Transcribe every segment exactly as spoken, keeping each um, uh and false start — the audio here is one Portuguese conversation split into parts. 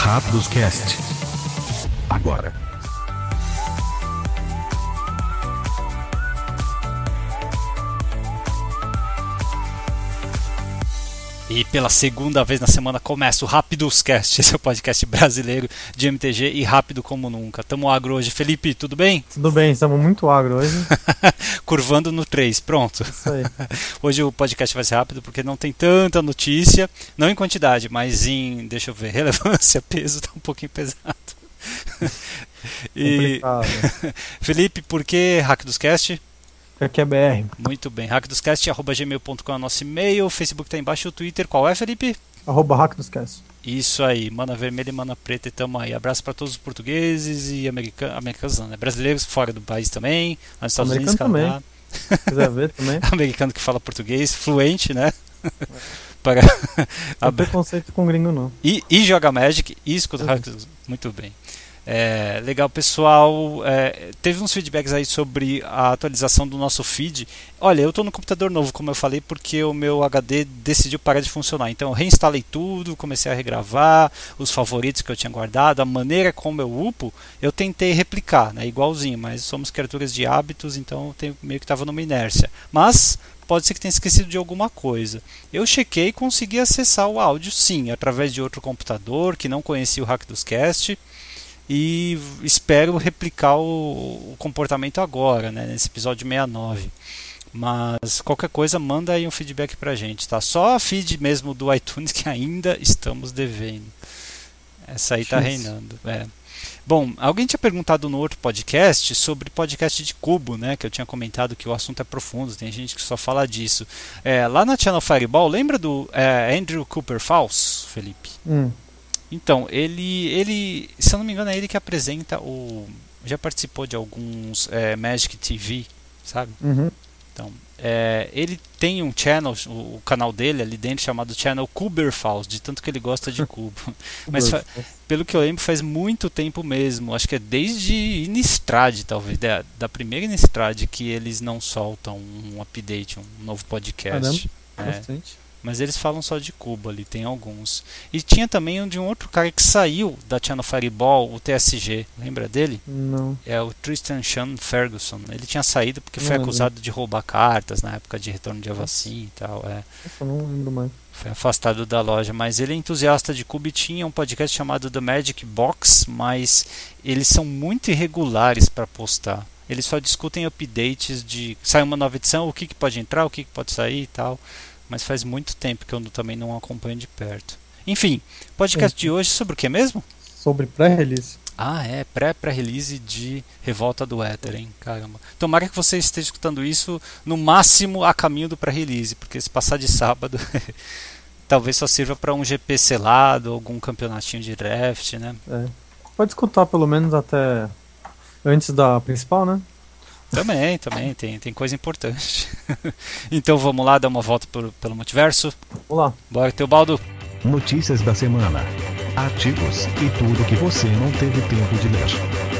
Rápidos Cast. Agora. E pela segunda vez na semana começa o Rápidos Cast, esse é o podcast brasileiro de M T G e rápido como nunca. Tamo agro hoje. Felipe, tudo bem? Tudo bem, estamos muito agro hoje. Curvando no três, pronto. Isso aí. Hoje o podcast vai ser rápido porque não tem tanta notícia, não em quantidade, mas em, deixa eu ver, relevância, peso, tá um pouquinho pesado. E Felipe, por que Hack dos Cast? Aqui é B R. Muito bem, hackdoscast arroba gmail ponto com é o nosso e-mail, o Facebook está embaixo, o Twitter, qual é, Felipe? Arroba hackdoscast. Isso aí, mana vermelha e mana preta, e tamo aí. Abraço para todos os portugueses e americanos, americanos não, né? Brasileiros fora do país também, nos Estados Unidos, Canadá. Se quiser ver também. Americano que fala português, fluente, né? É. Para... Não tem preconceito com gringo, não. E, e joga Magic e escuta Hackdos. Muito bem. É, legal, pessoal. É, teve uns feedbacks aí sobre a atualização do nosso feed. Olha, eu estou no computador novo, como eu falei, porque o meu H D decidiu parar de funcionar. Então eu reinstalei tudo, comecei a regravar os favoritos que eu tinha guardado, a maneira como eu upo, eu tentei replicar, né, igualzinho, mas somos criaturas de hábitos, então eu tenho, meio que estava numa inércia. Mas pode ser que tenha esquecido de alguma coisa. Eu chequei e consegui acessar o áudio, sim, através de outro computador que não conhecia o Hack dos Cast. E espero replicar o, o comportamento agora, né, nesse episódio sessenta e nove. Mas qualquer coisa, manda aí um feedback pra gente, tá? Só a feed mesmo do iTunes que ainda estamos devendo. Essa aí tá reinando. É. Bom, alguém tinha perguntado no outro podcast sobre podcast de cubo, né? Que eu tinha comentado que o assunto é profundo, tem gente que só fala disso. É, lá na Channel Fireball, lembra do é, Andrew Cooper Falls, Felipe? Hum. Então, ele, ele, se eu não me engano, é ele que apresenta o... Já participou de alguns é, Magic T V, sabe? Uhum. Então, é, ele tem um channel, o, o canal dele ali dentro, chamado Channel Cooper Falls, de tanto que ele gosta de cubo. Mas, fa, pelo que eu lembro, faz muito tempo mesmo. Acho que é desde Innistrad, talvez, da, da primeira Innistrad, que eles não soltam um update, um novo podcast. Caramba, é. bastante. Mas eles falam só de cubo ali, tem alguns. E tinha também um de um outro cara que saiu da Channel Fireball, o T S G. Lembra dele? Não. É o Tristan Sean Ferguson. Ele tinha saído porque não foi lembro. acusado de roubar cartas na época de Retorno de Avacyn e tal. É. Eu não lembro mais. Foi afastado da loja. Mas ele é entusiasta de cubo e tinha um podcast chamado The Magic Box, mas eles são muito irregulares para postar. Eles só discutem updates de... Sai uma nova edição, o que, que pode entrar, o que, que pode sair e tal. Mas faz muito tempo que eu também não acompanho de perto. Enfim, podcast é. de hoje sobre o que mesmo? Sobre pré-release. Ah, é, pré-pré-release de Revolta do Éter, hein? Caramba. Tomara que você esteja escutando isso no máximo a caminho do pré-release, porque se passar de sábado, talvez só sirva para um G P selado, algum campeonatinho de draft, né? É. Pode escutar pelo menos até antes da principal, né? Também, também, tem, tem coisa importante. Então vamos lá, dar uma volta por, pelo multiverso. Vamos lá. Bora, Teobaldo. Notícias da semana, artigos e tudo que você não teve tempo de ler.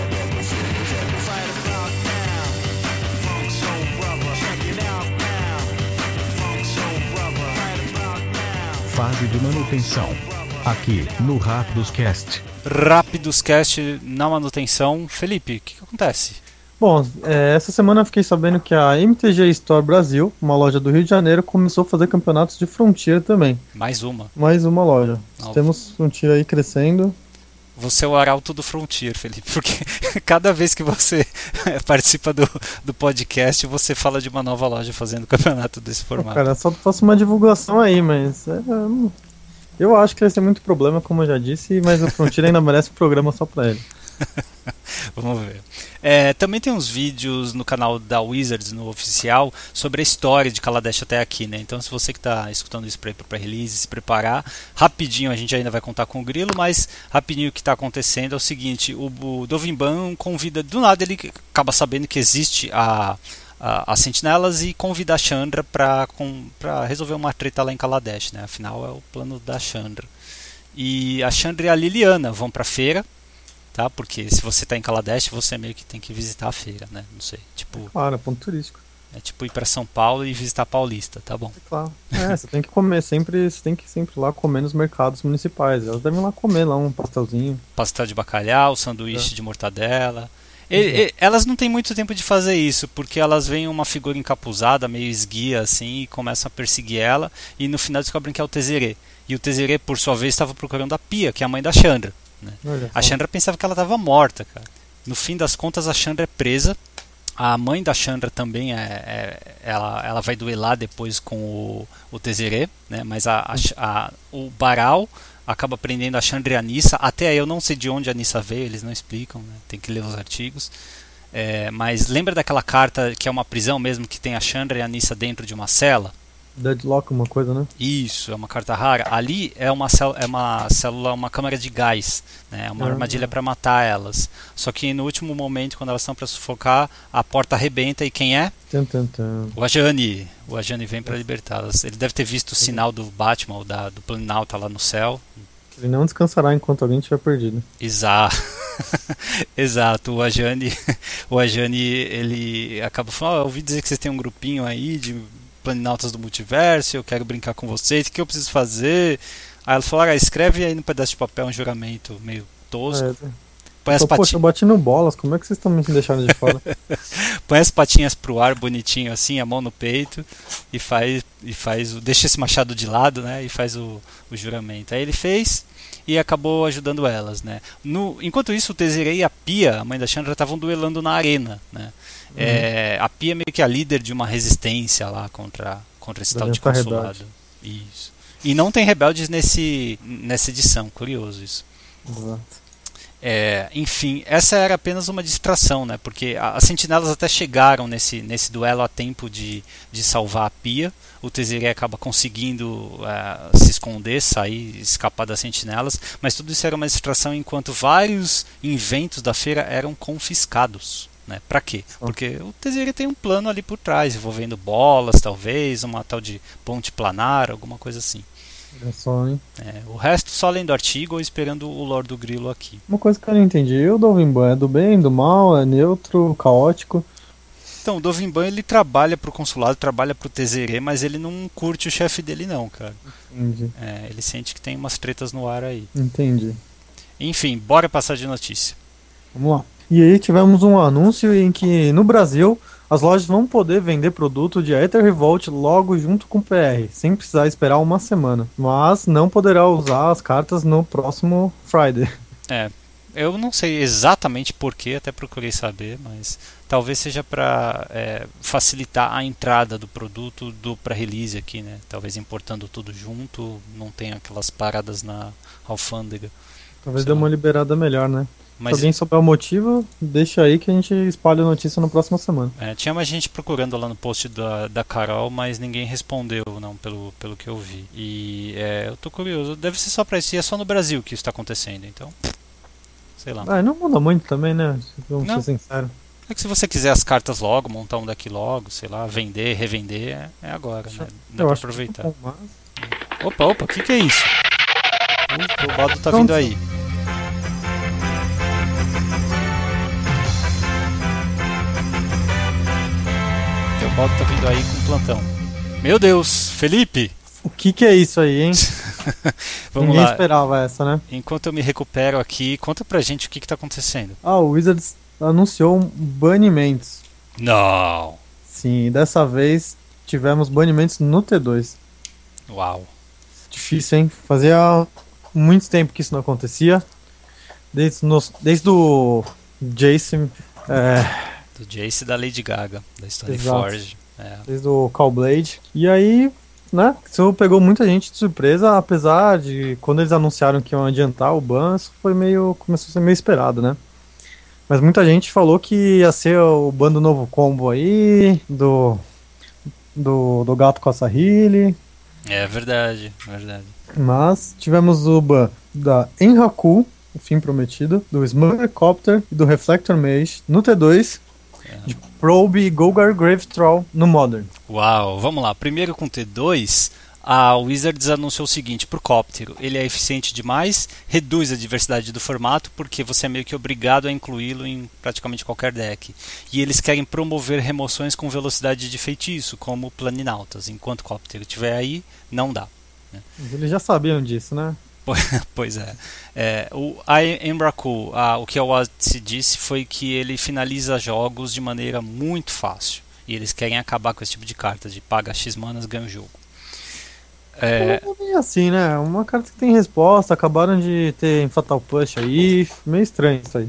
Fase de manutenção, aqui no Rápidos Cast. Rápidos Cast na manutenção. Felipe, o que, que acontece? Bom, é, essa semana eu fiquei sabendo que a M T G Store Brasil, uma loja do Rio de Janeiro, começou a fazer campeonatos de Frontier também. Mais uma. Mais uma loja. Não. Temos Frontier aí crescendo. Você é o arauto do Frontier, Felipe, porque cada vez que você participa do, do podcast, você fala de uma nova loja fazendo campeonato desse formato. Cara, só faço uma divulgação aí, mas... É, eu acho que vai ser muito problema, como eu já disse, mas o Frontier ainda merece um programa só pra ele. Vamos ver. É, também tem uns vídeos no canal da Wizards, no oficial, sobre a história de Kaladesh até aqui, né? Então, se você que está escutando isso para a release, se preparar, rapidinho, a gente ainda vai contar com o Grilo, mas rapidinho o que está acontecendo é o seguinte: o, o Dovimban convida, do nada ele acaba sabendo que existe a, a, as sentinelas e convida a Chandra para resolver uma treta lá em Kaladesh, né? Afinal, é o plano da Chandra. E a Chandra e a Liliana vão para a feira. Tá? Porque se você está em Kaladesh, você meio que tem que visitar a feira, né? Não sei, tipo... Claro, é ponto turístico. É tipo ir pra São Paulo e visitar Paulista, tá bom. Claro. É, você tem que comer sempre, você tem que sempre ir lá comer nos mercados municipais. Elas devem ir lá comer lá um pastelzinho. Pastel de bacalhau, sanduíche É. de mortadela. E, e, elas não têm muito tempo de fazer isso, porque elas veem uma figura encapuzada, meio esguia assim, e começam a perseguir ela, e no final descobrem que é o Tezerê. E o Tezerê, por sua vez, estava procurando a Pia, que é a mãe da Chandra, né? A Chandra pensava que ela estava morta, cara. No fim das contas, a Chandra é presa. A mãe da Chandra também é, é ela, ela vai duelar depois com o, o Tezerê, né? Mas a, a, a, o Baral acaba prendendo a Chandra e a Nissa. Até aí eu não sei de onde a Nissa veio, eles não explicam, né? Tem que ler os artigos. É, mas lembra daquela carta que é uma prisão mesmo, que tem a Chandra e a Nissa dentro de uma cela? Deadlock, uma coisa, né? Isso, é uma carta rara. Ali é uma, cel- é uma célula, uma câmara de gás, né? É uma Ah. armadilha para matar elas. Só que no último momento, quando elas estão para sufocar, a porta arrebenta e quem é? Tum, tum, tum. O Ajani. O Ajani vem para libertá-las. Ele deve ter visto o sinal do Batman, ou da, do Planalto lá no céu. Ele não descansará enquanto alguém estiver perdido. Exato. Exato. O Ajani, o Ajani, ele acaba falando: oh, eu ouvi dizer que vocês têm um grupinho aí de planinautas do multiverso, eu quero brincar com vocês, o que eu preciso fazer? Aí ela falou: ah, escreve aí no pedaço de papel um juramento meio tosco. É, Põe as, então, poxa, pati... eu bati no bolas, como é que vocês estão me deixando de fora? Põe as patinhas pro ar bonitinho assim, a mão no peito, e faz, e faz o... deixa esse machado de lado, né? E faz o, o juramento. Aí ele fez e acabou ajudando elas, né? No... Enquanto isso, o Tezerê e a Pia, a mãe da Chandra, estavam duelando na arena, né? Uhum. É, a Pia é meio que a líder de uma resistência lá contra, contra esse da tal de consulado. Isso. E não tem rebeldes nesse, nessa edição, curioso isso. Exato. É, enfim, essa era apenas uma distração, né? Porque as sentinelas até chegaram nesse, nesse duelo a tempo de, de salvar a Pia. O Tezerê acaba conseguindo uh, se esconder, sair, escapar das sentinelas, mas tudo isso era uma distração enquanto vários inventos da feira eram confiscados. Né? Pra quê? Porque o Tezerê tem um plano ali por trás, envolvendo bolas, talvez, uma tal de ponte planar, alguma coisa assim. É só, hein? É, o resto só lendo artigo ou esperando o Lord do Grilo aqui. Uma coisa que eu não entendi, e o Dovimban é do bem, do mal, é neutro, caótico? Então, o Dovimban ele trabalha pro consulado, trabalha pro Tezerê, mas ele não curte o chefe dele não, cara. Entendi. É, ele sente que tem umas tretas no ar aí. Entendi. Enfim, bora passar de notícia. Vamos lá. E aí tivemos um anúncio em que no Brasil as lojas vão poder vender produto de Aether Revolt logo junto com o P R, sem precisar esperar uma semana. Mas não poderá usar as cartas no próximo Friday. É, eu não sei exatamente porquê, até procurei saber, mas talvez seja para é, facilitar a entrada do produto do pré-release aqui, né? Talvez importando tudo junto, não tem aquelas paradas na alfândega. Talvez dê uma liberada melhor, né? Mas, se alguém souber o motivo, deixa aí que a gente espalha a notícia na próxima semana. É, tinha mais gente procurando lá no post da, da Carol, mas ninguém respondeu, não, pelo, pelo que eu vi. E é, eu tô curioso, deve ser só pra isso, e é só no Brasil que isso tá acontecendo, então, sei lá. Ah, não muda muito também, né? Vamos Não. ser sinceros. É que se você quiser as cartas logo, montar um deck logo, sei lá, vender, revender, é, é agora, né? Dá eu pra acho aproveitar. Que é bom, mas... Opa, opa, o que que é isso? Uh, o Baldo tá vindo aí. O Baldo tá vindo aí com plantão. Meu Deus, Felipe! O que que é isso aí, hein? Vamos Ninguém lá. esperava essa, né? Enquanto eu me recupero aqui, conta pra gente o que que tá acontecendo. Ah, o Wizards anunciou banimentos. Não! Sim, dessa vez tivemos banimentos no T dois. Uau! Difícil, hein? Fazia muito tempo que isso não acontecia. Desde, nos, desde o Jason, é, Do Jace e da Lady Gaga, da Exato. Stoneforge. É. desde o Callblade. E aí, né, isso pegou muita gente de surpresa, apesar de quando eles anunciaram que iam adiantar o ban, isso foi meio, começou a ser meio esperado, né? Mas muita gente falou que ia ser o ban do novo combo aí, do, do, do gato Coça-Healy. É verdade, verdade. Mas tivemos o ban da Enhaku, o fim prometido, do Smuggercopter e do Reflector Mage no T dois, É. de Probe e Golgar Grave Troll no Modern. Uau, vamos lá. Primeiro com T dois, a Wizards anunciou o seguinte para o Cóptero: ele é eficiente demais, reduz a diversidade do formato, porque você é meio que obrigado a incluí-lo em praticamente qualquer deck. E eles querem promover remoções com velocidade de feitiço, como Planinautas. Enquanto o Cóptero estiver aí, não dá. Né? Eles já sabiam disso, né? Pois é. é o a Emrakul, a, o que a Watsi disse foi que ele finaliza jogos de maneira muito fácil. E eles querem acabar com esse tipo de carta, de paga X manas, ganha o jogo. É... é assim, né? Uma carta que tem resposta, acabaram de ter Fatal Push aí, meio estranho isso aí.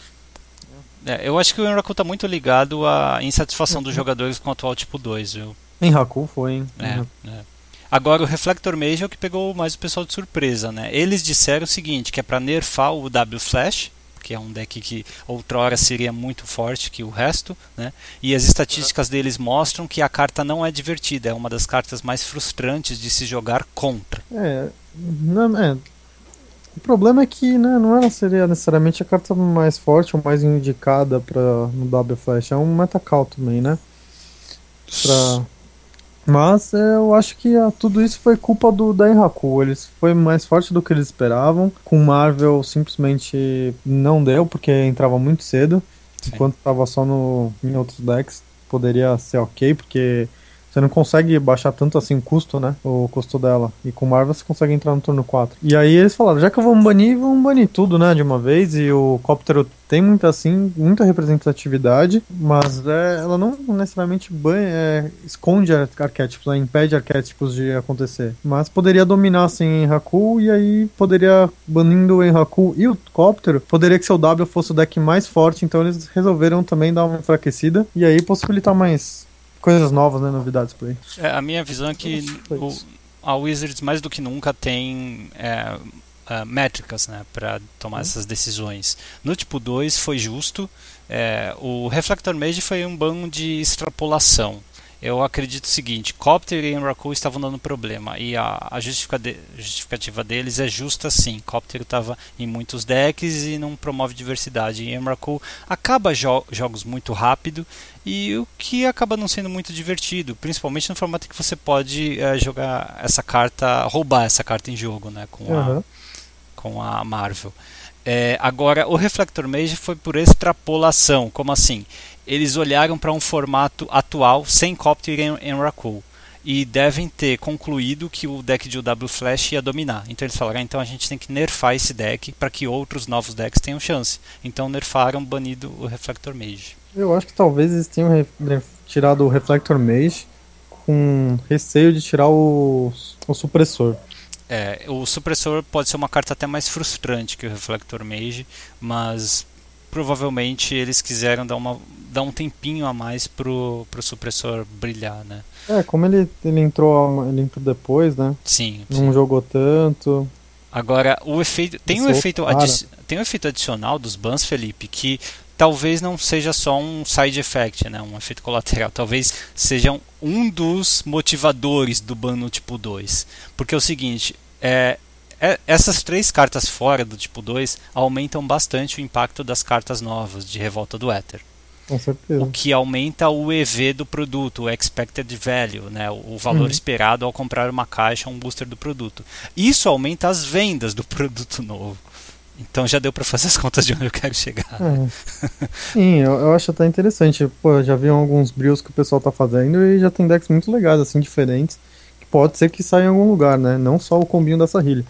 É, eu acho que o Emrakul tá muito ligado à insatisfação uhum. dos jogadores com o atual tipo dois, viu? Emrakul foi, hein? É, uhum. é. Agora o Reflector Mage é o que pegou mais o pessoal de surpresa, né? Eles disseram o seguinte, que é para nerfar o W Flash, que é um deck que outrora seria muito forte que o resto, né? E as estatísticas deles mostram que a carta não é divertida, é uma das cartas mais frustrantes de se jogar contra. É, não, é o problema é que, né, não ela seria necessariamente a carta mais forte ou mais indicada para no W Flash, é um metacall também, né? Pra... Mas é, eu acho que a, tudo isso foi culpa do da Emrakul. Eles foi mais forte do que eles esperavam. Com Marvel simplesmente não deu, porque entrava muito cedo. Sim. Enquanto estava só no, em outros decks, poderia ser ok, porque você não consegue baixar tanto assim o custo, né? O custo dela. E com Marvel você consegue entrar no turno quatro. E aí eles falaram, já que eu vou banir, vamos banir tudo, né? De uma vez. E o Cóptero tem muita, assim, muita representatividade, mas é, ela não necessariamente banha, é, esconde arquétipos, né? Impede arquétipos de acontecer. Mas poderia dominar, assim, em Emrakul, e aí poderia, banindo o Emrakul e o Cóptero, poderia que seu W fosse o deck mais forte, então eles resolveram também dar uma enfraquecida, e aí possibilitar mais coisas novas, né? Novidades por aí. É, a minha visão é que o, a Wizards mais do que nunca tem é, é, métricas, né, para tomar hum. essas decisões. No tipo dois foi justo. É, o Reflector Mage foi um ban de extrapolação. Eu acredito o seguinte, Cóptero e Emrakul estavam dando problema, e a, a justificativa deles é justa sim. Cóptero estava em muitos decks e não promove diversidade, e Emrakul acaba jo jogos muito rápido, e o que acaba não sendo muito divertido, principalmente no formato que você pode é, jogar essa carta, roubar essa carta em jogo, né, com, uhum. a, com a Marvel. É, agora, o Reflector Mage foi por extrapolação. Como assim? Eles olharam para um formato atual sem Cóptero e Emrakul e devem ter concluído que o deck de W Flash ia dominar. Então eles falaram, ah, então a gente tem que nerfar esse deck para que outros novos decks tenham chance. Então nerfaram, banido o Reflector Mage. Eu acho que talvez eles tenham tirado o Reflector Mage com receio de tirar o, o supressor. É, o supressor pode ser uma carta até mais frustrante que o Reflector Mage, mas provavelmente eles quiseram dar, uma, dar um tempinho a mais pro, pro supressor brilhar, né? É, como ele, ele, entrou, ele entrou depois, né? Sim. Não sim. jogou tanto. Agora, o efeito tem um efeito, adi tem um efeito adicional dos bans, Felipe, que talvez não seja só um side effect, né? Um efeito colateral. Talvez seja um, um dos motivadores do ban no tipo dois. Porque é o seguinte, é, é, essas três cartas fora do tipo dois aumentam bastante o impacto das cartas novas de Revolta do Éter. Com certeza. O que aumenta o E V do produto, o expected value, né? o, o valor uhum. esperado ao comprar uma caixa ou um booster do produto. Isso aumenta as vendas do produto novo. Então já deu para fazer as contas de onde eu quero chegar. É. Sim, eu, eu acho até interessante. Pô, eu já vi alguns brilhos que o pessoal tá fazendo e já tem decks muito legais, assim, diferentes. Que pode ser que saia em algum lugar, né? Não só o combinho da Sahili.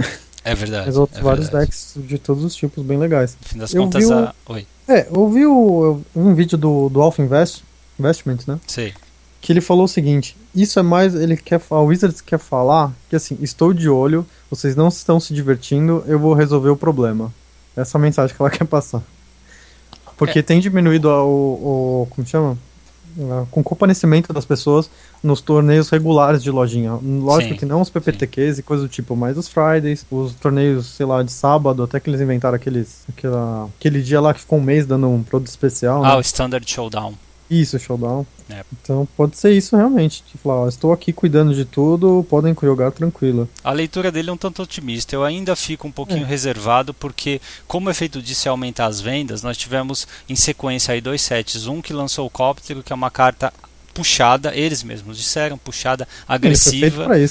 É verdade. Mas outros é vários verdade. decks de todos os tipos bem legais. No fim das eu contas, vi a... o... Oi. É, eu vi o, um vídeo do, do Alpha Invest, Investment, né? Sim. Que ele falou o seguinte, isso é mais, ele quer, a Wizards quer falar que assim, estou de olho, vocês não estão se divertindo, eu vou resolver o problema. Essa é a mensagem que ela quer passar. Porque é. tem diminuído o, o, como chama? Com o comparecimento das pessoas nos torneios regulares de lojinha. Lógico sim, que não os P P T Qs sim. e coisa do tipo, mas os Fridays, os torneios, sei lá, de sábado, até que eles inventaram aqueles, aquela, aquele dia lá que ficou um mês dando um produto especial. Ah, né? o Standard Showdown. Isso, Showdown. É. Então pode ser isso realmente. Tipo, falar, ó, estou aqui cuidando de tudo, podem jogar tranquilo. A leitura dele é um tanto otimista. Eu ainda fico um pouquinho é. reservado, porque como o efeito disso é aumentar as vendas, nós tivemos em sequência aí dois sets. Um que lançou o Cóptero, que é uma carta puxada, eles mesmos disseram, puxada, agressiva. Ele foi feito pra isso.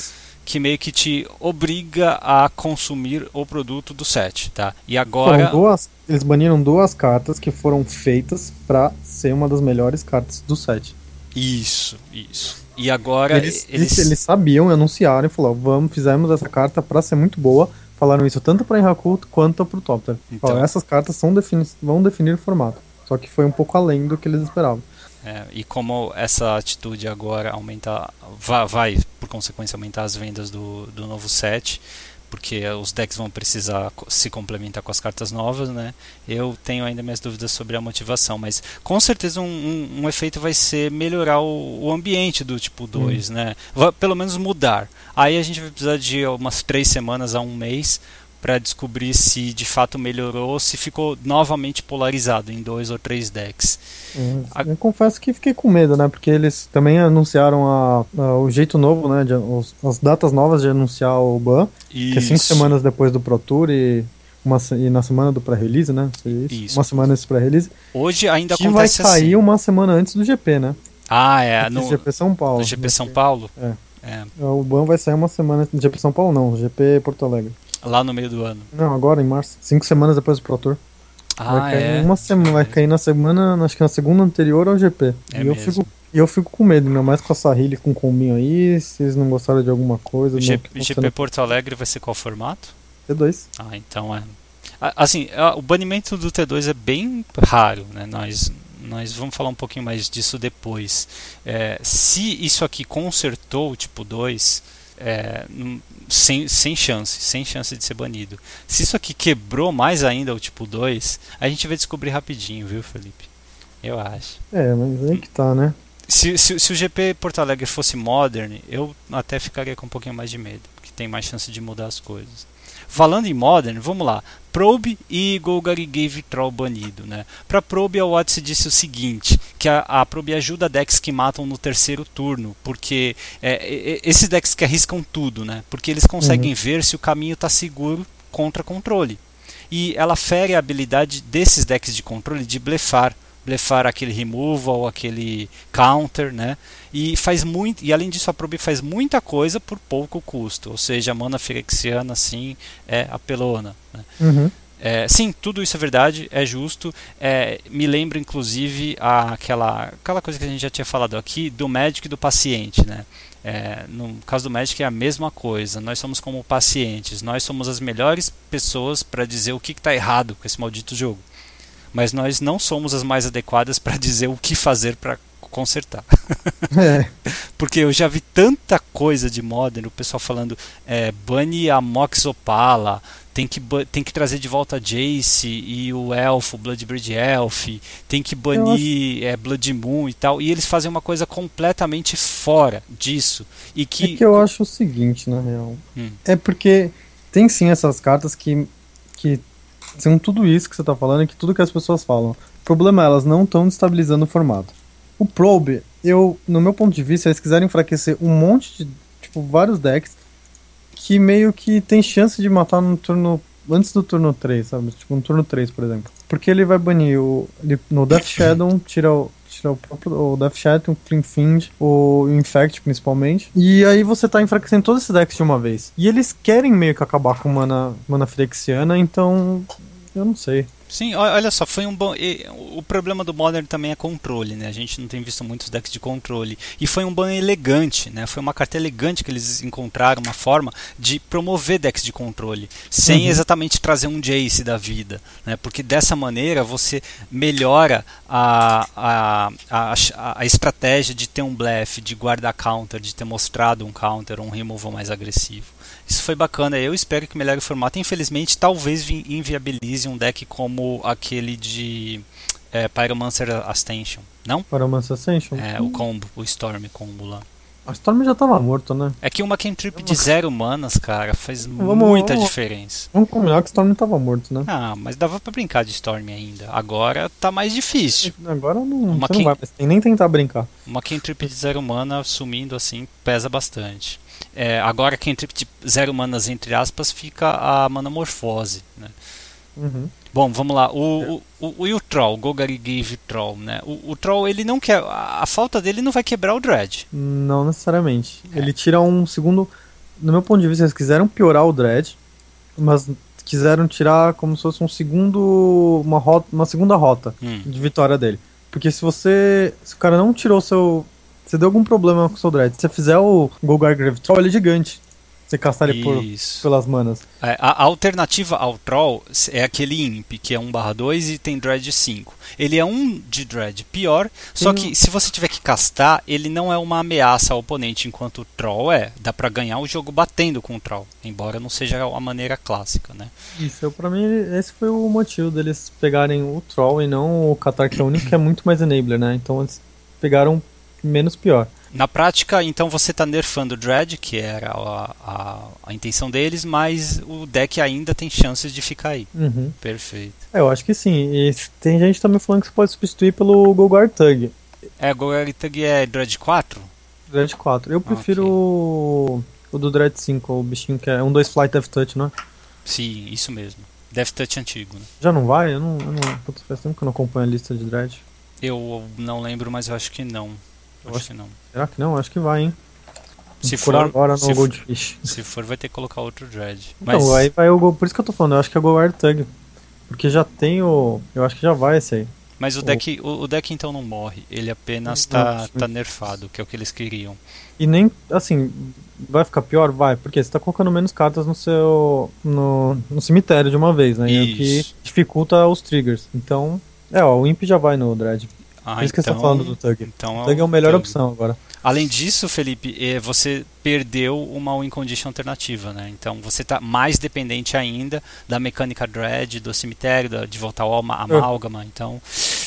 que meio que te obriga a consumir o produto do set, tá? E agora... Duas, eles baniram duas cartas que foram feitas pra ser uma das melhores cartas do set. Isso, isso. E agora eles, eles... eles sabiam, anunciaram e falaram, vamos, fizemos essa carta pra ser muito boa. Falaram isso tanto pra Enraku quanto pro Topter. Então... Falaram, essas cartas são defini- vão definir o formato. Só que foi um pouco além do que eles esperavam. É, e como essa atitude agora aumenta, vai, vai por consequência aumentar as vendas do, do novo set, porque os decks vão precisar se complementar com as cartas novas, né? Eu tenho ainda minhas dúvidas sobre a motivação, mas com certeza um, um, um efeito vai ser melhorar o, o ambiente do tipo dois, hum. né? Vai, pelo menos mudar. Aí a gente vai precisar de umas três semanas a um mês para descobrir se de fato melhorou ou se ficou novamente polarizado em dois ou três decks. Hum, a... Eu confesso que fiquei com medo, né? Porque eles também anunciaram a, a, o jeito novo, né? De, os, as datas novas de anunciar o ban, isso. Que é cinco semanas depois do Pro Tour e, uma, e na semana do pré-release, né? Isso. Isso. Uma semana antes do pré-release. Hoje ainda que acontece vai sair assim. uma semana antes do G P, né? Ah, é. No G P São Paulo. No G P São Paulo? É. é. O ban vai sair uma semana antes do G P São Paulo, não. G P Porto Alegre. Lá no meio do ano. Não, agora em março. Cinco semanas depois do Pro Tour. Ah, vai cair é? Uma semana, vai cair na semana, acho que na segunda anterior ao G P. É e eu mesmo. fico, e eu fico com medo, ainda mais com a Sahili com o combinho aí, se eles não gostaram de alguma coisa. O G- não, G P Porto Alegre vai ser qual formato? T dois. Ah, então é. Assim, o banimento do T dois é bem raro, né? Nós, nós vamos falar um pouquinho mais disso depois. É, se isso aqui consertou o tipo dois, é, sem, sem chance, sem chance de ser banido. Se isso aqui quebrou mais ainda o tipo dois, a gente vai descobrir rapidinho, viu, Felipe? Eu acho. É, mas aí que tá, né? Se, se, se o G P Porto Alegre fosse Modern, eu até ficaria com um pouquinho mais de medo, porque tem mais chance de mudar as coisas. Falando em Modern, vamos lá. Probe e Golgari Gave Troll banido, né? Para Probe, a Odyssey disse o seguinte, que a, a Probe ajuda decks que matam no terceiro turno, porque é, é, esses decks que arriscam tudo, né? Porque eles conseguem uhum. ver se o caminho está seguro contra controle. E ela fere a habilidade desses decks de controle de blefar, blefar aquele removal, aquele counter, né? E faz muito, e além disso a Probe faz muita coisa por pouco custo, ou seja, a mana Phyrexiana assim é apelona, né? Uhum. É, sim, tudo isso é verdade, é justo. É, me lembra inclusive a, aquela, aquela coisa que a gente já tinha falado aqui do médico e do paciente, né? É, no caso do Magic é a mesma coisa. Nós somos como pacientes, nós somos as melhores pessoas para dizer o que está errado com esse maldito jogo, mas nós não somos as mais adequadas para dizer o que fazer para consertar. É. Porque eu já vi tanta coisa de Modern, o pessoal falando é, bane a Mox Opala, tem que, tem que trazer de volta a Jace e o Elfo, Bloodbraid Elf, tem que banir acho... é, Blood Moon e tal, e eles fazem uma coisa completamente fora disso. E que... É que eu acho o seguinte, na real. Hum. É porque tem sim essas cartas que, que são tudo isso que você tá falando e que tudo que as pessoas falam. O problema é elas não estão destabilizando o formato. O Probe, eu, no meu ponto de vista, eles quiserem enfraquecer um monte de, tipo, vários decks que meio que tem chance de matar no turno, antes do turno três, sabe? Tipo, no turno três, por exemplo. Porque ele vai banir o, ele, no Death Shadow, tira o, tira o próprio o Death Shadow, o Clean Fiend, o Infect, principalmente. E aí você tá enfraquecendo todos esses decks de uma vez. E eles querem meio que acabar com mana, mana Phyrexiana, então... eu não sei. Sim, olha só, foi um bom. O problema do Modern também é controle, né? A gente não tem visto muitos decks de controle. E foi um ban elegante, né? Foi uma carta elegante que eles encontraram, uma forma de promover decks de controle, sem uhum. exatamente trazer um Jace da vida, né? Porque dessa maneira você melhora a, a, a, a estratégia de ter um blefe, de guardar counter, de ter mostrado um counter ou um removal mais agressivo. Isso foi bacana, eu espero que melhore o formato. Infelizmente, talvez inviabilize um deck como aquele de é, Pyromancer Ascension, não? Pyromancer Ascension? É, o combo, o Storm combo lá. A Storm já tava morto, né? É que uma cantrip de zero manas, cara, faz vamos, muita vamos, diferença. Vamos combinar que o Storm tava morto, né? Ah, mas dava pra brincar de Storm ainda. Agora tá mais difícil. Agora não, uma você can... não vai tem nem tentar brincar. Uma cantrip de zero mana sumindo assim pesa bastante. É, agora quem trip de zero manas entre aspas fica a Manamorfose, né? Uhum. Bom, vamos lá. O, o, o, o, o Troll, Golgari Gave Troll, né? O, o Troll ele não quer, a, a falta dele não vai quebrar o Dread. Não necessariamente. É. Ele tira um segundo. no meu ponto de vista, eles quiseram piorar o Dread, mas quiseram tirar como se fosse um segundo, uma, rota, uma segunda rota Hum. de vitória dele. Porque se você, se o cara não tirou seu, se deu algum problema com o seu Dread, se você fizer o Golgar Grave Troll, ele é gigante. Você castar ele por, Isso. pelas manas. É, a, a alternativa ao Troll é aquele Imp, que é um barra dois e tem Dread cinco. Ele é um de Dread pior, só Tem que se você tiver que castar, ele não é uma ameaça ao oponente, enquanto o Troll é. Dá pra ganhar o jogo batendo com o Troll, embora não seja a maneira clássica, né? Isso, eu, pra mim, esse foi o motivo deles pegarem o Troll e não o Catar, que é o único que é muito mais enabler, né? Então eles pegaram menos pior. Na prática, então você está nerfando o Dread, que era a, a, a intenção deles, mas o deck ainda tem chances de ficar aí. Uhum. Perfeito. É, eu acho que sim. E tem gente também falando que você pode substituir pelo Golgar Tug. É, o Golgar Tug é Dread quatro? Dread quatro. Eu prefiro okay. o, o do Dread cinco, o bichinho que é um dois Flight Death Touch, não é? Sim, isso mesmo. Death Touch antigo, né? Já não vai? Eu não, eu não, putz, faz tempo que eu não acompanho a lista de Dread. Eu não lembro, mas eu acho que não. Eu acho, acho que não. Será que não? Acho que vai, hein? Se for agora no se Goldfish. For, se for, vai ter que colocar outro Dread. Então, mas... aí vai o. Por isso que eu tô falando, eu acho que é o Golgar Tug. Porque já tem o. Eu acho que já vai esse aí. Mas o deck, o, o deck então não morre, ele apenas tá, tá nerfado, que é o que eles queriam. E nem, assim, vai ficar pior? Vai, porque você tá colocando menos cartas no seu. no, no cemitério de uma vez, né? E o que dificulta os triggers. Então, é, ó, o Imp já vai no Dread. Ah, Por isso então, que você tá falando do Tug. Então o Tug é a melhor Tug. opção agora. Além disso, Felipe, você perdeu uma win condition alternativa, né? Então você está mais dependente ainda da mecânica Dread, do cemitério, de voltar ao amálgama. É. Então,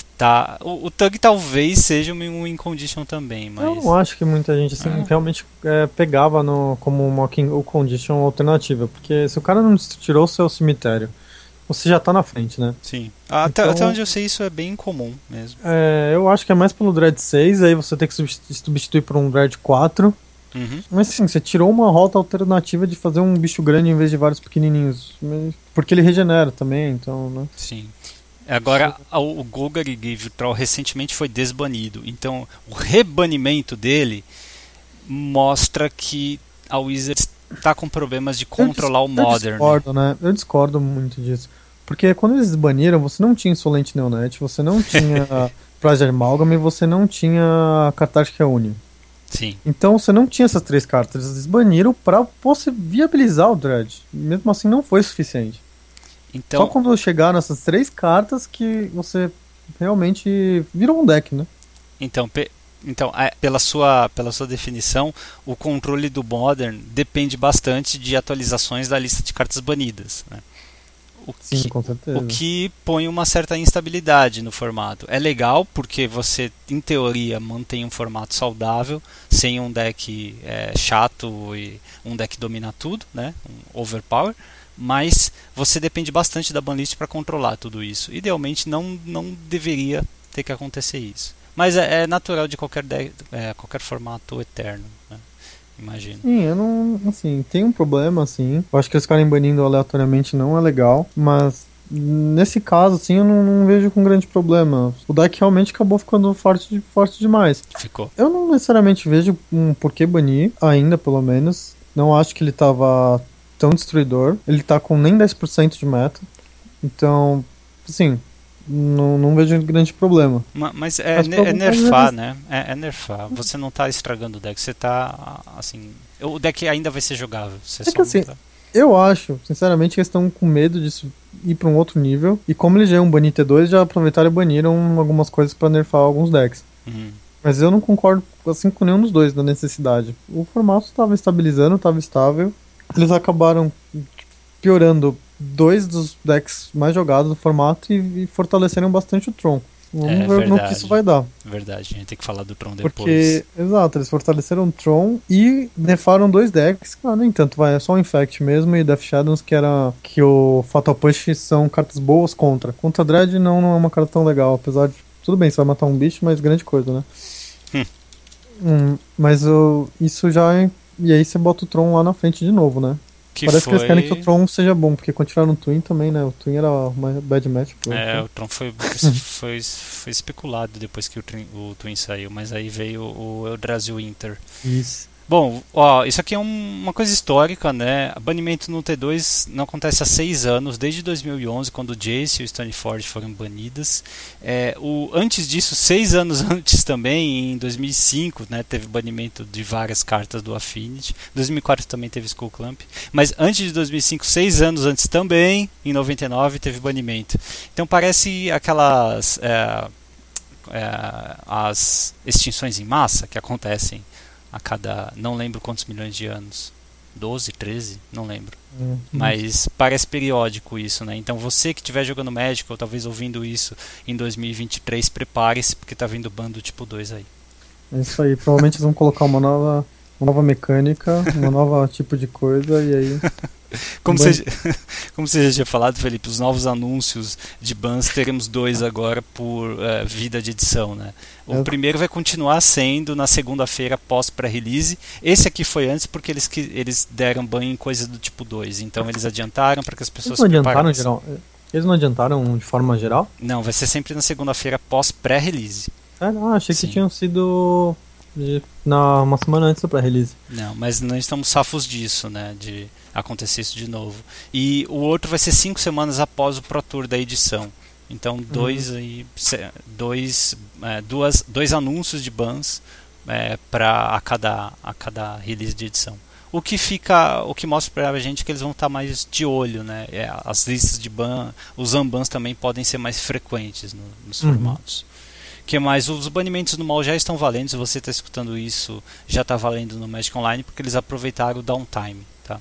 tá. O, o Tug talvez seja uma win condition também, mas. Eu não acho que muita gente assim, é. realmente é, pegava no, como uma win condition alternativa, porque se o cara não tirou o seu cemitério, você já tá na frente, né? Sim. Até, então, até onde eu sei, isso é bem comum mesmo. É, eu acho que é mais pelo Dread seis, aí você tem que substituir por um Dread quatro. Uhum. Mas sim, você tirou uma rota alternativa de fazer um bicho grande em vez de vários pequenininhos. Porque ele regenera também, então, né? Sim. Agora, o Golgar Grave Troll recentemente foi desbanido. Então, o rebanimento dele mostra que a Wizards tá com problemas de controlar o Modern. Eu discordo, né? Eu discordo muito disso. Porque quando eles baniram, você não tinha Insolente Neonet, você não tinha Prazer Amalgam e você não tinha Catártica Union. Sim. Então você não tinha essas três cartas. Eles baniram pra você viabilizar o Dread. Mesmo assim não foi suficiente. Então... Só quando chegaram essas três cartas que você realmente virou um deck, né? Então, pe... Então, pela sua, pela sua definição, o controle do Modern depende bastante de atualizações da lista de cartas banidas, né? O Sim, que, com certeza. O que põe uma certa instabilidade no formato. É legal porque você, em teoria, mantém um formato saudável, sem um deck é, chato e um deck domina tudo, né? Um overpower, mas você depende bastante da banlist para controlar tudo isso. Idealmente não, não deveria ter que acontecer isso. Mas é, é natural de qualquer, de, é, qualquer formato eterno, né? Imagino. Sim, eu não. Assim, tem um problema, assim. Eu acho que eles ficarem banindo aleatoriamente não é legal. Mas nesse caso, assim, eu não, não vejo com grande problema. O deck realmente acabou ficando forte, forte demais. Ficou. Eu não necessariamente vejo um porquê banir, ainda pelo menos. Não acho que ele tava tão destruidor. Ele tá com nem dez por cento de meta. Então, assim. Não, não vejo grande problema. Mas, mas é, mas é nerfar, né? É, é nerfar. Você não tá estragando o deck, você tá, assim... O deck ainda vai ser jogável. Você é só que assim, tá... eu acho, sinceramente, que eles estão com medo disso ir pra um outro nível. E como eles já iam banir T dois, já aproveitaram e baniram algumas coisas pra nerfar alguns decks. Uhum. Mas eu não concordo assim com nenhum dos dois da necessidade. O formato estava estabilizando, estava estável. Eles acabaram piorando dois dos decks mais jogados do formato e, e fortaleceram bastante o Tron. Vamos é, ver verdade, no que isso vai dar. Verdade, a gente tem que falar do Tron depois. Porque, exato, eles fortaleceram o Tron e nerfaram dois decks. Ah, nem tanto, vai, é só o Infect mesmo e Death Shadows, que era que o Fatal Push são cartas boas contra. Contra Dread não, não é uma carta tão legal, apesar de... Tudo bem, você vai matar um bicho, mas grande coisa, né? Hum. Hum, mas o, isso já é... E aí você bota o Tron lá na frente de novo, né? Que Parece foi... que eles querem que o Tron seja bom, porque quando tiraram o Twin também, né? O Twin era uma bad match. Pro é, Tron. o Tron foi, foi, foi especulado depois que o, o Twin saiu, mas aí veio o Eldrazi Winter. Isso. Bom, ó, isso aqui é um, uma coisa histórica, né? Banimento no T dois não acontece há seis anos, desde dois mil e onze, quando o Jace e o Stoneforge foram banidas. É, o, antes disso, seis anos antes também, em dois mil e cinco, né, teve banimento de várias cartas do Affinity. dois mil e quatro também teve Skullclamp. Mas antes de dois mil e cinco, seis anos antes também, em noventa e nove, teve banimento. Então parece aquelas... É, é, as extinções em massa que acontecem a cada, não lembro quantos milhões de anos, doze, treze, não lembro. Uhum. Mas parece periódico isso, né? Então você que estiver jogando Magic, ou talvez ouvindo isso em dois mil e vinte e três, prepare-se, porque tá vindo bando tipo dois aí. É isso aí, provavelmente eles vão colocar uma nova, uma nova mecânica, uma nova tipo de coisa, e aí... Como você, como você já tinha falado, Felipe, os novos anúncios de bans, teremos dois agora por uh, vida de edição, né? O é. primeiro vai continuar sendo na segunda-feira pós pré-release. Esse aqui foi antes porque eles, eles deram ban em coisa do tipo dois, então eles adiantaram para que as pessoas eles não adiantaram geral? Eles não adiantaram de forma geral? Não, vai ser sempre na segunda-feira pós pré-release. É, não, achei Sim. que tinham sido de, na, uma semana antes do pré-release. Não, mas não estamos safos disso, né? De acontecer isso de novo. E o outro vai ser cinco semanas após o Pro Tour da edição. Então, dois, uhum. aí, dois, é, duas, dois anúncios de bans é, para a cada, a cada release de edição. O que fica, o que mostra para a gente que eles vão estar mais de olho, né? É, as listas de ban, os unbans também podem ser mais frequentes no, nos uhum. formatos. Que mais? Os banimentos no mal já estão valendo. Se você está escutando isso, já está valendo no Magic Online, porque eles aproveitaram o downtime, tá?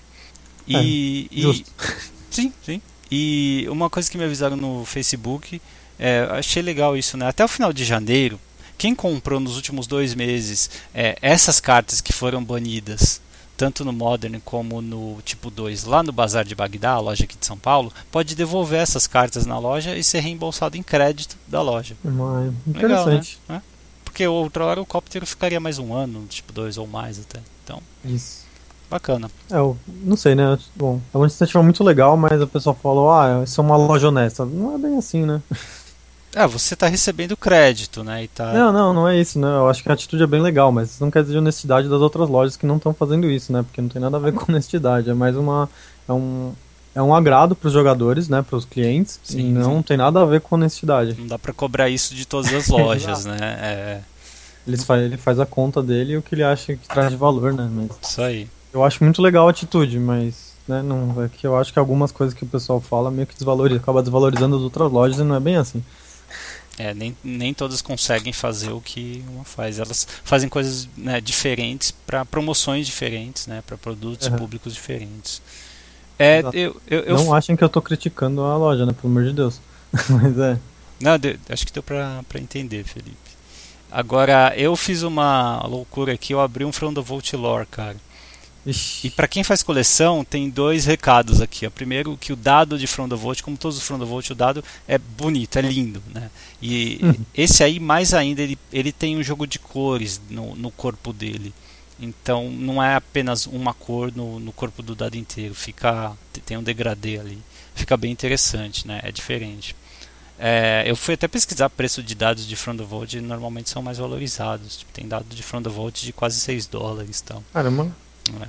E, é, e sim, sim. E uma coisa que me avisaram no Facebook, é, achei legal isso, né? Até o final de janeiro, quem comprou nos últimos dois meses é, essas cartas que foram banidas, tanto no Modern como no tipo dois, lá no Bazar de Bagdá, a loja aqui de São Paulo, pode devolver essas cartas na loja e ser reembolsado em crédito da loja. Mas, interessante. Legal, né? Porque outra hora o Cóptero ficaria mais um ano no tipo dois ou mais até. Então, isso. Bacana. É, eu não sei, né? Bom, é uma iniciativa muito legal, mas a pessoa falou, ah, isso é uma loja honesta. Não é bem assim, né? É, você está recebendo crédito, né? E tá... Não, não, não é isso, né? Eu acho que a atitude é bem legal, mas isso não quer dizer honestidade das outras lojas que não estão fazendo isso, né? Porque não tem nada a ver com honestidade. É mais uma... É um, é um agrado para os jogadores, né? Para os clientes. Sim, e não sim. tem nada a ver com honestidade. Não dá para cobrar isso de todas as lojas, né? É... Ele, faz, ele faz a conta dele e o que ele acha que traz de valor, né? Mas... Isso aí. Eu acho muito legal a atitude, mas né, não, é que eu acho que algumas coisas que o pessoal fala meio que desvaloriza, acaba desvalorizando as outras lojas e não é bem assim. É, nem, nem todas conseguem fazer o que uma faz. Elas fazem coisas né, diferentes para promoções diferentes, né, para produtos uhum. e públicos diferentes. É, eu, eu, eu não f... achem que eu estou criticando a loja, né, pelo amor de Deus. Mas é. Não, deu, acho que deu para entender, Felipe. Agora, eu fiz uma loucura aqui, eu abri um From the Vault Lore, cara. Ixi. E para quem faz coleção, tem dois recados aqui. O primeiro, que o dado de From the Vault, como todos os From the Vault, o dado é bonito, é lindo, né? E uhum. esse aí, mais ainda, ele, ele tem um jogo de cores no, no corpo dele. Então, não é apenas uma cor no, no corpo do dado inteiro. Fica, tem um degradê ali. Fica bem interessante, né? É diferente. É, eu fui até pesquisar preço de dados de From the Vault e normalmente são mais valorizados. Tipo, tem dado de From the Vault de quase seis dólares. Então. Caramba. É.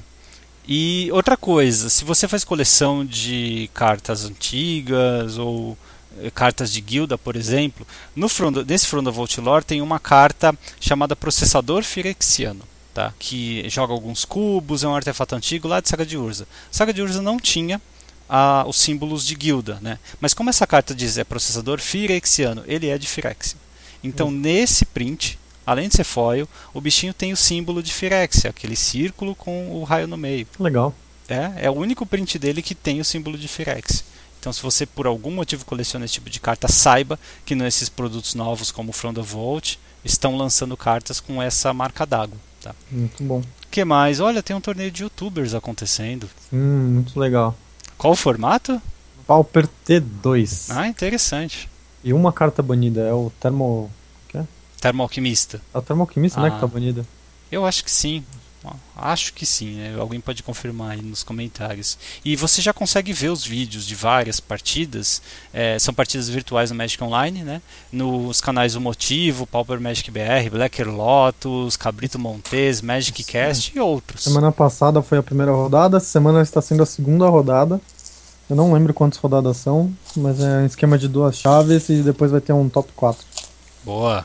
E outra coisa, se você faz coleção de cartas antigas ou cartas de guilda, por exemplo, no front, nesse From the Vault Lore tem uma carta chamada Processador Firexiano, tá? Que joga alguns cubos, é um artefato antigo lá de Saga de Urza. Saga de Urza não tinha ah, os símbolos de guilda, né? Mas como essa carta diz é Processador Firexiano, ele é de Phyrexia. Então hum. nesse print, além de ser foil, o bichinho tem o símbolo de Phyrexia, aquele círculo com o raio no meio. Legal. É, é o único print dele que tem o símbolo de Phyrexia. Então, se você por algum motivo coleciona esse tipo de carta, saiba que nesses produtos novos como o From the Vault estão lançando cartas com essa marca d'água. Tá? Muito bom. O que mais? Olha, tem um torneio de youtubers acontecendo. Hum, muito legal. Qual o formato? Pauper T dois. Ah, interessante. E uma carta banida, é o Termo... Termoalquimista. É o Termoalquimista, ah. né, que tá banida. Eu acho que sim. Acho que sim, né? Alguém pode confirmar aí nos comentários. E você já consegue ver os vídeos de várias partidas, é, são partidas virtuais no Magic Online, né? Nos canais O Motivo, Pauper Magic B R, Blacker Lotus, Cabrito Montes, Magic Cast e outros. Semana passada foi a primeira rodada, essa semana está sendo a segunda rodada. Eu não lembro quantas rodadas são, mas é um esquema de duas chaves e depois vai ter um top quatro. Boa!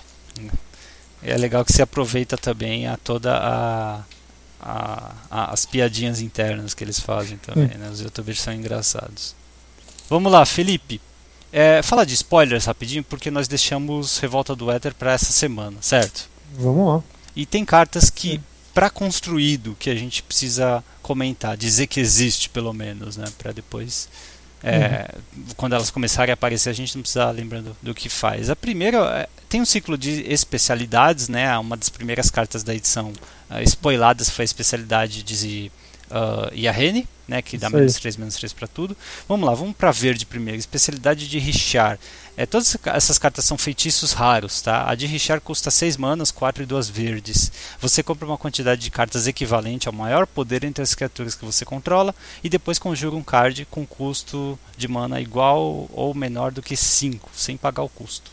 É legal que você aproveita também a toda a... A, a, as piadinhas internas que eles fazem também, hum. né? Os youtubers são engraçados. Vamos lá, Felipe. É, fala de spoilers rapidinho, porque nós deixamos Revolta do Éter para essa semana, certo? Vamos lá. E tem cartas que, para construído, que a gente precisa comentar, dizer que existe pelo menos, né? Para depois, é, uhum. quando elas começarem a aparecer, a gente não precisa lembrando do que faz. A primeira é, tem um ciclo de especialidades, né? Uma das primeiras cartas da edição Uh, spoiladas foi a especialidade de uh, Yahenni, né, que dá menos três, menos três para tudo. Vamos lá, vamos para verde primeiro. Especialidade de Richar. É, todas essas cartas são feitiços raros, tá? A de Richar custa seis manas, quatro e duas verdes. Você compra uma quantidade de cartas equivalente ao maior poder entre as criaturas que você controla e depois conjura um card com custo de mana igual ou menor do que cinco, sem pagar o custo.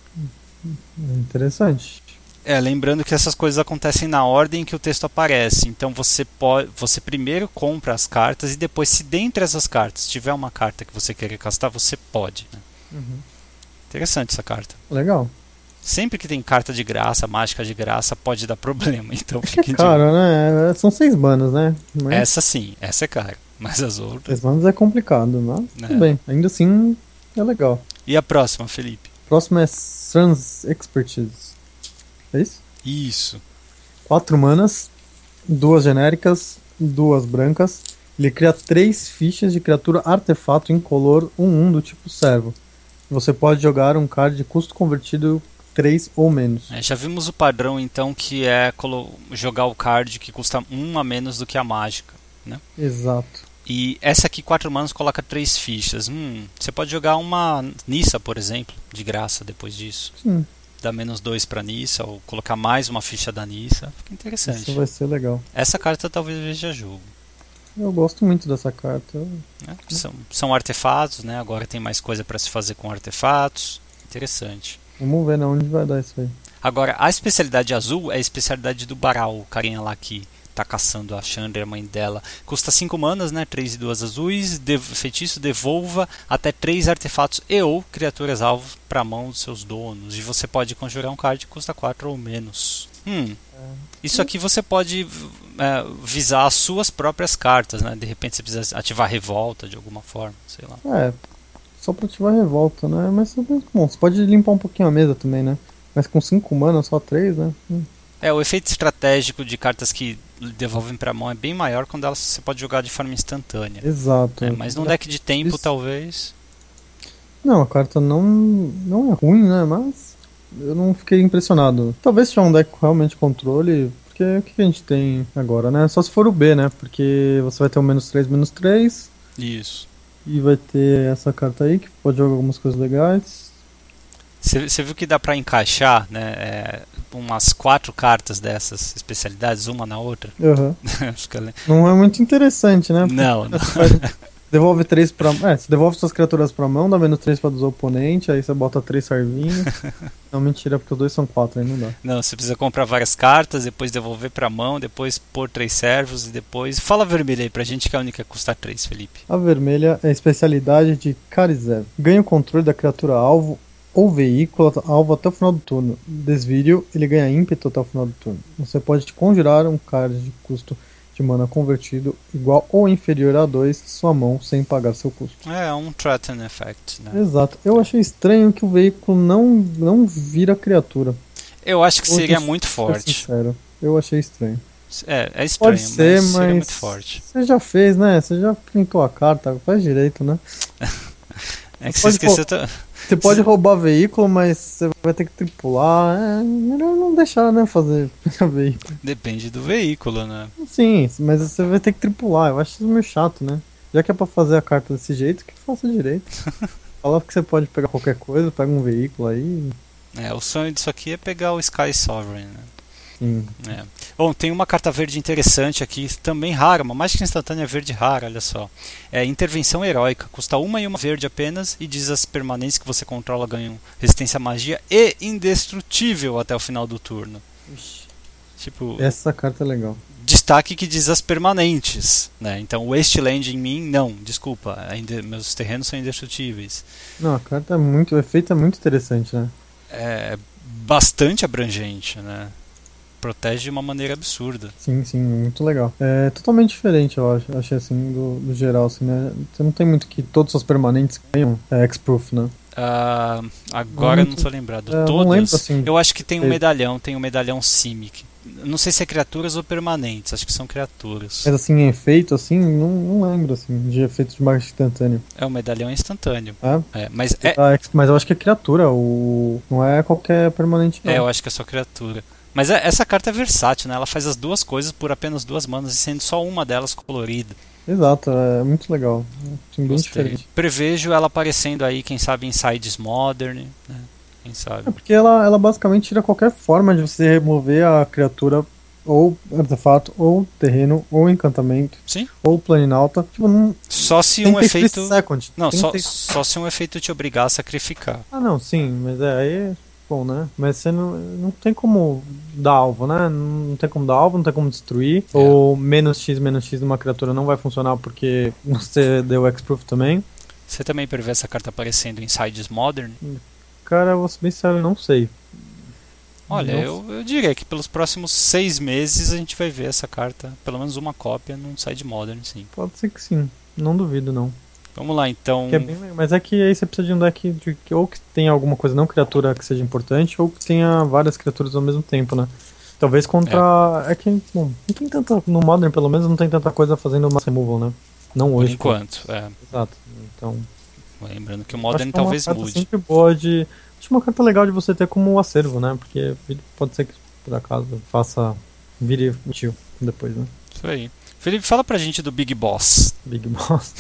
Interessante. É, lembrando que essas coisas acontecem na ordem que o texto aparece. Então você pode, você primeiro compra as cartas e depois, se dentre essas cartas tiver uma carta que você querer castar, você pode. Né? Uhum. Interessante essa carta. Legal. Sempre que tem carta de graça, mágica de graça, pode dar problema. Então fique é caro, de... né? São seis manas, né? Mas... Essa sim, essa é cara. Mas as outras. Seis manas é complicado, mas é. Tudo bem. Ainda assim é legal. E a próxima, Felipe? A próxima é Sun's Expertise. É isso? Isso. Quatro manas, duas genéricas, duas brancas. Ele cria três fichas de criatura artefato incolor um um do tipo servo. Você pode jogar um card de custo convertido três ou menos. É, já vimos o padrão então, que é jogar o card que custa um a menos do que a mágica, né? Exato. E essa aqui, quatro manas, coloca três fichas. Hum, você pode jogar uma Nissa, por exemplo, de graça depois disso. Sim. Dá menos dois pra Nissa, ou colocar mais uma ficha da Nissa. Fica interessante. Isso vai ser legal. Essa carta talvez veja jogo. Eu gosto muito dessa carta. É, são, são artefatos, né? Agora tem mais coisa para se fazer com artefatos. Interessante. Vamos ver, né, onde vai dar isso aí. Agora, a especialidade azul é a especialidade do Baral, o carinha lá que tá caçando a Chandra, a mãe dela. Custa cinco manas, né? três e duas azuis. De feitiço devolva até três artefatos e ou criaturas alvo para a mão dos seus donos. E você pode conjurar um card que custa quatro ou menos. Hum. É. Isso aqui você pode é, visar as suas próprias cartas, né? De repente você precisa ativar revolta de alguma forma, sei lá. É, só para ativar revolta, né? Mas bom, você pode limpar um pouquinho a mesa também, né? Mas com cinco manas, só três, né? Hum. É, o efeito estratégico de cartas que devolvem para a mão é bem maior quando elas você pode jogar de forma instantânea. Exato. É, mas num deck de tempo, Isso. talvez... Não, a carta não, não é ruim, né? Mas eu não fiquei impressionado. Talvez se tiver um deck com realmente controle, porque o que a gente tem agora, né? Só se for o B, né? Porque você vai ter um menos três, menos três. Isso. E vai ter essa carta aí, que pode jogar algumas coisas legais. Você viu que dá pra encaixar, né, é, umas quatro cartas dessas especialidades, uma na outra? Uhum. Não é muito interessante, né? Não, não. Devolve três pra... É, você devolve suas criaturas pra mão, dá menos três pra dos oponentes, aí você bota três sarvinhos. Não, mentira, porque os dois são quatro, aí não dá. Não, você precisa comprar várias cartas, depois devolver pra mão, depois pôr três servos e depois... Fala a vermelha aí pra gente, que é a única que custa três, Felipe. A vermelha é a especialidade de Karizev. Ganha o controle da criatura alvo ou veículo alvo até o final do turno. Desvírio, ele ganha ímpeto até o final do turno. Você pode conjurar um card de custo de mana convertido igual ou inferior a dois de sua mão sem pagar seu custo. É, um Threaten Effect, né? Exato. Eu achei estranho que o veículo não, não vira criatura. Eu acho que eu seria muito forte. Sincero, eu achei estranho. É, é estranho, pode ser, mas, mas seria muito forte. Você já fez, né? Você já printou a carta, faz direito, né? É que você, você esqueceu... Pô, você pode roubar veículo, mas você vai ter que tripular. É melhor não deixar, né? Fazer veículo. Depende do veículo, né? Sim, mas você vai ter que tripular. Eu acho isso meio chato, né? Já que é pra fazer a carta desse jeito, que faça direito. Fala que você pode pegar qualquer coisa, pega um veículo aí. É, o sonho disso aqui é pegar o Sky Sovereign, né? Sim. É. Bom, tem uma carta verde interessante aqui, também rara, uma mágica instantânea verde rara, olha só. É Intervenção Heróica, custa uma e uma verde apenas e diz as permanentes que você controla ganham resistência à magia e indestrutível até o final do turno. Ixi. Tipo, Essa carta é legal. destaque que diz as permanentes, né? Então, Wasteland em mim, não, desculpa, ainda, meus terrenos são indestrutíveis. Não, a carta é muito, o efeito é muito interessante, né? É bastante abrangente, né? Protege de uma maneira absurda. Sim, sim, muito legal. É totalmente diferente, eu acho, achei assim, do, do geral, assim, né? Você não tem muito que todos os permanentes ganham é, X-Proof, né? Uh, agora Muito, não estou lembrado. é, Todos. não lembro, assim, eu acho que tem um sei. medalhão, tem um medalhão Simic. Não sei se é criaturas ou permanentes, acho que são criaturas. Mas assim, em efeito, assim, não, não lembro, assim, de efeitos de marca instantâneo. É, o medalhão é instantâneo. É? É, mas é, Ah, mas eu acho que é criatura, o... não é qualquer permanente, não. é, eu acho que é só criatura. Mas é, essa carta é versátil, né? Ela faz as duas coisas por apenas duas manas, sendo só uma delas colorida. Exato, é muito legal. Assim, bem Gostei. diferente. Prevejo ela aparecendo aí, quem sabe, em Sides Modern, né? Quem sabe. É porque ela, ela basicamente tira qualquer forma de você remover a criatura, ou artefato, ou terreno, ou encantamento, Sim. ou planinalta. Tipo, não Só se tem um que ter efeito. split second. Não, Tem só, que ter- só se um efeito te obrigar a sacrificar. Ah, não, sim, mas é aí é bom, né? Mas você não, não tem como dar alvo, né? Não tem como dar alvo, não tem como destruir. É. Ou menos X, menos X numa criatura não vai funcionar porque você deu X-Proof também. Você também prevê essa carta aparecendo em Sides Modern? Cara, eu vou ser bem sério, não sei. Olha, Não eu, eu diria que pelos próximos seis meses a gente vai ver essa carta, pelo menos uma cópia num Side Modern, sim. Pode ser que sim, não duvido não. Vamos lá, então. Que é bem legal. Mas é que aí você precisa de um deck de, que ou que tenha alguma coisa não criatura que seja importante, ou que tenha várias criaturas ao mesmo tempo, né? Talvez contra. É, que, bom, não tem tanta. No Modern, pelo menos, não tem tanta coisa fazendo mass removal, né? Não Por hoje. enquanto, é. Exato. Então. Lembrando que o acho Modern que é uma talvez carta mude. sempre boa de. Acho uma carta legal de você ter como acervo, né? Porque pode ser que, por acaso, faça. Vire útil depois, né? Isso aí. Felipe, fala pra gente do Big Boss. Big Boss.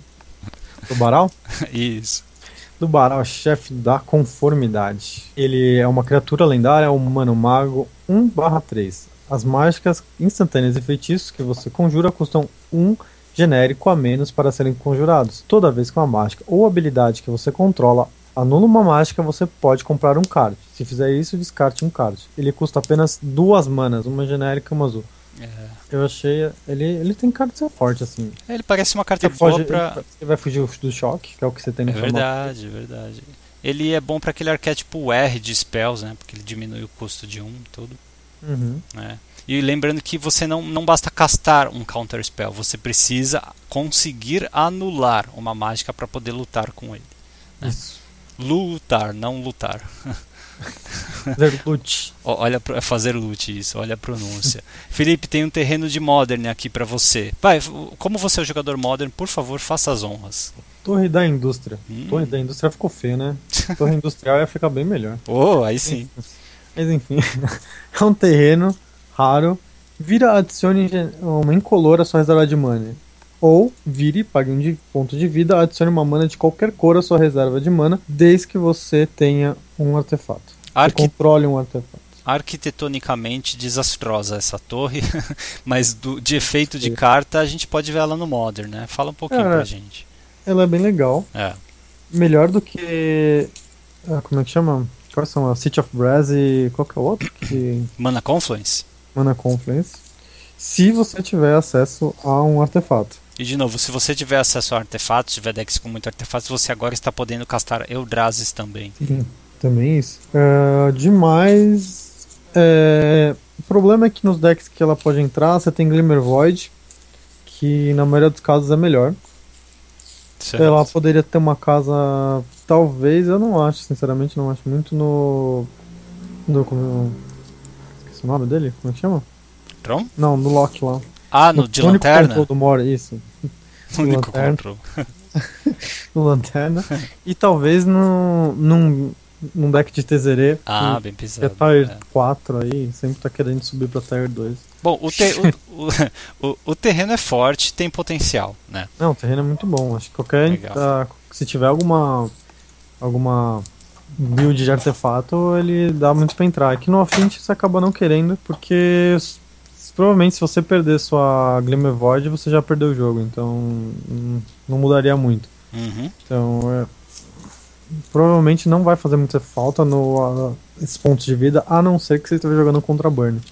Do Baral? Isso. Do Baral, chefe da conformidade. Ele é uma criatura lendária, um humano mago um barra três. As mágicas instantâneas e feitiços que você conjura custam um genérico a menos para serem conjurados. Toda vez que uma mágica ou habilidade que você controla anula uma mágica, você pode comprar um card. Se fizer isso, descarte um card. Ele custa apenas duas manas, uma genérica e uma azul. É. Eu achei. Ele, ele tem cara de ser forte, assim. Ele parece uma carta Ele, boa foge, pra. ele vai fugir do choque, que é o que você tem no É seu mapa. verdade, é verdade. Ele é bom pra aquele arquétipo R de spells, né? Porque ele diminui o custo de um e tudo. Uhum. Né? E lembrando que você não, não basta castar um counter spell, você precisa conseguir anular uma mágica para poder lutar com ele. Né? Isso. Lutar, não lutar. Fazer loot. Ó, olha pra, fazer loot, isso, olha a pronúncia. Felipe, tem um terreno de Modern aqui para você. Vai, como você é o jogador Modern, por favor, faça as honras. Torre da Indústria. Hum. Torre da Indústria ficou feio, né? Torre Industrial ia ficar bem melhor. Oh, aí sim. Mas enfim, é um terreno raro. Vira, adicione gen- uma incolor à sua reserva de mana. Ou vire, pague um de ponto de vida, adicione uma mana de qualquer cor à sua reserva de mana, desde que você tenha um artefato. Arqui- Você controle um artefato. Arquitetonicamente desastrosa essa torre, mas do, de efeito de carta a gente pode ver ela no Modern, né? Fala um pouquinho Cara, pra gente. Ela é bem legal. É. Melhor do que. ah, como é que chama? Quais são? A City of Brass e qual que é o outro? Que... Mana Confluence? Mana Confluence. Se você tiver acesso a um artefato. E de novo, se você tiver acesso a artefatos, tiver decks com muito artefatos, você agora está podendo castar Eldrazi também. Sim, também isso. É, demais. É, o problema é que nos decks que ela pode entrar, você tem Glimmer Void, que na maioria dos casos é melhor. Certo. Ela poderia ter uma casa. Talvez, eu não acho, sinceramente, não acho muito no. No. Como, esqueci o nome dele? Como é que chama? Tron? Não, no Loki lá. Ah, no de único lanterna? control do Mora, isso. No único lanterna. control. No Lanterna. E talvez no, num, num deck de Tezerê. Ah, que bem que é pisado. Tier É. quatro aí, sempre tá querendo subir pra Tier dois. Bom, o, te- o, o, o, o terreno é forte, tem potencial, né? Não, o terreno é muito bom. Acho que qualquer. Legal. ah, se tiver alguma. Alguma build de artefato, ele dá muito pra entrar. Aqui no Affinity você acaba não querendo, porque s- provavelmente se você perder sua Glimmer Void, você já perdeu o jogo, então hum, não mudaria muito. Uhum. Então, é, provavelmente não vai fazer muita falta no, a, esses pontos de vida, a não ser que você esteja jogando contra Burn.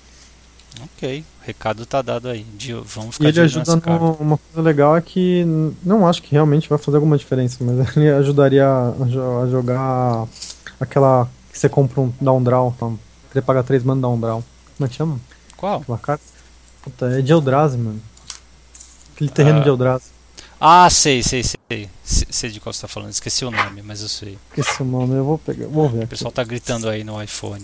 Ok, o recado tá dado aí. De, vamos E ficar ele de olho ajuda nessa carta. no, uma coisa legal é que n- não acho que realmente vai fazer alguma diferença, mas ele ajudaria a, jo- a jogar aquela que você compra um down draw, tá? Você paga três mana down draw. Como é que chama? Qual? Aquela carta? Puta, é de Eldrazi, mano. Aquele terreno Ah. de Eldrazi. Ah, sei, sei, sei. Se- Sei de qual você tá falando, esqueci o nome, mas eu sei. Esqueci o nome, eu vou pegar, vou ver O aqui. pessoal tá gritando aí no iPhone.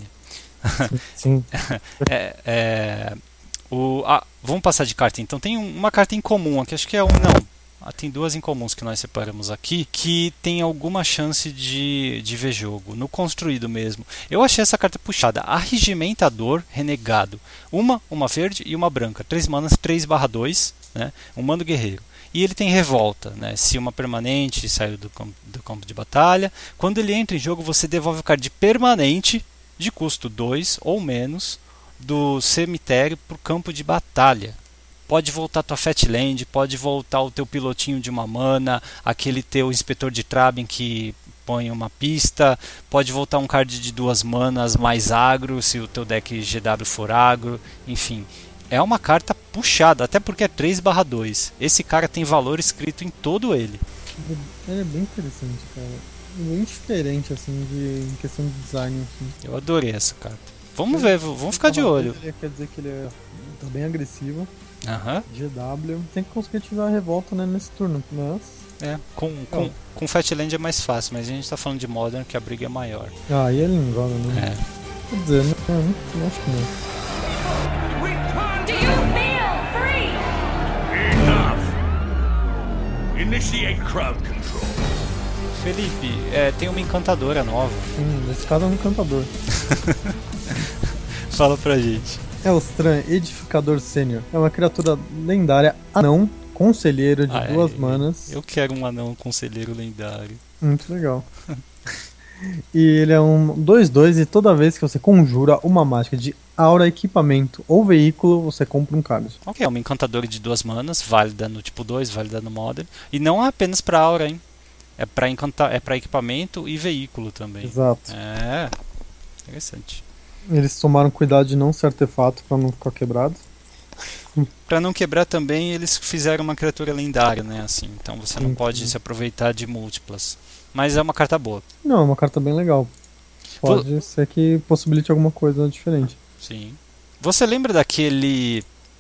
Sim. É, é, o, ah, vamos passar de carta então. Tem um- uma carta em comum aqui, acho que é um. Não. Ah, tem duas incomuns que nós separamos aqui que tem alguma chance de, de ver jogo. No construído mesmo. Eu achei essa carta puxada. Arregimentador Renegado. Uma, uma verde e uma branca. Três manas, três barra dois. Né? Um mando guerreiro. E ele tem revolta. Né? Se uma permanente saiu do campo, do campo de batalha. Quando ele entra em jogo, você devolve o card permanente de custo dois ou menos do cemitério para o campo de batalha. Pode voltar tua Fatland, pode voltar o teu pilotinho de uma mana, aquele teu inspetor de Traben que põe uma pista, pode voltar um card de duas manas mais agro, se o teu deck G W for agro, enfim. É uma carta puxada, até porque é três barra dois. Esse cara tem valor escrito em todo ele. Ele é bem interessante, cara. Bem diferente, assim, de em questão de design, assim. Eu adorei essa carta. Vamos ver, v- vamos ficar de olho. Ele quer dizer que ele é tá bem agressivo. Aham. G W. Tem que conseguir ativar a revolta, né, nesse turno. Mas. É, com, com, com Fatland é mais fácil, mas a gente tá falando de Modern que a briga é maior. Ah, e ele não joga, né? É. Quer dizer, não, não, não acho que não. Do you feel free? Enough! Initiate crowd control. Felipe, é, tem uma encantadora nova. Hum, nesse caso é um encantador. Fala pra gente. É o Stran Edificador Sênior. É uma criatura lendária anão, conselheiro de Ah, é, duas manas. Eu quero um anão conselheiro lendário. Muito legal. E ele é um dois dois e toda vez que você conjura uma mágica de aura, equipamento ou veículo, você compra um card. Ok, é uma encantadora de duas manas, válida no tipo dois, válida no Modern. E não é apenas pra aura, hein? É pra, encantar, é pra equipamento e veículo também. Exato. É, interessante. Eles tomaram cuidado de não ser artefato pra não ficar quebrado. Pra não quebrar também, eles fizeram uma criatura lendária, né? Assim, então você não Sim, pode sim. se aproveitar de múltiplas. Mas é uma carta boa, Não, é uma carta bem legal. Pode ser que possibilite alguma coisa diferente. sim. Você lembra daquele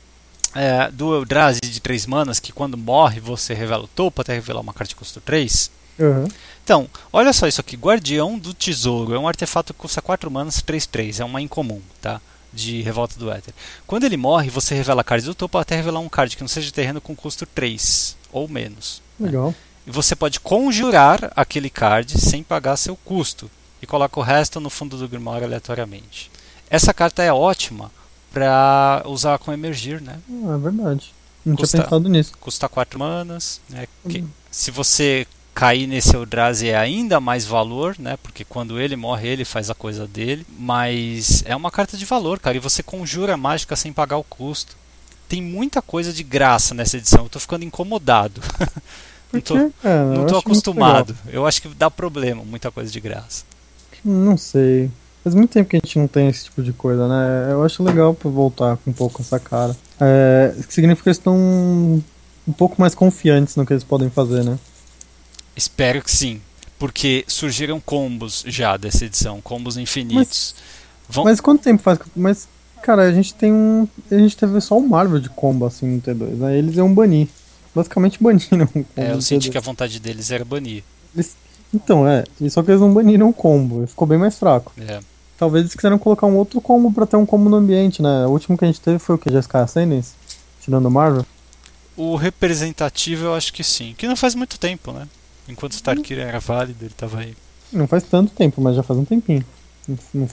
é, do Eldrazi de três manas que quando morre você revela o topo até revelar uma carta de custo três? Uhum. Então, olha só isso aqui, Guardião do Tesouro, é um artefato que custa quatro manas, três três, é uma incomum, tá? De Revolta do Éter. Quando ele morre, você revela cards do topo até revelar um card que não seja de terreno com custo três ou menos. Legal. E você pode conjurar aquele card sem pagar seu custo e coloca o resto no fundo do Grimório aleatoriamente. Essa carta é ótima para usar com Emergir, né? Ah, é verdade. Não Custa- tinha pensado nisso. Custa quatro manas, né? Que- Hum. se você cair nesse Eldrazi é ainda mais valor, né? Porque quando ele morre, ele faz a coisa dele. Mas é uma carta de valor, cara. E você conjura a mágica sem pagar o custo. Tem muita coisa de graça nessa edição. Eu tô ficando incomodado. não tô, Porque, é, eu não tô acho muito acostumado. Eu acho que dá problema, muita coisa de graça. legal. Não sei. Faz muito tempo que a gente não tem esse tipo de coisa, né? Eu acho legal pra voltar com um pouco essa cara. É, significa que eles estão um pouco mais confiantes no que eles podem fazer, né? Espero que sim. Porque surgiram combos já dessa edição. Combos infinitos. Vão... Mas quanto tempo faz? Mas, cara, a gente tem um. A gente teve só um Marvel de combo assim no T dois, né? Eles iam banir. Basicamente baniram o combo. É, eu no senti T dois. que a vontade deles era banir. Eles- Então, é. e Só que eles não baniram o combo. Ficou bem mais fraco. É. Talvez eles quiseram colocar um outro combo pra ter um combo no ambiente, né? O último que a gente teve foi o que? Jeskai Ascendance? Tirando o Marvel? O representativo eu acho que sim. Que não faz muito tempo, né? Enquanto o Starkiller era válido, ele tava aí. Não faz tanto tempo, mas já faz um tempinho. Não- não-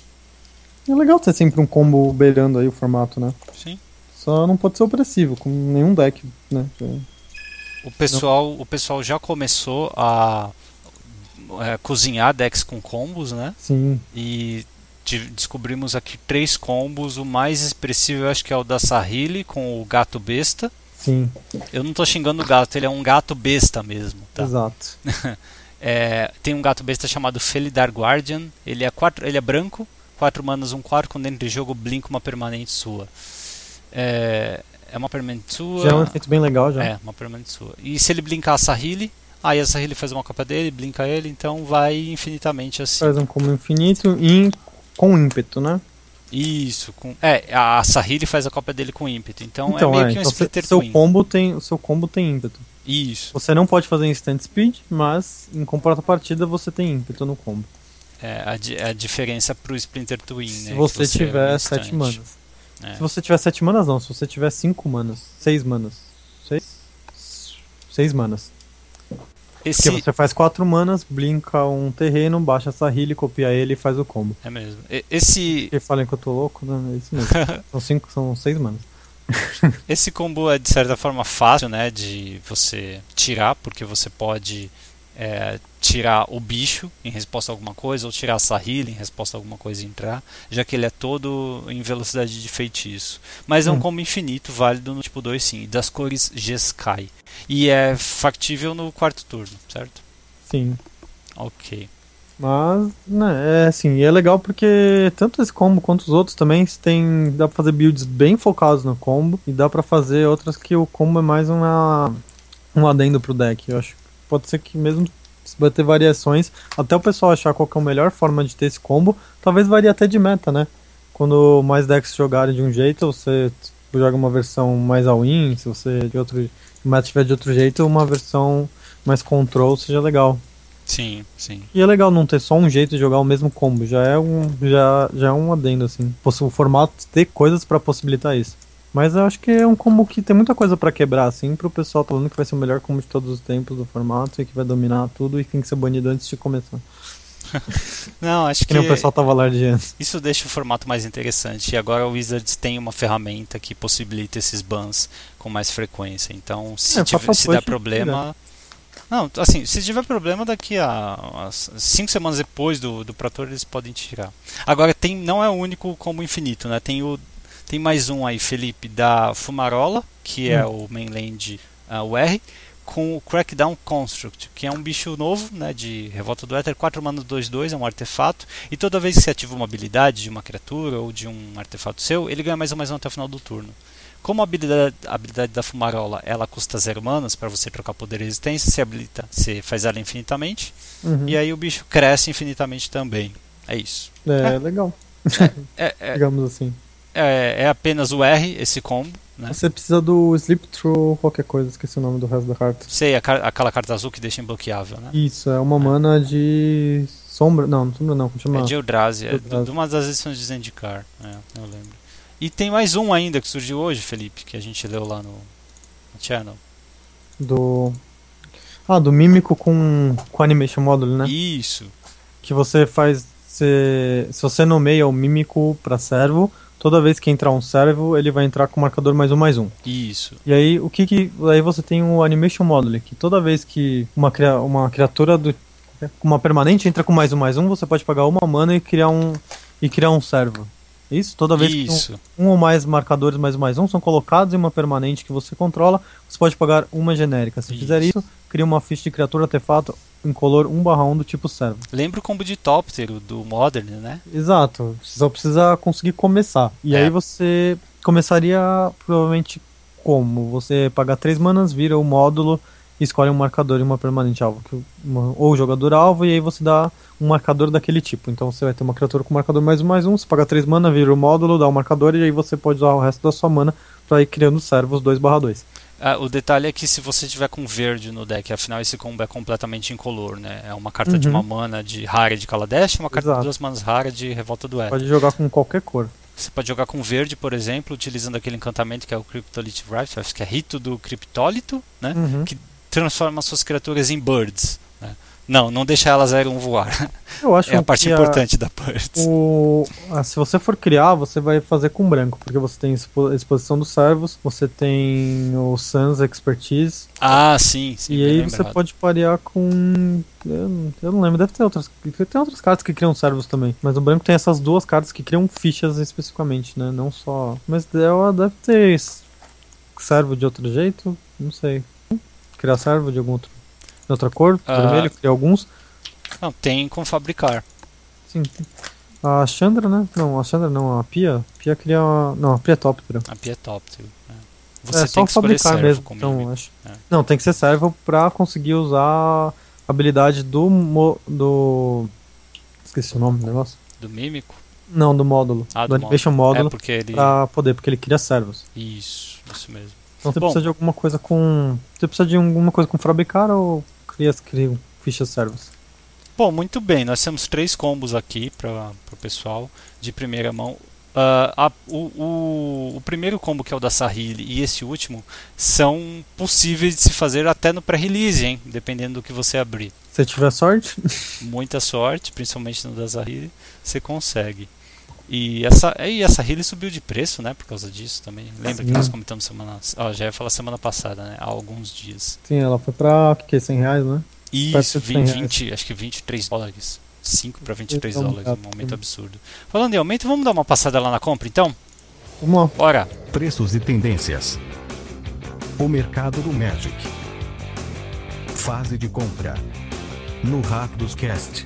É legal ter sempre um combo beirando aí o formato, né? Sim. Só não pode ser opressivo, com nenhum deck, né? O pessoal, o pessoal já começou a é, cozinhar decks com combos, né? Sim. E de, descobrimos aqui três combos. O mais expressivo eu acho que é o da Sahili com o gato besta. Sim. Eu não tô xingando o gato, ele é um gato besta mesmo, tá? Exato. É, tem um gato besta chamado Felidar Guardian. Ele é, quatro, ele é branco, quatro manas, um quatro. Quando entra em jogo, blinka uma permanente sua. É, é uma permanente sua. Já é um efeito bem legal, já. É, uma permanente sua. E se ele blinkar a Sahili, aí a Sahili faz uma cópia dele, blinka ele, então vai infinitamente assim. Faz um combo infinito e com ímpeto, né? Isso, com, é, a Sahili faz a cópia dele com ímpeto. Então, Então, é meio é, que um então splitter seu twin. combo tem, o seu combo tem ímpeto. Isso. Você não pode fazer instant speed, mas em contrapartida você tem ímpeto no combo. É a, di- a diferença pro Splinter Twin, Se né? você, que você tiver é sete instant. manas. É. Se você tiver sete manas, não. Se você tiver cinco manas. seis manas. seis? seis manas. Esse Porque você faz quatro manas, blinka um terreno, baixa essa heal, copia ele e faz o combo. é mesmo. E- Esse Porque falem que eu tô louco, né? É isso mesmo. São cinco, são seis manas. esse combo é de certa forma fácil, né, de você tirar, porque você pode é, tirar o bicho em resposta a alguma coisa, ou tirar a Sahili em resposta a alguma coisa e entrar, já que ele é todo em velocidade de feitiço. Mas é um Hum. combo infinito, válido no tipo dois sim, das cores Jeskai. E é factível no quarto turno, certo? Sim. Ok. Mas, né, é assim, e é legal porque tanto esse combo quanto os outros também tem, dá pra fazer builds bem focados no combo e dá pra fazer outras que o combo é mais uma, um adendo pro deck. Eu acho que pode ser que mesmo se vai ter variações, até o pessoal achar qual que é a melhor forma de ter esse combo, talvez varie até de meta, né? Quando mais decks jogarem de um jeito, você joga uma versão mais all-in, se você de outro, o meta tiver de outro jeito, uma versão mais control seja legal. Sim, sim. E é legal não ter só um jeito de jogar o mesmo combo, já é um, já, já é um adendo, assim. O formato ter coisas pra possibilitar isso. Mas eu acho que é um combo que tem muita coisa pra quebrar, assim, pro pessoal falando que vai ser o melhor combo de todos os tempos do formato e que vai dominar tudo e que tem que ser banido antes de começar. Não, acho Que que nem o pessoal tava alardeando. isso deixa o formato mais interessante. E agora o Wizards tem uma ferramenta que possibilita esses bans com mais frequência. Então, se, É, tiver, Fatal se Push der problema. Não, assim, se tiver problema, daqui a as cinco semanas depois do, do Pro Tour eles podem tirar. Agora, tem, não é o único combo infinito, né? Tem, o, tem mais um aí, Felipe, da Fumarola, que é Hum. o mainland uh, U R, com o Crackdown Construct, que é um bicho novo, né, de Revolta do Éter, quatro manas dois dois, é um artefato, e toda vez que você ativa uma habilidade de uma criatura ou de um artefato seu, ele ganha mais ou mais um até o final do turno. Como a habilidade, a habilidade da Fumarola ela custa zero manas para você trocar poder e resistência, você habilita, você faz ela infinitamente, Uhum. e aí o bicho cresce infinitamente também. É isso. É, legal, É, é, digamos assim. é, é apenas o R, esse combo, né? Você precisa do Sleep Through qualquer coisa, esqueci o nome do resto da carta. Sei, a car- aquela carta azul que deixa imbloqueável, né? Isso, é uma mana de sombra, não, não sombra não, como chama? É de Eldrazi, é Eldrazi. de uma das edições de Zendikar, é, eu lembro. E tem mais um ainda que surgiu hoje, Felipe, que a gente leu lá no, no channel. Do... Ah, do Mímico com, com Animation Module, né? Isso, Que você faz... Se, se você nomeia o Mímico pra servo, toda vez que entrar um servo, ele vai entrar com o marcador mais um, mais um. isso. E aí, o que que... Aí você tem o Animation Module, que toda vez que uma, cria, uma criatura do, uma permanente entra com mais um, mais um, você pode pagar uma mana e criar um, e criar um servo. Isso? Toda vez Isso. que um, um ou mais marcadores mais um, mais um são colocados em uma permanente que você controla, você pode pagar uma genérica. Se Isso. fizer isso, cria uma ficha de criatura artefato em color um barra um do tipo servo. Lembra o combo de Toptero do Modern, né? Exato. Você só precisa conseguir começar. E É. aí você começaria provavelmente como? Você paga três manas, vira o módulo e escolhe um marcador e uma permanente alvo. Que uma- ou o jogador alvo, e aí você dá um marcador daquele tipo. Então você vai ter uma criatura com marcador mais um, mais um, você paga três mana, vira o módulo, dá o marcador, e aí você pode usar o resto da sua mana pra ir criando servos dois barra dois. Ah, o detalhe é que se você tiver com verde no deck, afinal esse combo é completamente incolor, né? É uma carta de Uhum. uma mana de rara de Kaladesh e uma carta Exato. de duas manas rara de Revolta do Éter. Pode jogar com qualquer cor. Você pode jogar com verde, por exemplo, utilizando aquele encantamento que é o Cryptolith Rite, que é rito do Criptólito, né? Uhum. Que transforma suas criaturas em birds, né? Não, não deixa elas zero um voar. Eu acho É a parte que importante da Parts. O, ah, se você for criar, você vai fazer com branco, porque você tem expo- exposição dos servos, você tem o Sans Expertise, Ah, sim, sim. e bem aí lembrado. você pode parear com. Eu, não- eu não lembro, deve ter outras. Tem outras cartas que criam servos também, mas o branco tem essas duas cartas que criam fichas especificamente, né? Não só. Mas ela deve ter s- servo de outro jeito, não sei. Criar servo de algum outro. De outra cor, Ah. vermelho, criar alguns. Não, tem como fabricar. Sim. A Chandra, né? Não, a Chandra não, a Pia. A Pia cria. Não, a Pia é Tóptero. A Pietoptero. Né? Você É tem só que escolher fabricar servo mesmo. com Então, mímico. acho. É. Não, tem que ser servo pra conseguir usar a habilidade do. Mo... do. Esqueci o nome do negócio. Do mímico? Não, do módulo. Ah, do, do Animation módulo. Módulo. É porque ele... Pra poder, porque ele cria servos. Isso, isso mesmo. Então você Bom. precisa de alguma coisa com. Você precisa de alguma coisa com fabricar ou cria, cria fichas servos? Bom, muito bem, nós temos três combos aqui para o pessoal de primeira mão. Ah, a- o, o, o primeiro combo, que é o da Sahili, e esse último são possíveis de se fazer até no pré-release, hein? Dependendo do que você abrir. Se tiver sorte. Muita sorte, principalmente no da Sahili, você consegue. E essa, e a Sahili subiu de preço, né? Por causa disso também. Lembra que Sim. nós comentamos semana. Ó, já ia falar semana passada, né? Há alguns dias. Sim, ela foi pra que, cem reais, né? Isso, de cem vinte, reais. vinte, acho que vinte e três dólares. cinco para vinte e três Então, dólares, tá, um aumento sim. absurdo. Falando em aumento, vamos dar uma passada lá na compra então? Vamos lá. Bora! Preços e tendências. O mercado do Magic. Fase de compra. No Rápidos Cast.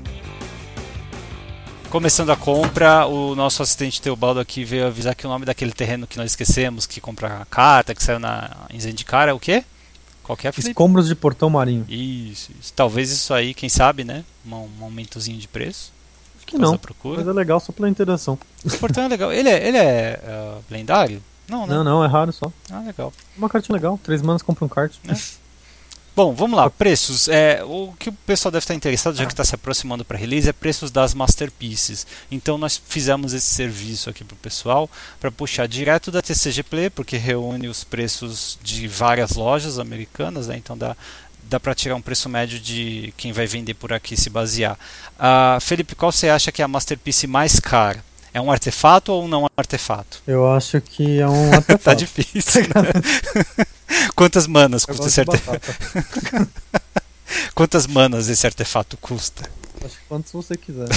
Começando a compra, o nosso assistente Teobaldo aqui veio avisar que o nome daquele terreno que nós esquecemos, que compra a carta, que saiu na em Zendikar, é o quê? Qual que é, Felipe? Escombros de portão marinho. Isso, isso. Talvez isso aí, quem sabe, né? Um, um aumentozinho de preço. Acho que Faz não. a procura. Mas é legal só pela interação. O portão é legal. Ele é, ele é ah, lendário? Não, né? Não, não, é raro só. Ah, legal. Uma cartinha legal. Três manas compra um kart. Bom, vamos lá, preços. É, o que o pessoal deve estar interessado, já que está se aproximando para release, é preços das Masterpieces. Então nós fizemos esse serviço aqui para o pessoal, para puxar direto da T C G Play, porque reúne os preços de várias lojas americanas, né? Então dá, dá para tirar um preço médio de quem vai vender por aqui se basear. Ah, Felipe, qual você acha que é a Masterpiece mais cara? É um artefato ou não artefato? Eu acho que é um artefato. Tá difícil. Né? Quantas manas Eu custa gosto esse de artefato? batata. Quantas manas esse artefato custa? Acho que quantos você quiser.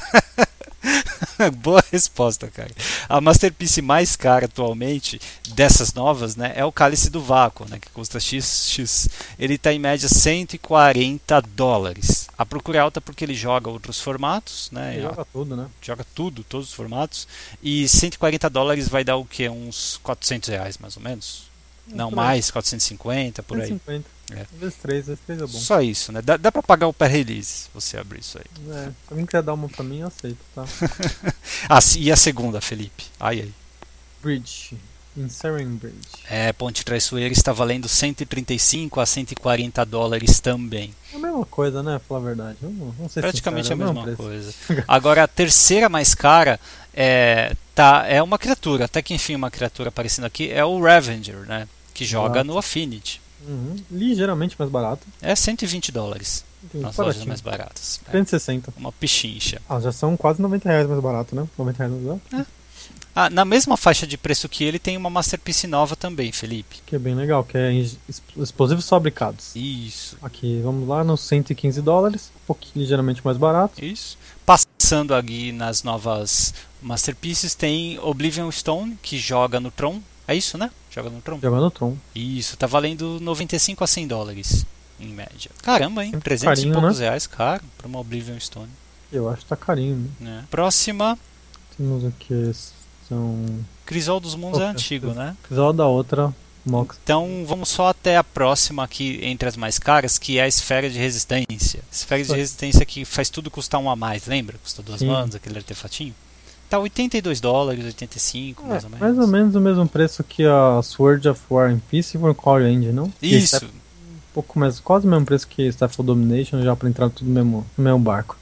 Boa resposta, cara. A Masterpiece mais cara atualmente dessas novas, né, é o Cálice do Vácuo, né, que custa X X. Ele está em média cento e quarenta dólares. A procura é alta porque ele joga outros formatos, né? Ele joga tudo, né? Joga tudo, todos os formatos. E cento e quarenta dólares vai dar o que? Uns quatrocentos reais mais ou menos? Não, por aí. mais, quatrocentos e cinquenta, por aí. cento e cinquenta. É. Vezes três, vezes três é bom. Só isso, né? Dá, dá pra pagar o pré-release se você abrir isso aí. É, se alguém quiser dar uma pra mim, eu aceito, tá? Ah, e a segunda, Felipe? Ai, ai. Bridge. Insering Bridge. É, Ponte Traiçoeira está valendo cento e trinta e cinco a cento e quarenta dólares também. É a mesma coisa, né? Pra falar a verdade. Vamos, vamos ser Praticamente sinceros, a é o mesma mesmo coisa. preço. Agora, a terceira mais cara é, tá, é uma criatura, até que enfim uma criatura aparecendo aqui, é o Ravager, né? Que joga Exato. no Affinity. Uhum. Ligeiramente mais barato. É cento e vinte dólares nas lojas Baratinho. mais baratas. É trezentos e sessenta. uma pichincha. Ah, já são quase noventa reais mais barato, né? noventa reais mais barato. Ah, na mesma faixa de preço que ele, tem uma Masterpiece nova também, Felipe. Que é bem legal, que é ex- explosivos fabricados. Isso, Aqui, vamos lá, nos cento e quinze dólares. Um pouquinho ligeiramente mais barato. isso. Passando aqui nas novas Masterpieces, tem Oblivion Stone, que joga no Tron. É isso, né? Joga no Tron. Jogando o Tron. Isso, tá valendo noventa e cinco a cem dólares, em média. Caramba, hein? Sempre trezentos carinho, e poucos né? reais, caro, pra uma Oblivion Stone. Eu acho que tá carinho, né? Né? Próxima, Temos aqui, são... Crisol dos Mundos é Opa, antigo, esse- né? Crisol da outra, Mox. Então vamos só até a próxima aqui, entre as mais caras, que é a Esfera de Resistência. Esfera de Oi. Resistência que faz tudo custar um a mais, lembra? Custa duas Sim. manas, aquele artefatinho. Tá oitenta e dois dólares, oitenta e cinco, mais É, ou menos. mais ou menos o mesmo preço que a Sword of War and Peace e Warcore End, não? Que Isso, é um pouco mais, quase o mesmo preço que Staffel Domination, já pra entrar tudo no mesmo, no mesmo barco.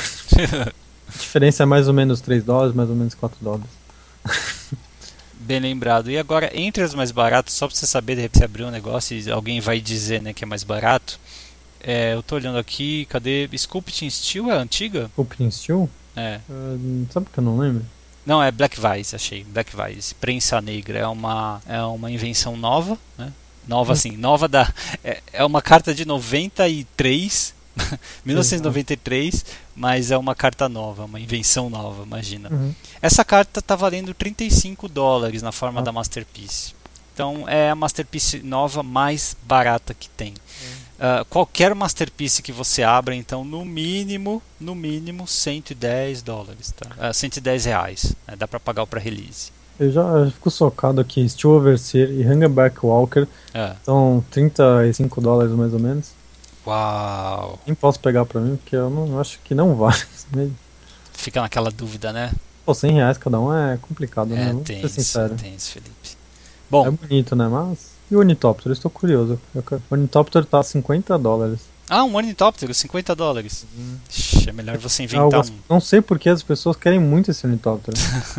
A diferença é mais ou menos três dólares, mais ou menos quatro dólares. bem lembrado. E agora, entre as mais baratas, só pra você saber, de repente você abrir um negócio e alguém vai dizer, né, que é mais barato, É, eu tô olhando aqui, cadê? Sculpting Steel é a antiga? Sculpting Steel? É. Uh, sabe que eu não lembro? Não, é Black Vice, achei. Black Vice. Prensa negra é uma, é uma invenção nova, né? Nova assim, nova da... É, é uma carta de noventa e três, mil novecentos e noventa e três, mas é uma carta nova, uma invenção nova, imagina. Uhum. Essa carta tá valendo trinta e cinco dólares na forma Ah. da Masterpiece. Então é a Masterpiece nova mais barata que tem. Uh, qualquer Masterpiece que você abra, então no mínimo, no mínimo cento e dez dólares, tá? Uh, cento e dez reais, né? Dá pra pagar o pré-release. Eu já eu fico socado aqui. Steel Overseer e Hangback Walker É. são trinta e cinco dólares mais ou menos. Uau! Nem posso pegar pra mim, porque eu não eu acho que não vale. Fica naquela dúvida, né? Pô, cem reais cada um é complicado, né? É, Vamos tem ser isso, sincero. tem isso, Felipe. Bom, É bonito, né? Mas. E o Ornithopter? Eu estou curioso. O Ornithopter tá cinquenta dólares. ah, um Ornitóptero, cinquenta dólares. Ixi, é melhor você Ah, eu inventar gosto- um. Não sei porque as pessoas querem muito esse Ornithopter.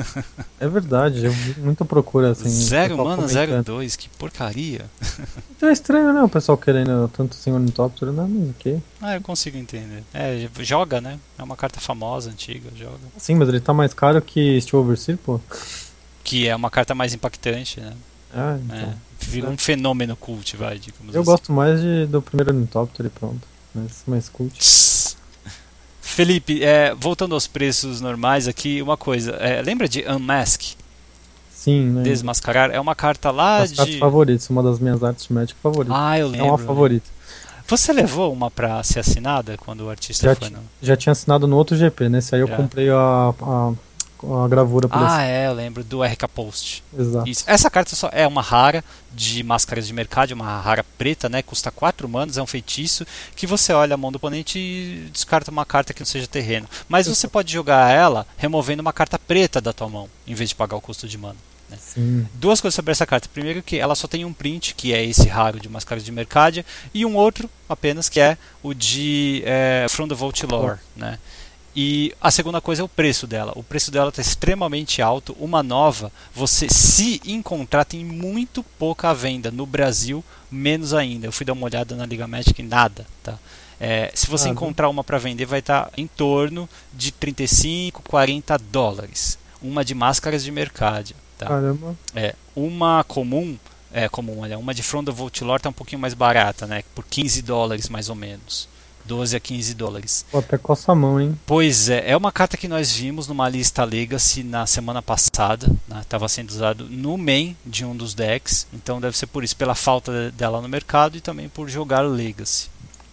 É verdade, eu vi muita procura assim. Zero pessoal mana, comentando. zero dois, que porcaria. Então é estranho, né? O pessoal querendo tanto sem Ornithopter, né? Mas o quê? Ah, eu consigo entender. É, joga, né? É uma carta famosa, antiga, joga. Sim, mas ele tá mais caro que Steel Overseer, pô. Que é uma carta mais impactante, né? Ah, É, então. vira um fenômeno cult, vai, digamos Eu assim. gosto mais de, do primeiro Ornithopter e pronto. Mas mais cult. Tss. Felipe, é, voltando aos preços normais aqui, uma coisa. É, lembra de Unmask? Sim, né? Desmascarar? É uma carta lá As cartas de... favoritas, uma das minhas artes de Magic favoritas. Ah, eu é lembro. uma favorita. Você levou uma pra ser assinada quando o artista Já, foi ti- no... já tinha assinado no outro G P, nesse aí eu Já. comprei a, a, a gravura por Ah, é, eu lembro do R K Post. esse. Exato. Isso. Essa carta só é uma rara de máscaras de mercado, uma rara preta, né? Custa quatro manas, é um feitiço que você olha a mão do oponente e descarta uma carta que não seja terreno. Mas você pode jogar ela removendo uma carta preta da tua mão, em vez de pagar o custo de mana. Sim. Duas coisas sobre essa carta. Primeiro que ela só tem um print, que é esse raro de máscaras de mercado, e um outro apenas, que é o de é, From the Vault Lore, né? E a segunda coisa é o preço dela. O preço dela está extremamente alto. Uma nova, você se encontrar, tem muito pouca venda. No Brasil, menos ainda. Eu fui dar uma olhada na Liga Magic e nada, tá? É, se você Ah, encontrar uma para vender, vai estar em torno de trinta e cinco, quarenta dólares. Uma de máscaras de mercado. Tá. Caramba. É, uma comum, é comum, olha, uma de From the Vault Lore tá um pouquinho mais barata, né? Por quinze dólares mais ou menos. doze a quinze dólares. Pô, até coça a mão, hein? Pois é, é uma carta que nós vimos numa lista Legacy na semana passada, estava sendo usado no main de um dos decks, então deve ser por isso, pela falta dela no mercado e também por jogar Legacy.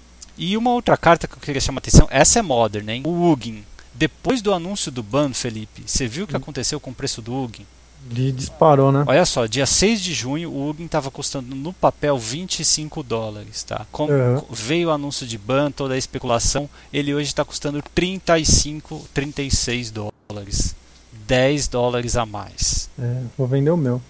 E uma outra carta que eu queria chamar a atenção, essa é Modern, hein? O Ugin. Depois do anúncio do ban, Felipe, você viu o que aconteceu com o preço do Ugin? Ele disparou, né? Olha só, dia seis de junho o Ugin estava custando no papel vinte e cinco dólares, tá? Com, Uhum. Veio o anúncio de ban, toda a especulação, ele hoje está custando trinta e cinco, trinta e seis dólares. dez dólares a mais. É, vou vender o meu.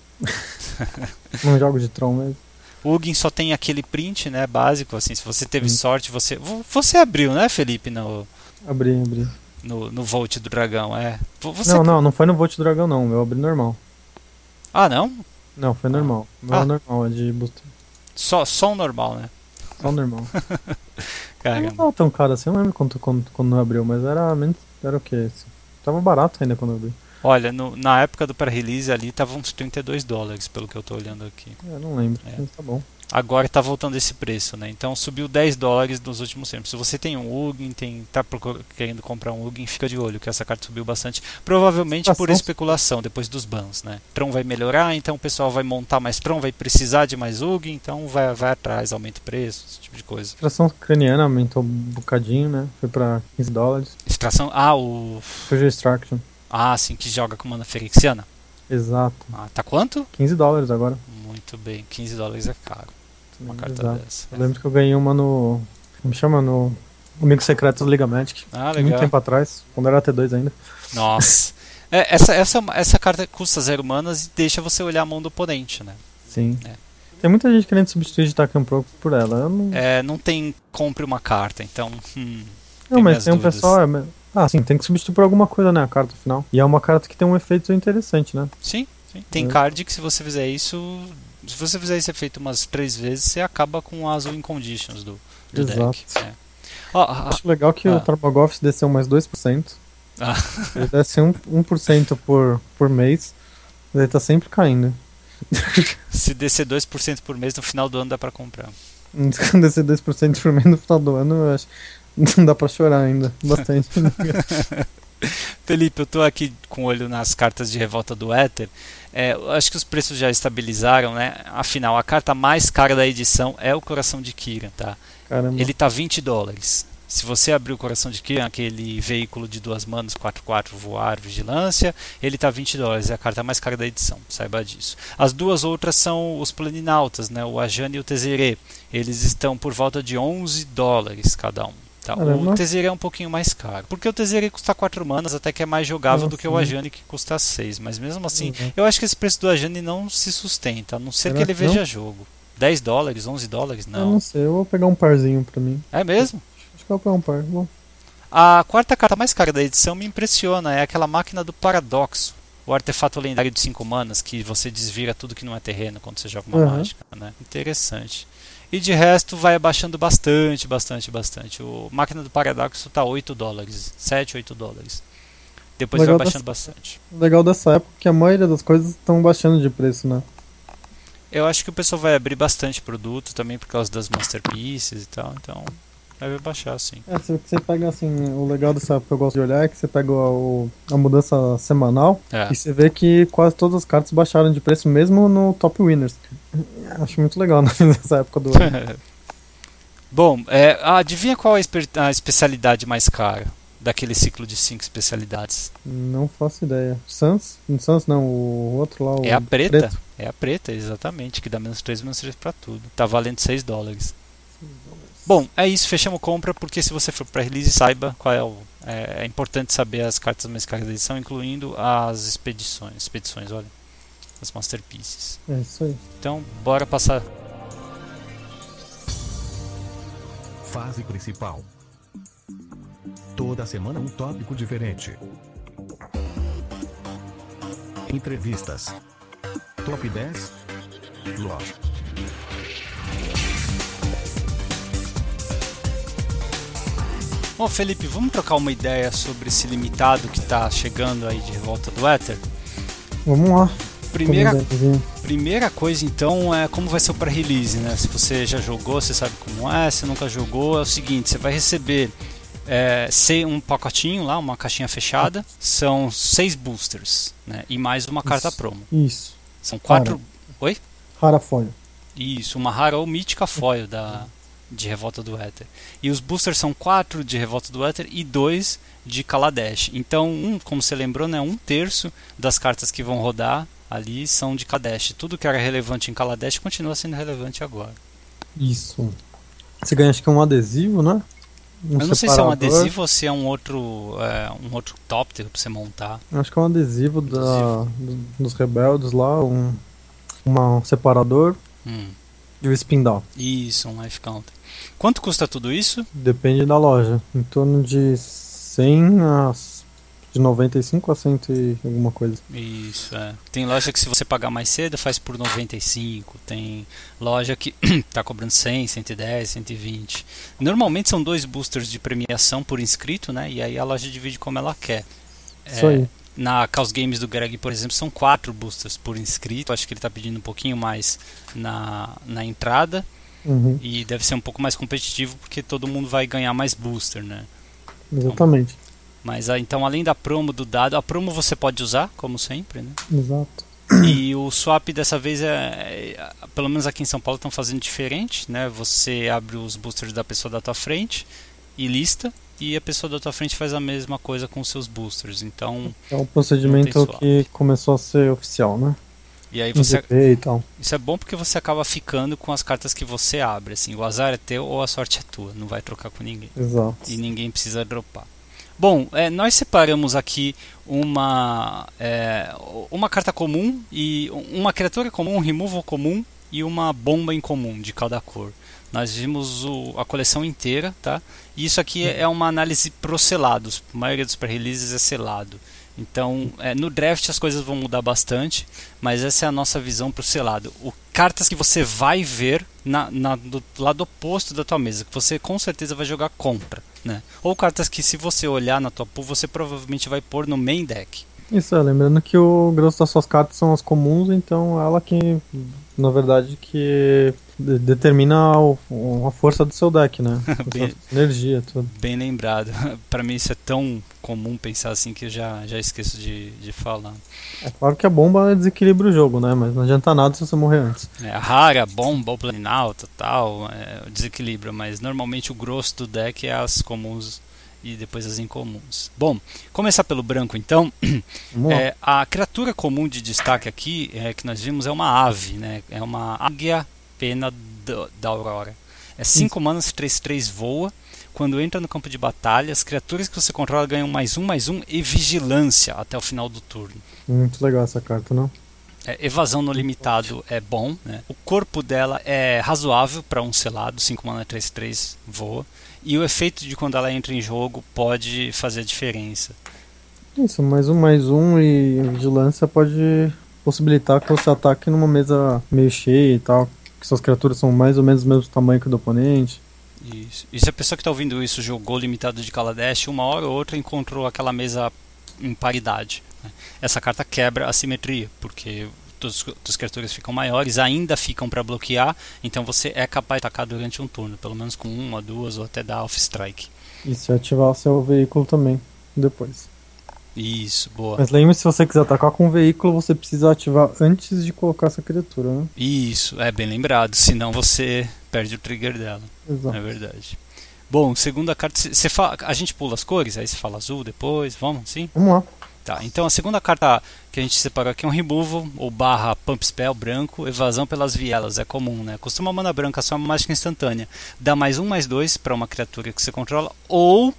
Não jogo de Tron mesmo. O Ugin só tem aquele print, né, básico, assim, se você teve Hum. sorte, você você abriu, né, Felipe, no Abri, abri. no, no Vault do Dragão, é. Você... Não, não, não foi no Volt Dragão, não. Eu abri normal. Ah, não? Não, foi normal. O meu Ah. é normal, é de booster. Só só um normal, né? Só normal. Caramba. Não tava tão caro assim, eu não lembro quanto quando, quando abriu, mas era menos. Era o que? Tava barato ainda quando eu abri. Olha, no- na época do pré-release ali tava uns trinta e dois dólares, pelo que eu tô olhando aqui. Eu não lembro, É. mas tá bom. Agora tá voltando esse preço, né? Então subiu dez dólares nos últimos tempos. Se você tem um Ugin, tem, tá procur- querendo comprar um Ugin, fica de olho que essa carta subiu bastante. Provavelmente por Especulação. especulação, depois dos bans, né? Tron vai melhorar, então o pessoal vai montar mais Tron, vai precisar de mais Ugin, então vai, vai atrás, aumenta o preço, esse tipo de coisa. Extração craniana aumentou um bocadinho, né? Foi pra quinze dólares. Extração. Ah, o. Foi o Extraction. Ah, sim, que joga com mana ferexiana. Exato. Ah, tá quanto? quinze dólares agora. Muito bem, quinze dólares é caro. Uma carta Exato. dessa. Eu lembro que eu ganhei uma no. Como chama? No Amigo Secreto da Liga Magic. Ah, Muito legal. tempo atrás, quando era T dois ainda. Nossa. É, essa, essa, essa carta custa zero manas e deixa você olhar a mão do oponente, né? Sim. É. Tem muita gente querendo substituir de Taken Pro por ela. Eu não, É, não tem compre uma carta, então. Hum, não tem mas minhas tem um dúvidas. pessoal. é, Ah, sim, tem que substituir por alguma coisa, né? A carta final. E é uma carta que tem um efeito interessante, né? Sim, sim. Tem É. card que se você fizer isso. Se você fizer esse efeito umas três vezes, você acaba com as win conditions do, do Exato. deck. É. Ó, a- Acho legal que ah. o Tarmogoyf desceu mais dois por cento. ah, Ele desce um, um por cento por, por mês. Ele tá sempre caindo. se descer dois por cento por mês, no final do ano dá pra comprar. Descer dois por cento por mês no final do ano, eu acho. Não dá pra chorar ainda. Bastante. Felipe, eu tô aqui com o olho nas cartas de revolta do Éter. É, eu acho que os preços já estabilizaram, né? Afinal, a carta mais cara da edição é o Coração de Kiran, tá? Caramba. Ele tá vinte dólares. Se você abrir o Coração de Kiran, aquele veículo de duas manas, quatro quatro, voar, vigilância, ele tá vinte dólares. É a carta mais cara da edição, saiba disso. As duas outras são os Planinautas, né? O Ajani e o Tezere. Eles estão por volta de onze dólares cada um. Tá? Caramba. O Tezere é um pouquinho mais caro. Porque o Tezere custa quatro manas, até que é mais jogável Nossa, do que o né? Ajani, que custa seis. Mas mesmo assim, Uhum. eu acho que esse preço do Ajani não se sustenta, a não ser Será que ele que não? veja jogo. dez dólares, onze dólares, Eu não. não sei, eu vou pegar um parzinho pra mim. É mesmo? Acho que eu vou pegar um par. Bom. A quarta carta mais cara da edição me impressiona, é aquela máquina do Paradoxo. O artefato lendário de cinco manas, que você desvira tudo que não é terreno quando você joga uma Uhum. mágica, né? Interessante. E de resto vai abaixando bastante, bastante, bastante. O máquina do Paradoxo tá oito dólares, sete, oito dólares. Depois Legal vai baixando dessa- bastante. O legal dessa época é que a maioria das coisas estão baixando de preço, né? Eu acho que o pessoal vai abrir bastante produto também por causa das Masterpieces e tal, então vai baixar sim. É, se você pega assim, o legal dessa época que eu gosto de olhar é que você pega o, a mudança semanal É. e você vê que quase todas as cartas baixaram de preço, mesmo no Top Winners. Acho muito legal né, nessa época do ano. Bom, é, adivinha qual é a, espe- a especialidade mais cara daquele ciclo de cinco especialidades? Não faço ideia. Sans? Não, Sans não, o outro lá. O É a preta. preto. É a preta, exatamente, que dá menos três, menos três pra tudo. Tá valendo seis dólares. Bom, é isso, fechamos compra, porque se você for pra release, saiba qual é o. É, é importante saber as cartas mais caras da edição, incluindo as expedições. Expedições, olha. As Masterpieces. É isso aí. Então, bora passar. Fase principal. Toda semana um tópico diferente. Entrevistas. Top dez. Loja. Bom, Felipe, vamos trocar uma ideia sobre esse limitado que tá chegando aí de Revolta do Éter? Vamos lá. Primeira, Como deve- primeira coisa, então, é como vai ser o pré-release, né? Se você já jogou, você sabe como é. Se nunca jogou, é o seguinte: você vai receber é, sei, um pacotinho lá, uma caixinha fechada. São seis boosters, né? E mais uma carta Isso. promo. Isso. São quatro. Oi? Rara folha. Isso, uma rara ou mítica foil da, de Revolta do Éter. E os boosters são quatro de Revolta do Éter e dois de Kaladesh. Então, um, como você lembrou, né, um terço das cartas que vão rodar ali são de Kaladesh. Tudo que era relevante em Kaladesh continua sendo relevante agora. Isso. Você ganha acho que um adesivo, né? Um Eu não sei se é um separador. adesivo ou se é um outro, é, um outro tópter pra você montar. Acho que é um adesivo, da, do- dos rebeldes lá, um, uma- um separador Hum, e o spindle. isso, um life counter. Quanto custa tudo isso? Depende da loja. Em torno de cem a de noventa e cinco a cento e alguma coisa. Isso, é. Tem loja que se você pagar mais cedo faz por noventa e cinco. Tem loja que tá cobrando cem, cento e dez, cento e vinte. Normalmente são dois boosters de premiação por inscrito, né? E aí a loja divide como ela quer. Isso É, aí. na Chaos Games do Greg, por exemplo, são quatro boosters por inscrito. Acho que ele está pedindo um pouquinho mais na, na entrada. Uhum, E deve ser um pouco mais competitivo porque todo mundo vai ganhar mais booster, né? exatamente. Mas ah, então, além da promo do dado, a promo você pode usar, como sempre, né? Exato. E o swap dessa vez é, é, pelo menos aqui em São Paulo estão fazendo diferente, né? Você abre os boosters da pessoa da tua frente e lista, e a pessoa da tua frente faz a mesma coisa com os seus boosters. Então, É um procedimento Não tem swap. que começou a ser oficial, né? e aí No você, G P e tal. isso é bom porque você acaba ficando com as cartas que você abre, assim, o azar é teu ou a sorte é tua, não vai trocar com ninguém. Exato. E ninguém precisa dropar. Bom, é, nós separamos aqui uma, é, uma carta comum e uma criatura comum, um removal comum e uma bomba em comum de cada cor. Nós vimos o, a coleção inteira, tá? E isso aqui é, é uma análise pro selados. A maioria dos pré-releases é selado. Então, é, no draft as coisas vão mudar bastante, mas essa é a nossa visão pro selado. O cartas que você vai ver na, na, do lado oposto da tua mesa, que você com certeza vai jogar contra, né? Ou cartas que, se você olhar na tua pool, você provavelmente vai pôr no main deck. Isso, é, lembrando que o grosso das suas cartas são as comuns, então ela que, na verdade, que de- determina o- a força do seu deck, né? A Bem- sua energia, tudo. Bem lembrado. Pra mim isso é tão comum pensar assim que eu já, já esqueço de, de falar. É claro que a bomba desequilibra o jogo, né? Mas não adianta nada se você morrer antes. É, a rara, bomba, o planalto, tal, é, desequilibra, mas normalmente o grosso do deck é as comuns e depois as incomuns. Bom, começar pelo branco então. Vamos lá. É, a criatura comum de destaque aqui é, que nós vimos é uma ave, né? É uma águia pena do- da aurora. É cinco manas, três três voa. Quando entra no campo de batalha, as criaturas que você controla ganham mais um, mais um e vigilância até o final do turno. Muito legal essa carta, não? É, evasão no limitado é bom, né? O corpo dela é razoável para um selado, cinco mana, três três voa. E o efeito de quando ela entra em jogo pode fazer a diferença. Isso, mais um, mais um e vigilância pode possibilitar que você ataque numa mesa meio cheia e tal. Que suas criaturas são mais ou menos do mesmo tamanho que o do oponente. Isso. E se a pessoa que está ouvindo isso jogou limitado de Kaladesh, uma hora ou outra encontrou aquela mesa em paridade, né? Essa carta quebra a simetria, porque todas as criaturas ficam maiores, ainda ficam para bloquear, então você é capaz de atacar durante um turno, pelo menos com uma, duas ou até dar off-strike. E se ativar o seu veículo também, depois. Isso, boa. Mas lembre-se, se você quiser atacar com um veículo, você precisa ativar antes de colocar essa criatura, né? Isso, é bem lembrado, senão você perde o trigger dela. Exato. É verdade. Bom, segunda carta, cê- cê fala, a gente pula as cores, aí você fala azul depois, vamos, sim? Vamos lá. Tá, então a segunda carta que a gente separou aqui é um removal, ou barra pump spell branco, evasão pelas vielas, é comum, né? Custa uma mana branca, só uma mágica instantânea. Dá mais um, mais dois para uma criatura que você controla, ou,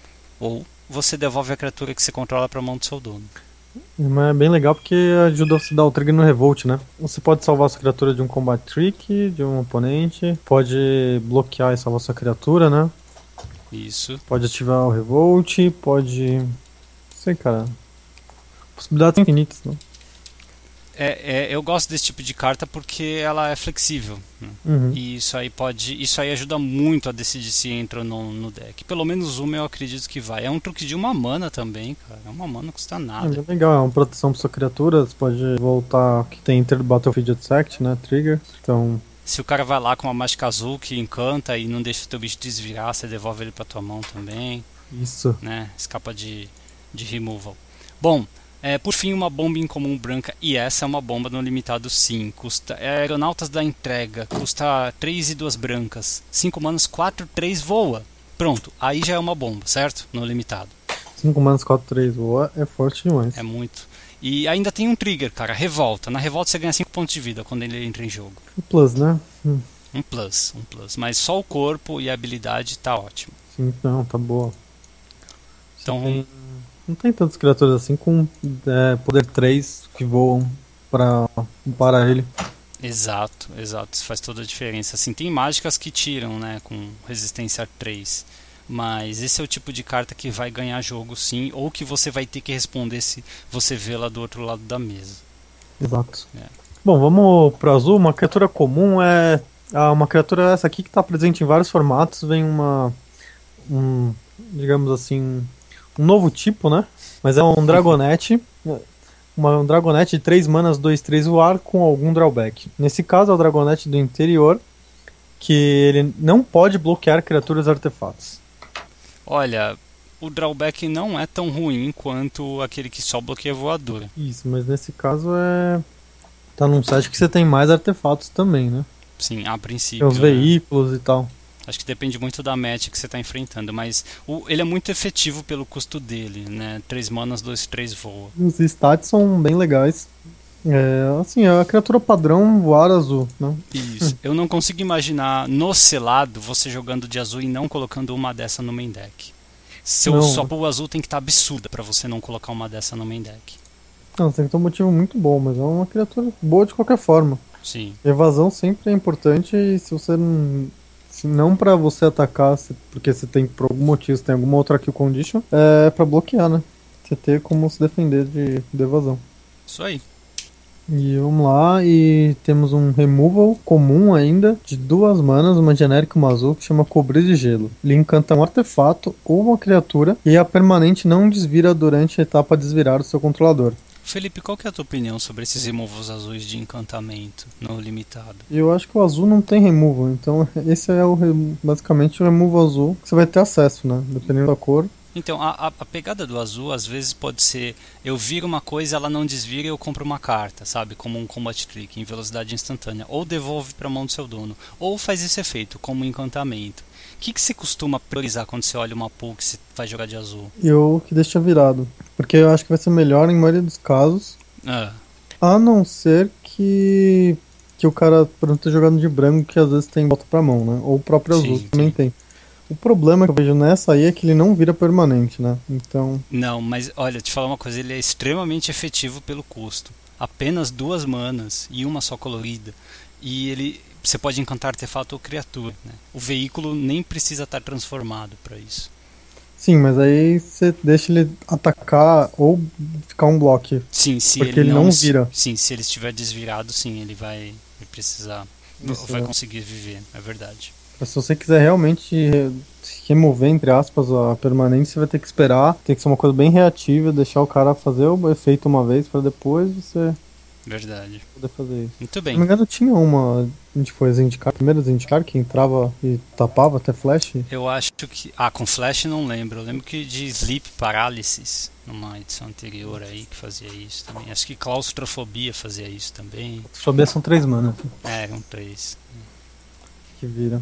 ou você devolve a criatura que você controla para a mão do seu dono. Mas é bem legal porque ajuda você a dar o trigger no Revolt, né? Você pode salvar sua criatura de um combat trick, de um oponente, pode bloquear e salvar sua criatura, né? Isso. Pode ativar o Revolt, pode... Não sei, cara. Possibilidades infinitas, né? É, é, eu gosto desse tipo de carta porque ela é flexível, né? Uhum. E isso aí pode, isso aí ajuda muito a decidir se entra no, no deck. Pelo menos uma eu acredito que vai. É um truque de uma mana também, cara. É uma mana não custa É nada. bem legal, é uma proteção pra sua criatura, você pode voltar que tem Enter Battlefield Attack, né? Trigger. Então, Se o cara vai lá com uma mágica azul que encanta e não deixa o teu bicho desvirar, você devolve ele pra tua mão também, isso. né? Escapa de, de removal. Bom, é, por fim, uma bomba incomum branca. E essa é uma bomba no limitado sim. Custa, é Aeronautas da Entrega. Custa três e duas brancas. cinco manas, quatro, três voa. Pronto, aí já é uma bomba, certo? No limitado. cinco manas, quatro, três voa é forte demais. É muito. E ainda tem um trigger, cara. Revolta. Na revolta você ganha cinco pontos de vida quando ele entra em jogo. E plus, né? Hum, Um plus, um plus. Mas só o corpo e a habilidade tá ótimo. sim, não, tá boa. Então, Tem- Não tem tantas criaturas assim com é, poder três que voam pra parar ele. exato, exato. Isso faz toda a diferença. Assim, tem mágicas que tiram, né, com resistência a três. Mas esse é o tipo de carta que vai ganhar jogo sim, ou que você vai ter que responder se você vê lá do outro lado da mesa. Exato. É. Bom, vamos pro azul. Uma criatura comum é ah, uma criatura essa aqui que está presente em vários formatos. Vem uma, um, digamos assim, um novo tipo, né? Mas é um Dragonete. Uma, um Dragonete de três manas, dois, três voar com algum drawback. Nesse caso é o Dragonete do interior, que ele não pode bloquear criaturas artefatos. Olha, o drawback não é tão ruim quanto aquele que só bloqueia voadora. Isso, mas nesse caso é... Tá num set que você tem mais artefatos também, né? Sim, a Tem princípio. os né? veículos e tal. Acho que depende muito da match que você está enfrentando, mas o, ele é muito efetivo pelo custo dele, né? três manas, dois, três voa. Os stats são bem legais. É, assim, é a criatura padrão voar azul, né? Isso. Eu não consigo imaginar no selado você jogando de azul e não colocando uma dessa no main deck. Seu Não. sua pool azul tem que estar absurda para você não colocar uma dessa no main deck. Não, tem que ter um motivo muito bom, mas é uma criatura boa de qualquer forma. Sim. Evasão sempre é importante e se você não... Se não pra você atacar, se- porque você tem, por algum motivo, você tem alguma outra kill condition, é pra bloquear, né? Você ter como se defender de, de evasão. Isso aí. E vamos lá, e temos um removal comum ainda, de duas manas, uma genérica e uma azul, que chama Cobrir de Gelo. Ele encanta um artefato ou uma criatura, e a permanente não desvira durante a etapa desvirar do seu controlador. Felipe, qual que é a tua opinião sobre esses removals azuis de encantamento no limitado? Eu acho que o azul não tem removal, então esse é o re- basicamente o removal azul que você vai ter acesso, né? Dependendo da cor. Então, a, a, a pegada do azul às vezes pode ser eu viro uma coisa, ela não desvira e eu compro uma carta, sabe? Como um combat trick em velocidade instantânea. Ou devolve para a mão do seu dono. Ou faz esse efeito, como um encantamento. O que, que você costuma priorizar quando você olha uma pool que você vai jogar de azul? Eu que deixa virado, porque eu acho que vai ser melhor em maioria dos casos, Ah, a não ser que, que o cara pronto esteja jogando de branco, que às vezes tem volta pra mão, né? Ou o próprio Sim, azul sim. também tem. O problema que eu vejo nessa aí é que ele não vira permanente, né? Então, não, mas olha, te falar uma coisa, ele é extremamente efetivo pelo custo. Apenas duas manas e uma só colorida. E ele, você pode encantar artefato ou criatura, né? O veículo nem precisa estar transformado para isso. sim, mas aí você deixa ele atacar ou ficar um bloco. Sim, se Porque ele ele não vira. Sim, se ele estiver desvirado, sim, ele vai vai precisar, Isso, vai é. conseguir viver, é verdade. Se você quiser realmente re- remover, entre aspas, a permanente, você vai ter que esperar. Tem que ser uma coisa bem reativa, deixar o cara fazer o efeito uma vez pra depois você Verdade. poder fazer isso. Muito Se bem. não me engano, tinha uma. A gente foi Zendikar, primeiro Zendikar, que entrava e tapava até flash. Eu acho que. Ah, com Flash não lembro. Eu lembro que de Sleep Paralysis, numa edição anterior aí, que fazia isso também. Acho que Claustrofobia fazia isso também. Sobe são três manas É, eram três. que vira.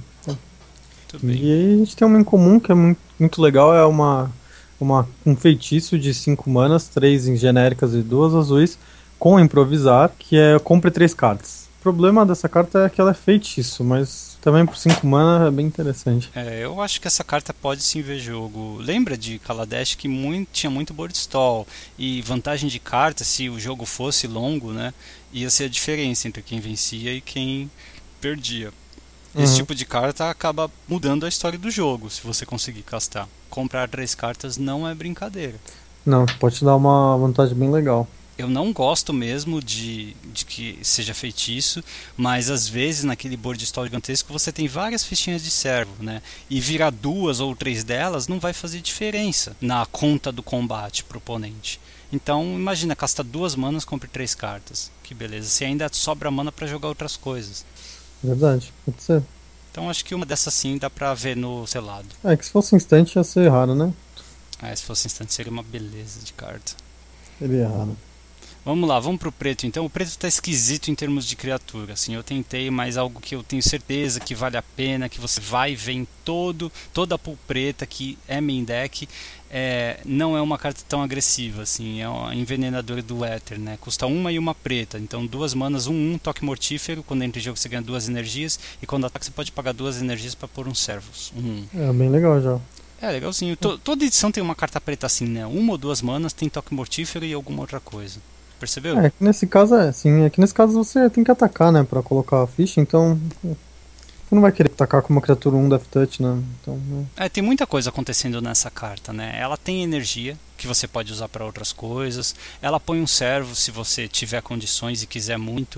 Muito bem. E aí a gente tem uma em comum que é muito, muito legal, é uma, uma, um feitiço de cinco manas, três em genéricas e duas azuis, com improvisar, que é compre três cartas. O problema dessa carta é que ela é feitiço, mas também por cinco mana é bem interessante. É, eu acho que essa carta pode sim ver jogo. Lembra de Kaladesh que muito, tinha muito board stall e vantagem de carta, se o jogo fosse longo, né, ia ser a diferença entre quem vencia e quem perdia. Esse Uhum. tipo de carta acaba mudando a história do jogo, se você conseguir castar. Comprar três cartas não é brincadeira. Não, pode te dar uma vantagem bem legal. Eu não gosto mesmo de, de que seja feitiço, mas às vezes naquele board stall gigantesco você tem várias fichinhas de servo, né? E virar duas ou três delas não vai fazer diferença na conta do combate pro oponente. Então imagina, casta duas manas, compre três cartas. Que beleza, você ainda sobra mana para jogar outras coisas. Verdade, pode ser. Então acho que uma dessas sim dá pra ver no selado. É que se fosse instante ia ser raro, né? Ah, se fosse instante seria uma beleza de carta. Ele é raro. Vamos lá, vamos pro preto então. O preto tá esquisito em termos de criatura, assim, eu tentei, mas algo que eu tenho certeza que vale a pena, que você vai ver em todo, toda a pool preta, que é main deck, é, não é uma carta tão agressiva, assim, é uma envenenadora do éter, né? Custa uma e uma preta, então duas manas, um, um, toque mortífero, quando entra em jogo você ganha duas energias, e quando ataca você pode pagar duas energias para pôr um servos, um, um. É bem legal já. É, legalzinho. To- toda edição tem uma carta preta assim, né? Uma ou duas manas, tem toque mortífero e alguma outra coisa. Percebeu? É, que nesse caso é, sim. É que nesse caso você tem que atacar, né? Pra colocar a ficha, então. Você não vai querer atacar com uma criatura um Death Touch, né? Então. Né? É, tem muita coisa acontecendo nessa carta, né? Ela tem energia que você pode usar para outras coisas. Ela põe um servo se você tiver condições e quiser muito.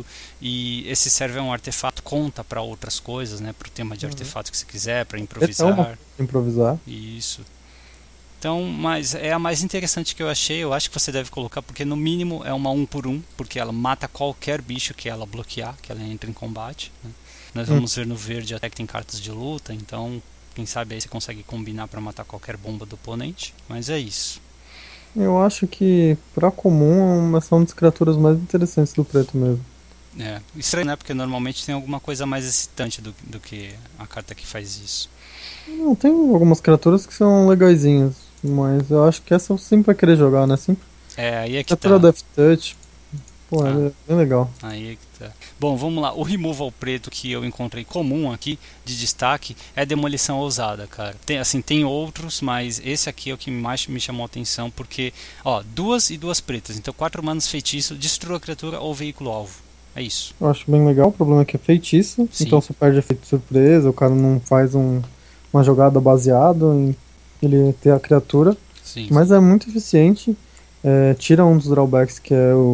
E esse servo é um artefato, conta para outras coisas, né? Para o tema de Uhum. artefato que você quiser, para É improvisar. uma improvisar. Isso. Então, mas é a mais interessante que eu achei. Eu acho que você deve colocar, porque no mínimo é uma um por um, porque ela mata qualquer bicho que ela bloquear, que ela entra em combate, né? Nós vamos ver no verde até que tem cartas de luta, então quem sabe aí você consegue combinar para matar qualquer bomba do oponente. Mas é isso. Eu acho que, pra comum, essa é uma das criaturas mais interessantes do preto mesmo. É estranho, né? Porque normalmente tem alguma coisa mais excitante do, do que a carta que faz isso. Não, tem algumas criaturas que são legaisinhas, mas eu acho que essa você sempre vai querer jogar, né? Sempre. É, aí é que Criatura tá. Death Touch. Pô, Ah. é bem legal. Aí é que tá. Bom, vamos lá. O removal preto que eu encontrei comum aqui, de destaque, é demolição ousada, cara. Tem, assim, tem outros, mas esse aqui é o que mais me chamou a atenção, porque, ó, duas e duas pretas. Então, quatro manas feitiço, destrua a criatura ou veículo alvo. É isso. Eu acho bem legal. O problema é que é feitiço, Sim. então você perde efeito de surpresa, o cara não faz um, uma jogada baseada em ele ter a criatura. Sim. Mas é muito eficiente. É, tira um dos drawbacks que é o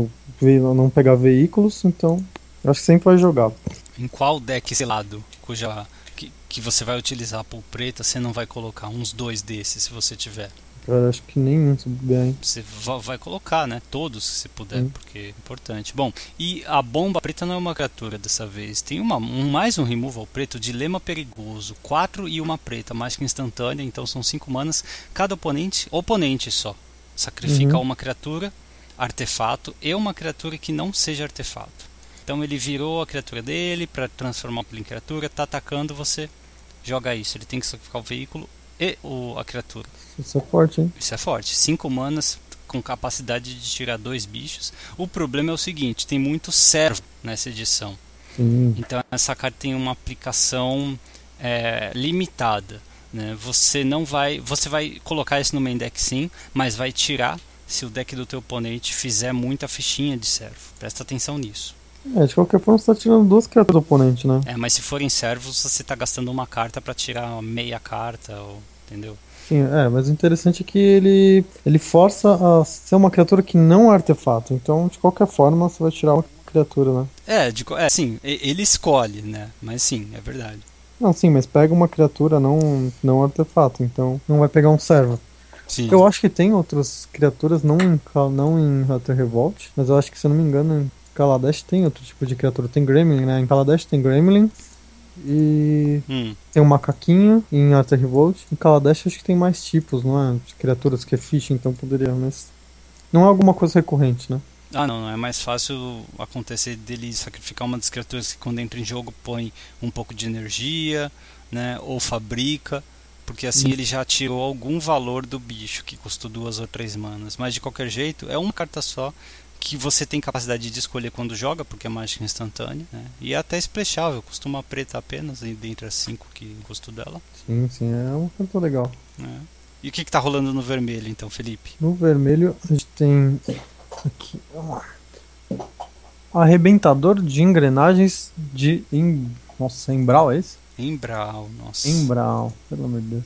ve- não pegar veículos, então eu acho que sempre vai jogar. Em qual deck selado, cuja que, que você vai utilizar por preta, você não vai colocar uns dois desses, se você tiver? Eu acho que nenhum se bobear, hein? Você va- vai colocar, né? Todos, se puder, Sim. porque é importante. Bom, e a bomba preta não é uma criatura dessa vez. Tem uma, um, mais um removal preto, Dilema Perigoso. Quatro e uma preta, mágica instantânea, então são cinco manas. Cada oponente, oponente só, sacrifica Uhum. uma criatura, artefato e uma criatura que não seja artefato. Então ele virou a criatura dele para transformar em criatura, tá atacando, você joga isso. Ele tem que sacrificar o veículo e o, a criatura. Isso é forte, hein? Isso é forte. Cinco manas com capacidade de tirar dois bichos. O problema é o seguinte, tem muito servo nessa edição. Sim. Então essa carta tem uma aplicação é, limitada, né? Você não vai, você vai colocar isso no main deck sim, mas vai tirar se o deck do teu oponente fizer muita fichinha de servo. Presta atenção nisso. É, de qualquer forma você tá tirando duas criaturas do oponente, né? É, mas se forem servos, você está gastando uma carta para tirar meia carta, ou, entendeu? Sim, é, mas o interessante é que ele, ele força a ser uma criatura que não é artefato. Então, de qualquer forma, você vai tirar uma criatura, né? É, de, co- é sim, e- ele escolhe, né? Mas sim, é verdade. Não, sim, mas pega uma criatura não, não artefato, então não vai pegar um servo. Sim. Eu acho que tem outras criaturas, não em, Ca- não em Hunter Revolt, mas eu acho que, se eu não me engano, em Kaladesh tem outro tipo de criatura. Tem Gremlin, né? Em Kaladesh tem Gremlin e Hum. tem um macaquinho em Hunter Revolt. Em Kaladesh acho que tem mais tipos, não é? De criaturas que é fish, então poderia, mas não é alguma coisa recorrente, né? Ah, não, não. É mais fácil acontecer dele sacrificar uma das criaturas que, quando entra em jogo, põe um pouco de energia, né? Ou fabrica. Porque assim Isso. ele já tirou algum valor do bicho, que custou duas ou três manas. Mas de qualquer jeito, é uma carta só que você tem capacidade de escolher quando joga, porque é mágica instantânea, né? E é até splashável, custa uma preta apenas, dentre as cinco que custo dela. Sim, sim, é uma carta legal. Né? E o que está rolando no vermelho, então, Felipe? No vermelho a gente tem aqui, vamos lá. Arrebentador de engrenagens de em, nossa, Embral, é esse? Embral, nossa. Embral, pelo amor de Deus.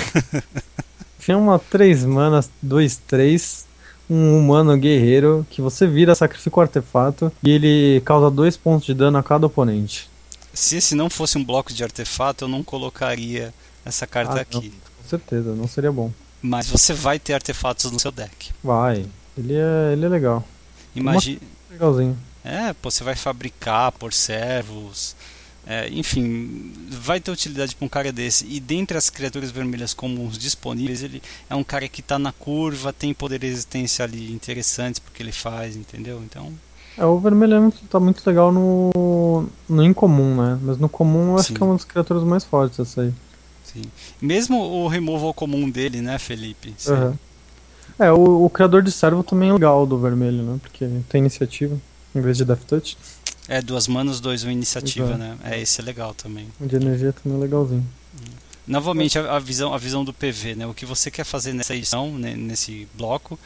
Tinha uma três manas, dois três, um humano guerreiro que você vira, sacrifica o artefato e ele causa dois pontos de dano a cada oponente. Se esse não fosse um bloco de artefato, eu não colocaria essa carta Ah, aqui. Com certeza, não seria bom. Mas você vai ter artefatos no seu deck. Vai, ele é, ele é legal. Imagina. Legalzinho. É, pô, você vai fabricar por servos. É, enfim, vai ter utilidade para um cara desse. E dentre as criaturas vermelhas comuns disponíveis, ele é um cara que está na curva, tem poder de resistência ali interessantes porque ele faz, entendeu? Então, É, o vermelho é muito- tá muito legal no, no incomum, né? Mas no comum eu acho Sim. que é uma das criaturas mais fortes essa aí. sim. Mesmo o removal comum dele, né, Felipe? Sim. Uhum. É, o, o criador de servo também é legal do vermelho, né? Porque tem iniciativa em vez de Death Touch. É, duas manas, dois, uma iniciativa, Exato. né? É, esse é legal também. O de energia também é legalzinho. Novamente, a, a visão, a visão do P V, né? O que você quer fazer nessa edição, né, nesse bloco,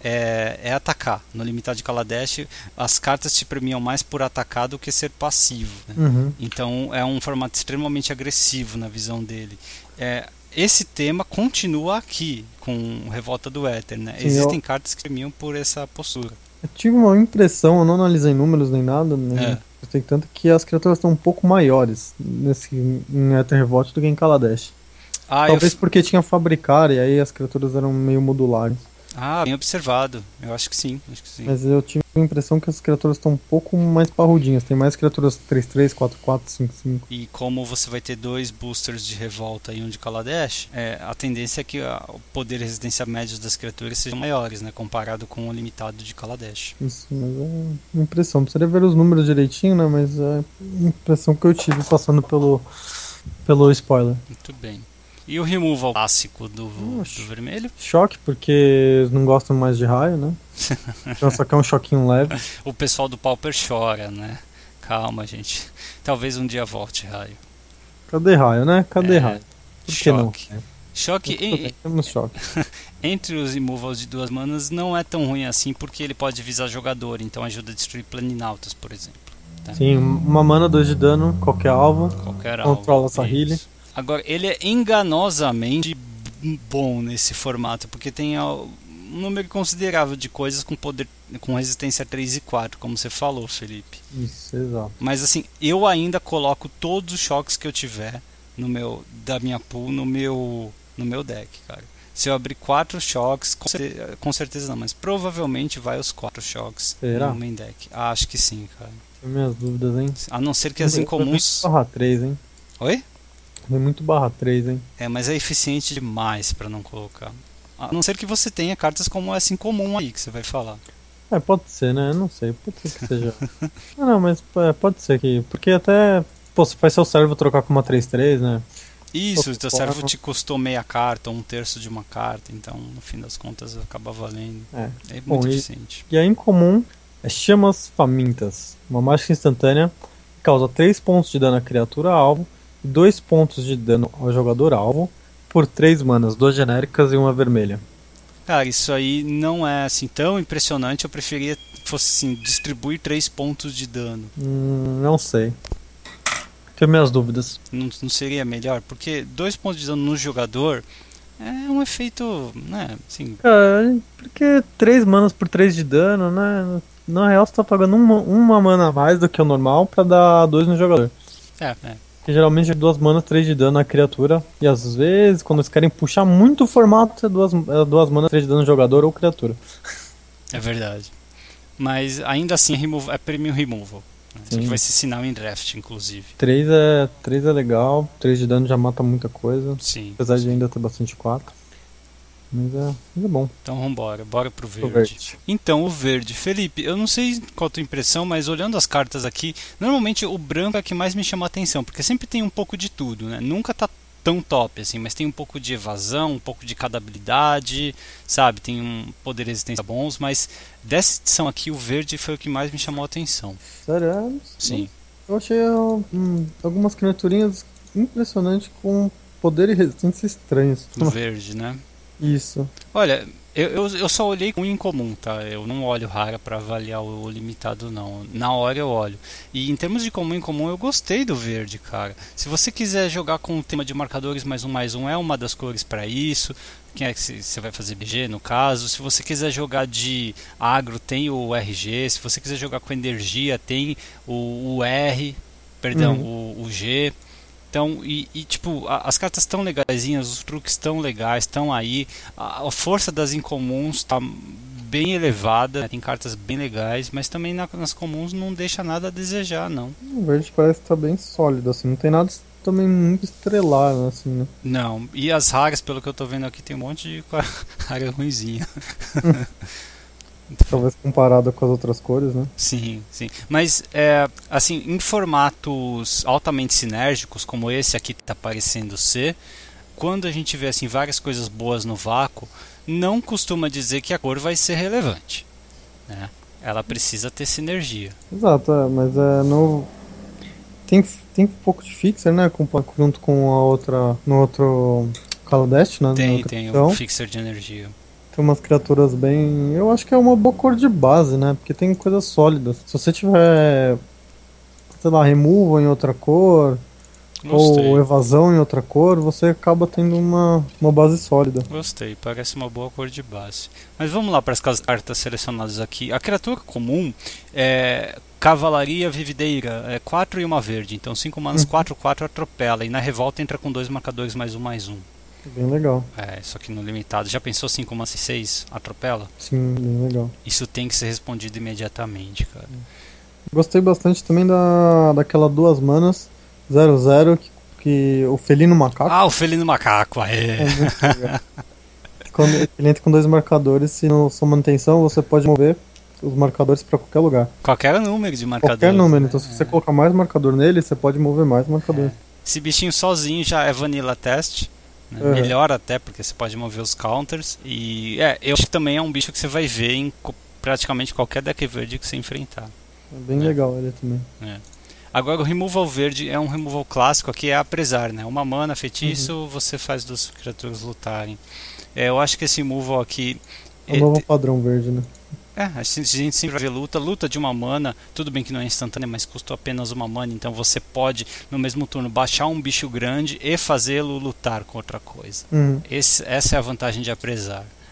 é, é atacar. No limitado de Kaladesh, as cartas te premiam mais por atacar do que ser passivo, né? Uhum. Então é um formato extremamente agressivo na visão dele. É, esse tema continua aqui com Revolta do Éter, né? Sim, Existem eu- cartas que premiam por essa postura. Eu tive uma impressão, eu não analisei números nem nada, né? Eu tenho tanto que as criaturas estão um pouco maiores nesse, em Aether Revolt do que em Kaladesh. Ah, Talvez eu, porque tinha fabricar e aí as criaturas eram meio modulares. ah, bem observado. Eu acho que sim, acho que sim. Mas eu tive a impressão que as criaturas estão um pouco mais parrudinhas. Tem mais criaturas três três, quatro quatro, cinco cinco. E como você vai ter dois boosters de revolta e um de Kaladesh, é, a tendência é que a, o poder e resistência médios das criaturas sejam maiores, né, comparado com o limitado de Kaladesh. Isso, mas é uma impressão. Precisaria ver os números direitinho, né? Mas é a impressão que eu tive passando pelo, pelo spoiler. Muito bem. E o removal clássico do, Oxe. do vermelho? Choque, porque eles não gostam mais de raio, né? Então só quer um choquinho leve. O pessoal do Pauper chora, né? Calma, gente. Talvez um dia volte raio. Cadê raio, né? Cadê É, raio? Por que não? choque. Choque Tudo bem, em- temos choque. entre os removals de duas manas não é tão ruim assim, porque ele pode visar jogador, então ajuda a destruir planinautas, por exemplo. Tá? Sim, uma mana, dois de dano, qualquer alvo. Qualquer Controla alvo. essa healing. Isso. Agora, ele é enganosamente bom nesse formato, porque tem al- um número considerável de coisas com poder, com resistência três e quatro, como você falou, Felipe. Isso, exato. Mas assim, eu ainda coloco todos os choques que eu tiver no meu, da minha pool no meu, no meu deck, cara. Se eu abrir quatro choques, com certeza, com certeza não, mas provavelmente vai os quatro choques Será? no main deck. Ah, acho que sim, cara. Tenho minhas dúvidas, hein? A não ser que as incomuns... Barra três, hein? Oi? Vem muito barra três, hein? É, mas é eficiente demais pra não colocar. A não ser que você tenha cartas como essa incomum aí que você vai falar. É, pode ser, né? Não sei, pode ser que seja. ah, não, mas é, pode ser que. Porque até. Pô, você faz seu servo trocar com uma três três, né? Isso, o Pô, teu pô, servo não. te custou meia carta ou um terço de uma carta, então no fim das contas acaba valendo. É. É Bom, muito e- eficiente. E a incomum é Chamas Famintas. Uma mágica instantânea que causa três pontos de dano à criatura alvo e dois pontos de dano ao jogador alvo por três manas, duas genéricas e uma vermelha. Cara, isso aí não é assim tão impressionante. Eu preferia que fosse assim, distribuir três pontos de dano. Hum, não sei. Tenho minhas dúvidas. Não, não seria melhor? Porque dois pontos de dano no jogador é um efeito, né? Assim, Cara, porque três manas por três de dano, né? Na real você tá pagando uma, uma mana a mais do que o normal pra dar dois no jogador. é, é. Que geralmente é duas manas, três de dano na criatura. E às vezes, quando eles querem puxar muito o formato, é duas, é duas manas, três de dano no jogador ou criatura. É verdade. Mas ainda assim remove, é premium removal. Né? Isso aqui Sim. vai ser sinal em draft, inclusive. três é, três é legal, três de dano já mata muita coisa. Sim. Apesar de ainda ter bastante quatro. Mas é, mas é bom. Então vambora, bora pro O verde. verde. Então, o verde. Felipe, eu não sei qual a tua impressão, mas olhando as cartas aqui, normalmente o branco é o que mais me chama a atenção, porque sempre tem um pouco de tudo, né? Nunca tá tão top assim, mas tem um pouco de evasão, um pouco de cada habilidade, sabe? Tem um poder e resistência bons, mas dessa edição aqui o verde foi o que mais me chamou a atenção. Sério, é, Sim. eu achei hum, algumas criaturinhas impressionantes com poder e resistência estranhos. O verde, né? Isso. Olha, eu, eu, eu só olhei com incomum, tá? Eu não olho rara pra avaliar o, o limitado, não. Na hora eu olho. E em termos de comum e incomum, eu gostei do verde, cara. Se você quiser jogar com o tema de marcadores mais um mais um, é uma das cores pra isso. Quem é que você vai fazer B G no caso? Se você quiser jogar de agro, tem o R G. Se você quiser jogar com energia, tem o, o R, perdão, Uhum. o, o G. Então, e, e, tipo, a- as cartas estão legaisinhas, os truques estão legais, estão aí. A, a força das incomuns está bem elevada, né? Tem cartas bem legais, mas também na- nas comuns não deixa nada a desejar, não. O verde parece estar bem sólido, assim. Não tem nada também muito estrelar, assim, né? Não, e as raras, pelo que eu tô vendo aqui, tem um monte de rara ruinzinha. Talvez comparado com as outras cores, né? Sim, sim. Mas, é, assim, em formatos altamente sinérgicos, como esse aqui que está parecendo ser, quando a gente vê assim, várias coisas boas no vácuo, não costuma dizer que a cor vai ser relevante, né? Ela precisa ter sinergia. Exato, é, mas é no. Tem, tem um pouco de fixer, né? Com, junto com a outra. No outro. Calodeste, né? na Tem, outra tem opção. o fixer de energia. Tem umas criaturas bem. Eu acho que é uma boa cor de base, né? Porque tem coisas sólidas. Se você tiver. Sei lá, removal em outra cor. Gostei. Ou evasão em outra cor, você acaba tendo uma, uma base sólida. Gostei, parece uma boa cor de base. Mas vamos lá para as cartas selecionadas aqui. A criatura comum é Cavalaria Vivideira, é quatro e uma verde. Então cinco manas, Uhum. quatro, quatro atropela. E na revolta entra com dois marcadores mais um, mais um. Bem legal. É, só que no limitado. Já pensou cinco manas e seis atropela? Sim, bem legal. Isso tem que ser respondido imediatamente, cara. Gostei bastante também da, daquela duas manas zero zero que, que o felino macaco. Ah, o felino macaco, É é. muito legal. Quando ele entra com dois marcadores, se não sua manutenção, você pode mover os marcadores para qualquer lugar. Qualquer número de marcador. Qualquer número. Então, né? se você colocar mais marcador nele, você pode mover mais marcador. Esse bichinho sozinho já é vanilla test. Né? Uhum. Melhor até, porque você pode mover os counters. E é, eu acho que também é um bicho que você vai ver em co- praticamente qualquer deck verde que você enfrentar. É bem É. legal ele também. Agora o removal verde é um removal clássico, aqui é apresar, né? Uma mana, feitiço, você faz duas criaturas lutarem. É, eu acho que esse removal aqui. É o novo padrão verde, né? É, a gente a gente sempre vai ver luta, luta de uma mana, tudo bem que não é instantânea, mas custou apenas uma mana, então você pode, no mesmo turno, baixar um bicho grande e fazê-lo lutar com outra coisa. Uhum. Esse, essa é a vantagem de apresar.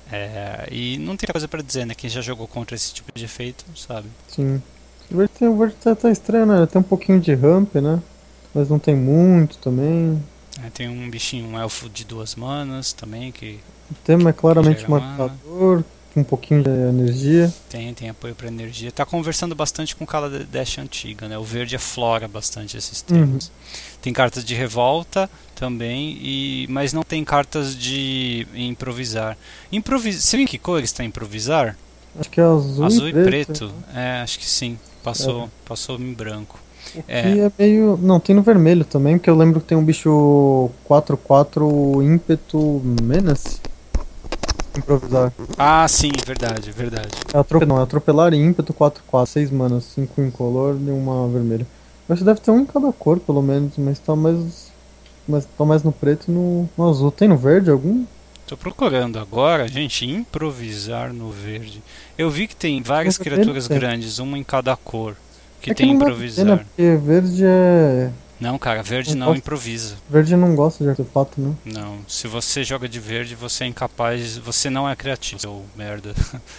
É, e não tem coisa pra dizer, né? Quem já jogou contra esse tipo de efeito, sabe? Sim. O verde, tem, o verde tá, tá estranho, né? Tem um pouquinho de ramp, né? Mas não tem muito também. É, tem um bichinho, um elfo de duas manas também, que O tema é claramente Gera mana. matador, com um pouquinho de energia. tem, tem apoio pra energia. Tá conversando bastante com Kaladesh antiga, né? O verde aflora bastante esses temas. Tem cartas de revolta também, e, mas não tem cartas de improvisar. Improvisar. Você viu em que cor está improvisar? Acho que é azul, Azul e e preto. preto. É, acho que sim. Passou, passou em branco. O É. que é meio... Não, tem no vermelho também, porque eu lembro que tem um bicho quatro quatro ímpeto menace. Improvisar. Ah, sim, verdade, verdade. É atrope... Não, é atropelar e ímpeto quatro quatro, seis manas, cinco incolor e uma vermelha. Eu acho que deve ter um em cada cor, pelo menos, mas tá mais... Mas tá mais no preto e no... no azul. Tem no verde algum? Tô procurando agora, gente, improvisar no verde. Eu vi que tem várias No vermelho criaturas tem. grandes, uma em cada cor, que É tem não deve ter, improvisar. né? Porque verde é... Não, cara, verde Não não posso- improvisa. Verde não gosta de artefato, né? Não, se você joga de verde, você é incapaz, você não é criativo, seu merda.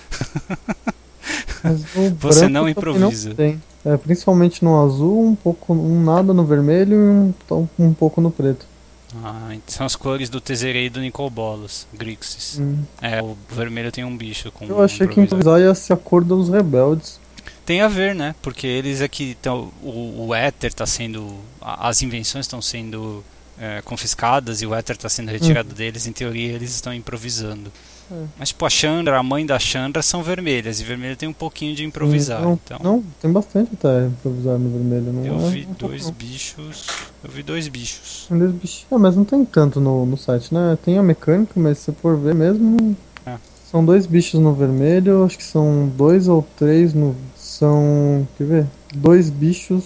Mas o Você branco não também improvisa. Não tem. É, principalmente no azul, um pouco, um nada no vermelho e um, to- um pouco no preto. Ah, são as cores do Tezzerei e do Nicobolas, Grixis. Hum. É, o vermelho tem um bicho com Eu achei que improvisar. improvisar ia ser a cor dos rebeldes. Tem a ver, né? Porque eles aqui estão. O, o éter está sendo. a- As invenções estão sendo é, confiscadas e o éter está sendo retirado deles. Em teoria, eles estão improvisando. É. Mas, tipo, a Chandra, a mãe da Chandra são vermelhas. E vermelho tem um pouquinho de improvisar. Não, então, não, tem bastante até improvisar no vermelho. Não eu é, vi não tá dois não. bichos. Eu vi dois bichos. Tem dois bichinhos. Ah, mas não tem tanto no, no site, né? Tem a mecânica, mas se for ver mesmo. É. São dois bichos no vermelho, acho que são dois ou três no. São. Quer ver? Dois bichos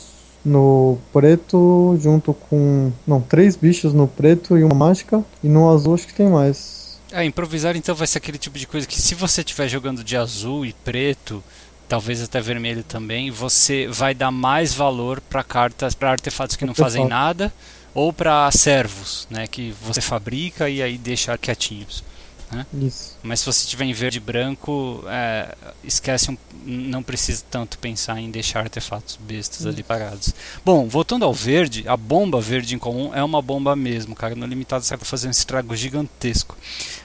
no preto junto com. Não, três bichos no preto e uma mágica. E no azul acho que tem mais. É, improvisar então vai ser aquele tipo de coisa que se você estiver jogando de azul e preto, talvez até vermelho também, você vai dar mais valor para cartas, para artefatos que não fazem Artefato. nada, ou para servos, né, que você fabrica e aí deixa quietinhos. Isso. Mas se você tiver em verde e branco, é, esquece, um, não precisa tanto pensar em deixar artefatos bestas ali parados. Bom, voltando ao verde, a bomba verde em comum é uma bomba mesmo, cara. No limitado você vai fazer um estrago gigantesco.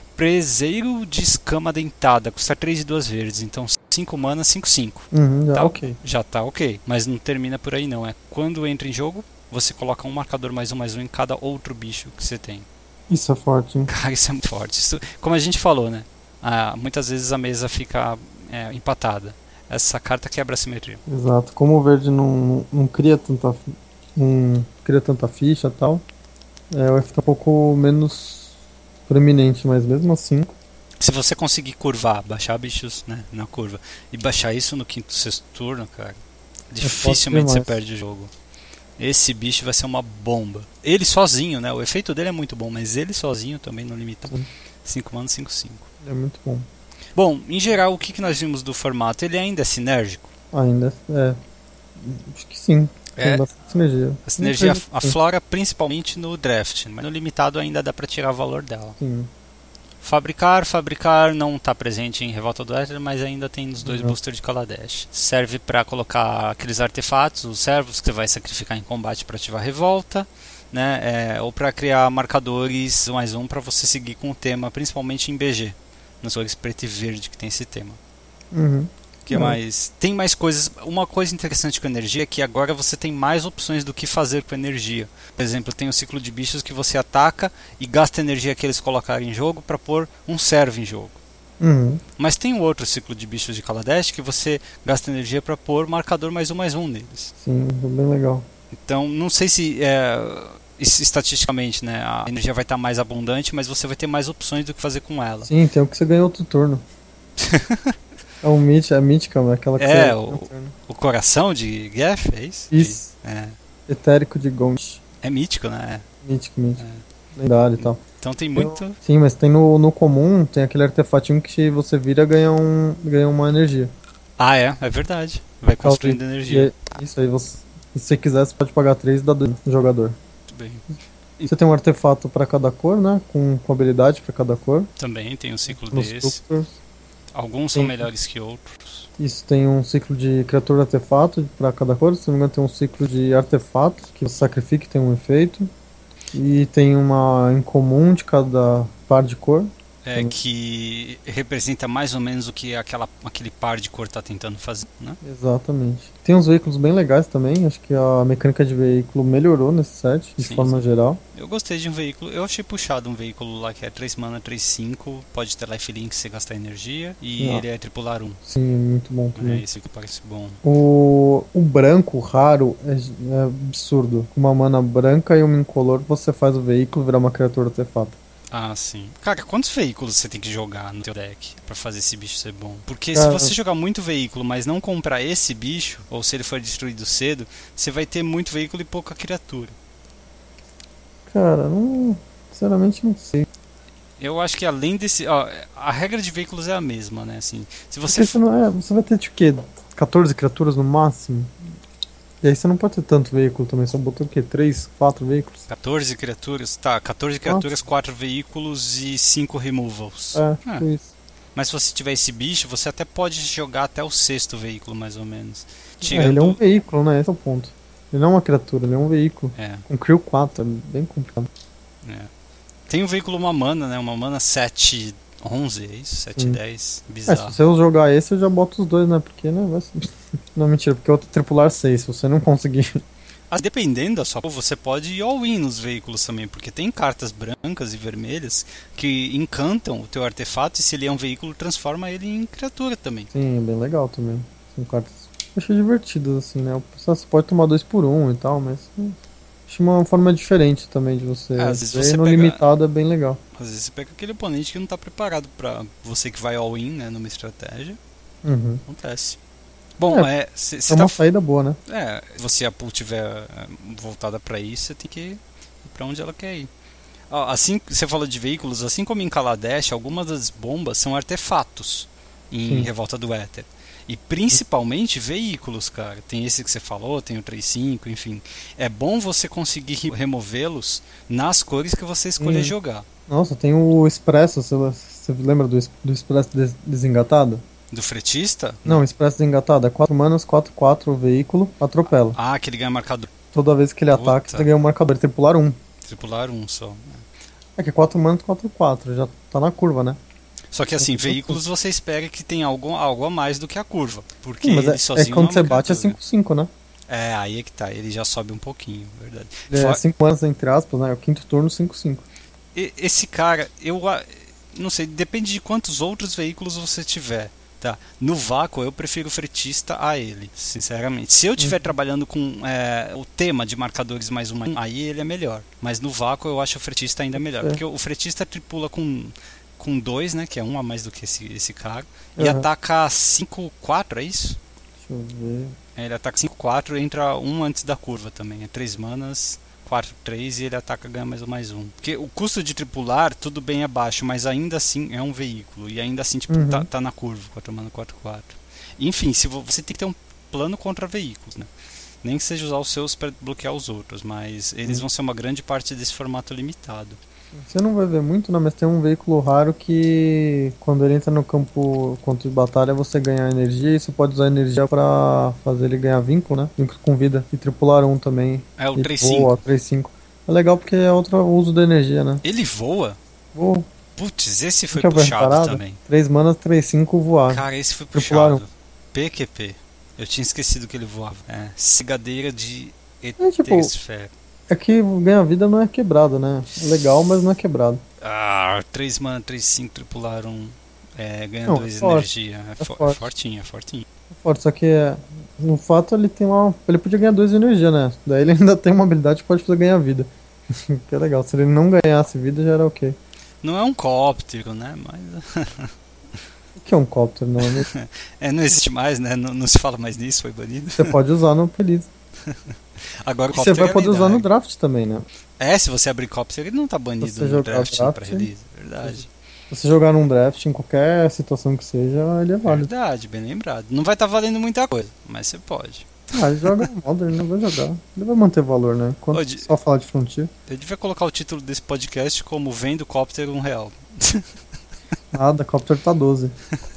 Preseiro de escama dentada, custa três e duas verdes, então cinco mana, cinco cinco. Uhum, já, Tá ok. Já tá ok, mas não termina por aí não. É quando entra em jogo, você coloca um marcador mais um mais um em cada outro bicho que você tem. Isso é forte, hein? Cara, isso é muito forte. Isso, como a gente falou, né? Ah, muitas vezes a mesa fica é, empatada. Essa carta quebra a simetria. Exato. Como o verde não, não cria tanta fi- não cria tanta ficha e tal, é, vai ficar um pouco menos proeminente, mas mesmo assim. Se você conseguir curvar, baixar bichos, né, na curva, e baixar isso no quinto, sexto turno, cara, dificilmente você demais. perde o jogo. Esse bicho vai ser uma bomba. Ele sozinho, né? O efeito dele é muito bom, mas ele sozinho também no limitado. Sim. cinco mana, cinco cinco. É muito bom. Bom, em geral, o que, que nós vimos do formato? Ele ainda é sinérgico? Ainda, é. Acho que sim. É. Tem bastante sinergia. A sinergia Não sei, sim. aflora principalmente no draft, mas no limitado ainda dá pra tirar o valor dela. Sim. Fabricar, fabricar não está presente em Revolta do Éter, mas ainda tem nos dois Uhum. boosters de Kaladesh. Serve para colocar aqueles artefatos, os servos que você vai sacrificar em combate para ativar a revolta, né? É, ou para criar marcadores mais um para você seguir com o tema, principalmente em B G, nas cores preto e verde que tem esse tema. Uhum. Que Uhum. mais? Tem mais coisas. Uma coisa interessante com energia é que agora você tem mais opções do que fazer com energia. Por exemplo, tem o ciclo de bichos que você ataca e gasta energia que eles colocarem em jogo para pôr um servo em jogo. Uhum. Mas tem um outro ciclo de bichos de Kaladesh que você gasta energia para pôr marcador mais um mais um neles. Sim, é bem legal. Então, não sei se é, isso, estatisticamente, né, a energia vai estar mais abundante, mas você vai ter mais opções do que fazer com ela. Sim, tem o que você ganha outro turno. É um mítico, é mítica, mas aquela que É, você ganha o- outro turno. O coração de Geth, é isso? Isso. De- é, Etérico de Gonch. é mítico, né? Mítico, mítico. Lendário e tal. Então tem muito. Sim, mas tem no, no comum, tem aquele artefatinho que você vira ganha, um, ganha uma energia. Ah, é, é verdade. Vai construindo energia. E é- isso aí, você, se você quiser, você pode pagar três e dar dois no jogador. Muito bem. Você tem um artefato para cada cor, né? Com, com habilidade para cada cor. Também tem um ciclo Nos desse. supers. Alguns são Tem. melhores que outros. Isso, tem um ciclo de criatura artefato para cada cor. Se não me engano, tem um ciclo de artefato que você sacrifica e tem um efeito. E tem uma incomum de cada par de cor. É, que representa mais ou menos o que aquela, aquele par de cor tá tentando fazer, né? Exatamente. Tem uns veículos bem legais também. Acho que a mecânica de veículo melhorou nesse set, de Sim, forma sim. geral. Eu gostei de um veículo, eu achei puxado um veículo lá que é três mana, três cinco, pode ter lifelink se você gastar energia, e Não. ele é tripular um. Sim, muito bom É, também. esse que parece bom. O, o branco raro é, é absurdo. Com uma mana branca e uma incolor, você faz o veículo virar uma criatura artefato. Ah, sim. Cara, quantos veículos você tem que jogar no teu deck pra fazer esse bicho ser bom? Porque Cara, se você jogar muito veículo, mas não comprar esse bicho, ou se ele for destruído cedo, você vai ter muito veículo e pouca criatura. Cara, não. Sinceramente não sei. Eu acho que além desse... Ó, a regra de veículos é a mesma, né? Assim, se você... Porque você, não é, você vai ter tipo o quê? quatorze criaturas no máximo? E aí você não pode ter tanto veículo também, só botou o quê? três, quatro veículos? quatorze criaturas? Tá, quatorze criaturas, quatro veículos e cinco removals. É, Ah, tipo isso. mas se você tiver esse bicho, você até pode jogar até o sexto veículo, mais ou menos. É, Chega ele é do- um veículo, né? Esse é o ponto. Ele não é uma criatura, ele é um veículo. É, Com Crew quatro, é bem complicado. é. Tem um veículo uma mana, né? Uma mana sete onze, é isso? sete Sim. dez. É, se Bizarro. você jogar esse, eu já boto os dois, né? Porque, né? Vai ser... Não, mentira, porque outro tripular seis, se você não conseguir. Ah, dependendo da sua cor, você pode ir all-in nos veículos também, porque tem cartas brancas e vermelhas que encantam o teu artefato e se ele é um veículo, transforma ele em criatura também. Sim, é bem legal também. São cartas. Achei divertidas, assim, né? O pessoal você pode tomar dois por um e tal, mas. hum, Acho uma forma diferente também de você. É, às vezes ver você no pega- limitado é bem legal. Às vezes você pega aquele oponente que não está preparado pra você que vai all-in, né, numa estratégia. Uhum. Acontece. Bom, é, você É tá uma saída boa, né? É, se a pool tiver é, voltada pra isso, você tem que ir pra onde ela quer ir. Ó, assim, você falou de veículos, assim como em Kaladesh, algumas das bombas são artefatos em Sim. Revolta do Éter. E principalmente veículos, cara. Tem esse que você falou, tem o três cinco, enfim. É bom você conseguir removê-los nas cores que você escolher Hum. jogar. Nossa, tem o Expresso, você, você lembra do, es- do Expresso des- desengatado? Do fretista? Não, Expresso desengatado é quatro manas, quatro, quatro, veículo, atropela. Ah, que ele ganha marcador. Toda vez que ele Puta. ataca, você ganha um marcador. Ele tripular um. Tripular um só. É que quatro manas, quatro, quatro. Já tá na curva, né? Só que assim, veículos você espera que tenha algo, algo a mais do que a curva. Porque Sim, mas ele é, sozinho é que quando não você uma bate é criatura. cinco cinco, né? É, aí é que tá, ele já sobe um pouquinho, verdade. Ele For- é cinco manas, entre aspas, né? É o quinto turno, cinco cinco. e- Esse cara, eu a- não sei, depende de quantos outros veículos você tiver. Tá? No vácuo eu prefiro o fretista a ele, sinceramente. Se eu estiver Uhum. trabalhando com é, o tema de marcadores mais um, aí ele é melhor. Mas no vácuo eu acho o fretista ainda melhor. É. Porque o fretista tripula com com dois, né? Que é um a mais do que esse, esse cara. E Uhum. ataca cinco quatro, é isso? Deixa eu ver. É, ele ataca cinco quatro e entra um antes da curva também. É três manas, quatro três e ele ataca ganha mais um mais um. Porque o custo de tripular, tudo bem é baixo, mas ainda assim é um veículo. E ainda assim, tipo, Uhum. tá, tá na curva, quatro mana, quatro quatro. Enfim, se vo- você tem que ter um plano contra veículos, né? Nem que seja usar os seus para bloquear os outros, mas eles Uhum. vão ser uma grande parte desse formato limitado. Você não vai ver muito, né? Mas tem um veículo raro que quando ele entra no campo contra de batalha você ganha energia e você pode usar energia pra fazer ele ganhar vínculo, né? Vínculo com vida. E tripular um também. É o Ele três voa, cinco. três cinco. É legal porque é outro uso da energia, né? Ele voa? Voa. Putz, esse foi Nunca foi puxado reparado? também. três manas, três cinco voar. Cara, esse foi Tripularam. puxado. P Q P. Eu tinha esquecido que ele voava. É, cigadeira de É, tipo, Etersfera. É que ganhar vida não é quebrado, né? É legal, mas não é quebrado. Ah, três mana, três cinco tripularam. É, ganha Não, dois é forte. energia. É, É fo- forte. é fortinho, é fortinho. Forte, só que é, no fato ele tem uma. Ele podia ganhar dois de energia, né? Daí ele ainda tem uma habilidade que pode fazer ganhar vida. Que é legal. Se ele não ganhasse vida já era ok. Não é um cóptero, né? Mas. O que é um copter, não é mesmo? É, não existe mais, né? Não, não se fala mais nisso, foi banido. Você pode usar no Feliz. Agora o E você cóptero vai é poder usar no lendário. draft também, né? É, se você abrir cóptero, ele não tá banido você no jogar draft, draft, pra release. Verdade. Se você jogar num draft, em qualquer situação que seja, ele é válido. Verdade, bem lembrado. Não vai estar valendo muita coisa, mas você pode. Ah, ele joga Modern, né? Vai jogar. Ele vai manter valor, né? Quando Ô, de- só falar de Frontier. Eu devia colocar o título desse podcast como Vendo Copter um real. Nada, Copter tá doze.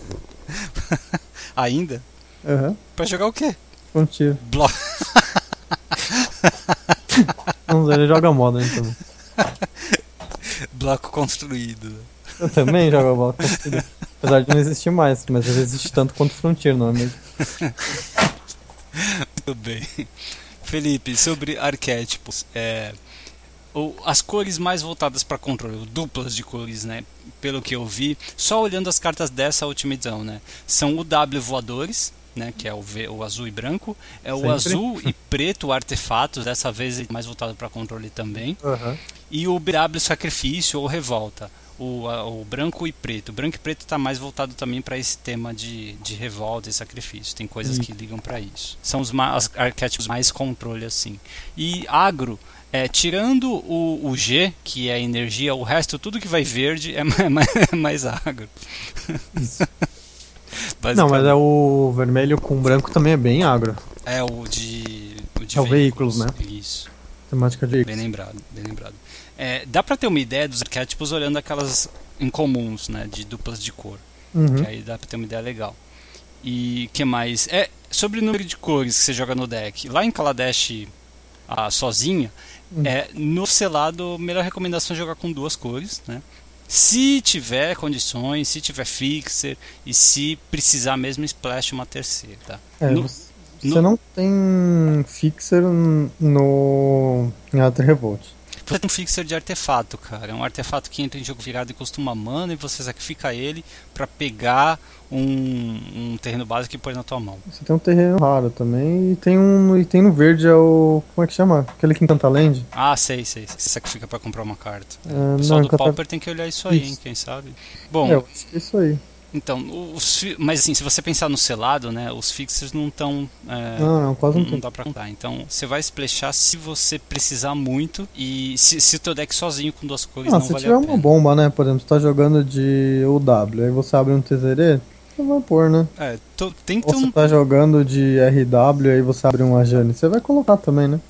Ainda? Aham. Pra jogar o quê? Frontier. Blo... Vamos ver, ele joga Modern também. Bloco construído. Eu também jogo bola construída. Apesar de não existir mais, mas ele existe tanto quanto Frontier, não é mesmo? Muito bem. Felipe, sobre arquétipos, é, o- as cores mais voltadas para controle, duplas de cores, né? Pelo que eu vi, só olhando as cartas dessa última edição, né? São o W voadores, né? Que é o, V- o azul e branco, é o Sempre. azul e preto artefatos, dessa vez é mais voltado para controle também, Aham. e o B W sacrifício ou revolta. O, a- o branco e preto. O branco e preto está mais voltado também para esse tema de, de revolta e sacrifício. Tem coisas que ligam para isso. São os, ma- os arquétipos mais controle assim. E agro, é, tirando o, o G, que é energia, o resto, tudo que vai verde é mais, mais, mais agro. Isso. Basicamente. Não, mas é o vermelho com branco também é bem agro. É o de, o de É o veículos, né? Isso. Temática de Bem veículos. lembrado, bem lembrado. É, dá pra ter uma ideia dos arquétipos olhando aquelas incomuns, né, de duplas de cor. Uhum. Que aí dá pra ter uma ideia legal. E que mais? É sobre o número de cores que você joga no deck. Lá em Kaladesh, ah, sozinha, Hum. é, no selado, a melhor recomendação é jogar com duas cores, né? Se tiver condições, se tiver fixer e se precisar mesmo splash uma terceira, tá? É, No- você no- você não tem fixer no em Alter Revolt. Você tem um fixer de artefato, cara. É um artefato que entra em jogo virado e custa uma mana e você sacrifica ele pra pegar um, um terreno básico e pôr na tua mão. Você tem um terreno raro também e tem um e tem no verde é o como é que chama? Aquele que encanta land? Ah, sei, sei. Você sacrifica pra comprar uma carta. É, O pessoal não, do encanta... Pauper tem que olhar isso aí, hein, Isso. quem sabe. Bom, É, eu acho que é isso aí. então, os, fi- mas assim, se você pensar no selado, né, os fixers não estão... É, Não, não, quase não não tem. dá pra contar. Então, você vai splashar se você precisar muito e se, se o teu deck sozinho com duas cores Ah, não se vale tiver a uma pena. bomba, né? Por exemplo, você tá jogando de U W, aí você abre um T Z R, você vai pôr, né? É, tô, tem Ou um, você tá jogando de R W, aí você abre um Ajani, você vai colocar também, né?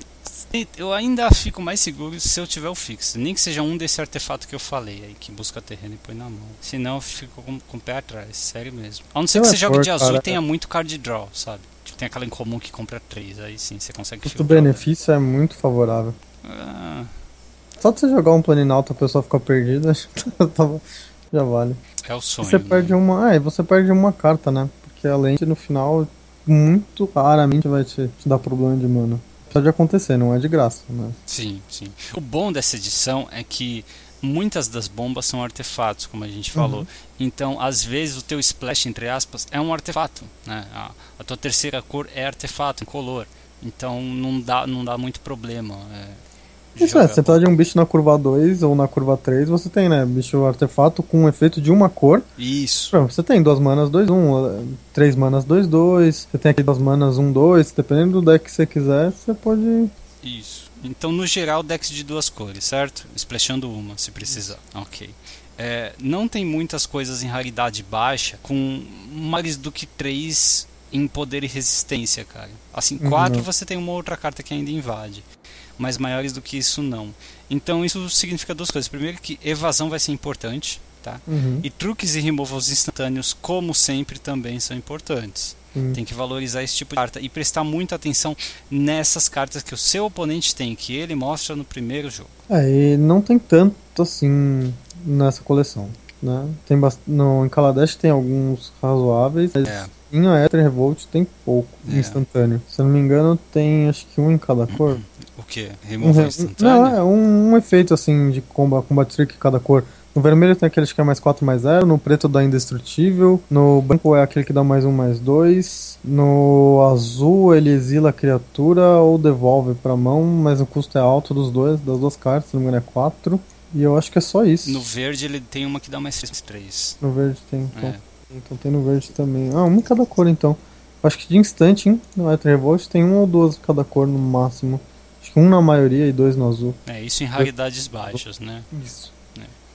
eu ainda fico mais seguro se eu tiver o fixo. Nem que seja um desse artefato que eu falei aí, que busca terreno e põe na mão. Senão eu fico com, com o pé atrás, sério mesmo. A não ser Você que vai você jogue pôr, de azul cara. e tenha muito card draw, sabe? Tipo, tem aquela incomum que compra três, aí sim, você consegue filtrar. Custo-benefício é muito favorável. Ah, Só de você jogar um Planinauta a pessoa ficar perdida, acho que tá- já vale. é o sonho. Você né? perde uma. Ah, e você perde uma carta, né? Porque a lente no final muito raramente vai te, te dar problema de mana. Pode acontecer, não é de graça, né? Sim, sim. O bom dessa edição é que muitas das bombas são artefatos, como a gente falou. Uhum. Então, às vezes, o teu splash, entre aspas, é um artefato. Né? A, a tua terceira cor é artefato, incolor. Então, não dá, não dá muito problema. É, Isso é, jogar você tá de um bicho na curva dois ou na curva três, você tem, né? Bicho artefato com um efeito de uma cor. Isso. Por exemplo, você tem duas manas dois um, três manas dois dois, você tem aqui duas manas um dois, dependendo do deck que você quiser, você pode. Isso. Então, no geral, decks de duas cores, certo? Splashando uma, se precisar. Ok. É, não tem muitas coisas em raridade baixa com mais do que três em poder e resistência, cara. Assim, quatro Uhum. você tem uma outra carta que ainda invade. Mas maiores do que isso, não. Então, isso significa duas coisas. Primeiro, que evasão vai ser importante, tá? Uhum. E truques e removals instantâneos, como sempre, também são importantes. Sim. Tem que valorizar esse tipo de carta e prestar muita atenção nessas cartas que o seu oponente tem, que ele mostra no primeiro jogo. É, e não tem tanto assim nessa coleção, né? Tem bast... no, em Kaladesh tem alguns razoáveis, mas É. em Aether Revolt tem pouco É. instantâneo. Se eu não me engano, tem acho que um em cada cor. O que? Um Removal re- instantâneo? Não, é um, um efeito assim de comba, combat trick em cada cor. No vermelho tem aquele que é mais quatro mais zero, no preto dá indestrutível, no branco é aquele que dá mais um mais dois, no azul ele exila a criatura ou devolve pra mão, mas o custo é alto dos dois, das duas cartas, se não me engano é quatro. E eu acho que é só isso. No verde ele tem uma que dá mais três. No verde tem, então. É. Então tem no verde também. Ah, uma em cada cor então. Acho que de instante, hein? No Aether Revolt tem uma ou duas em cada cor no máximo. Acho que um na maioria e dois no azul. É, isso em raridades baixas, né? Isso.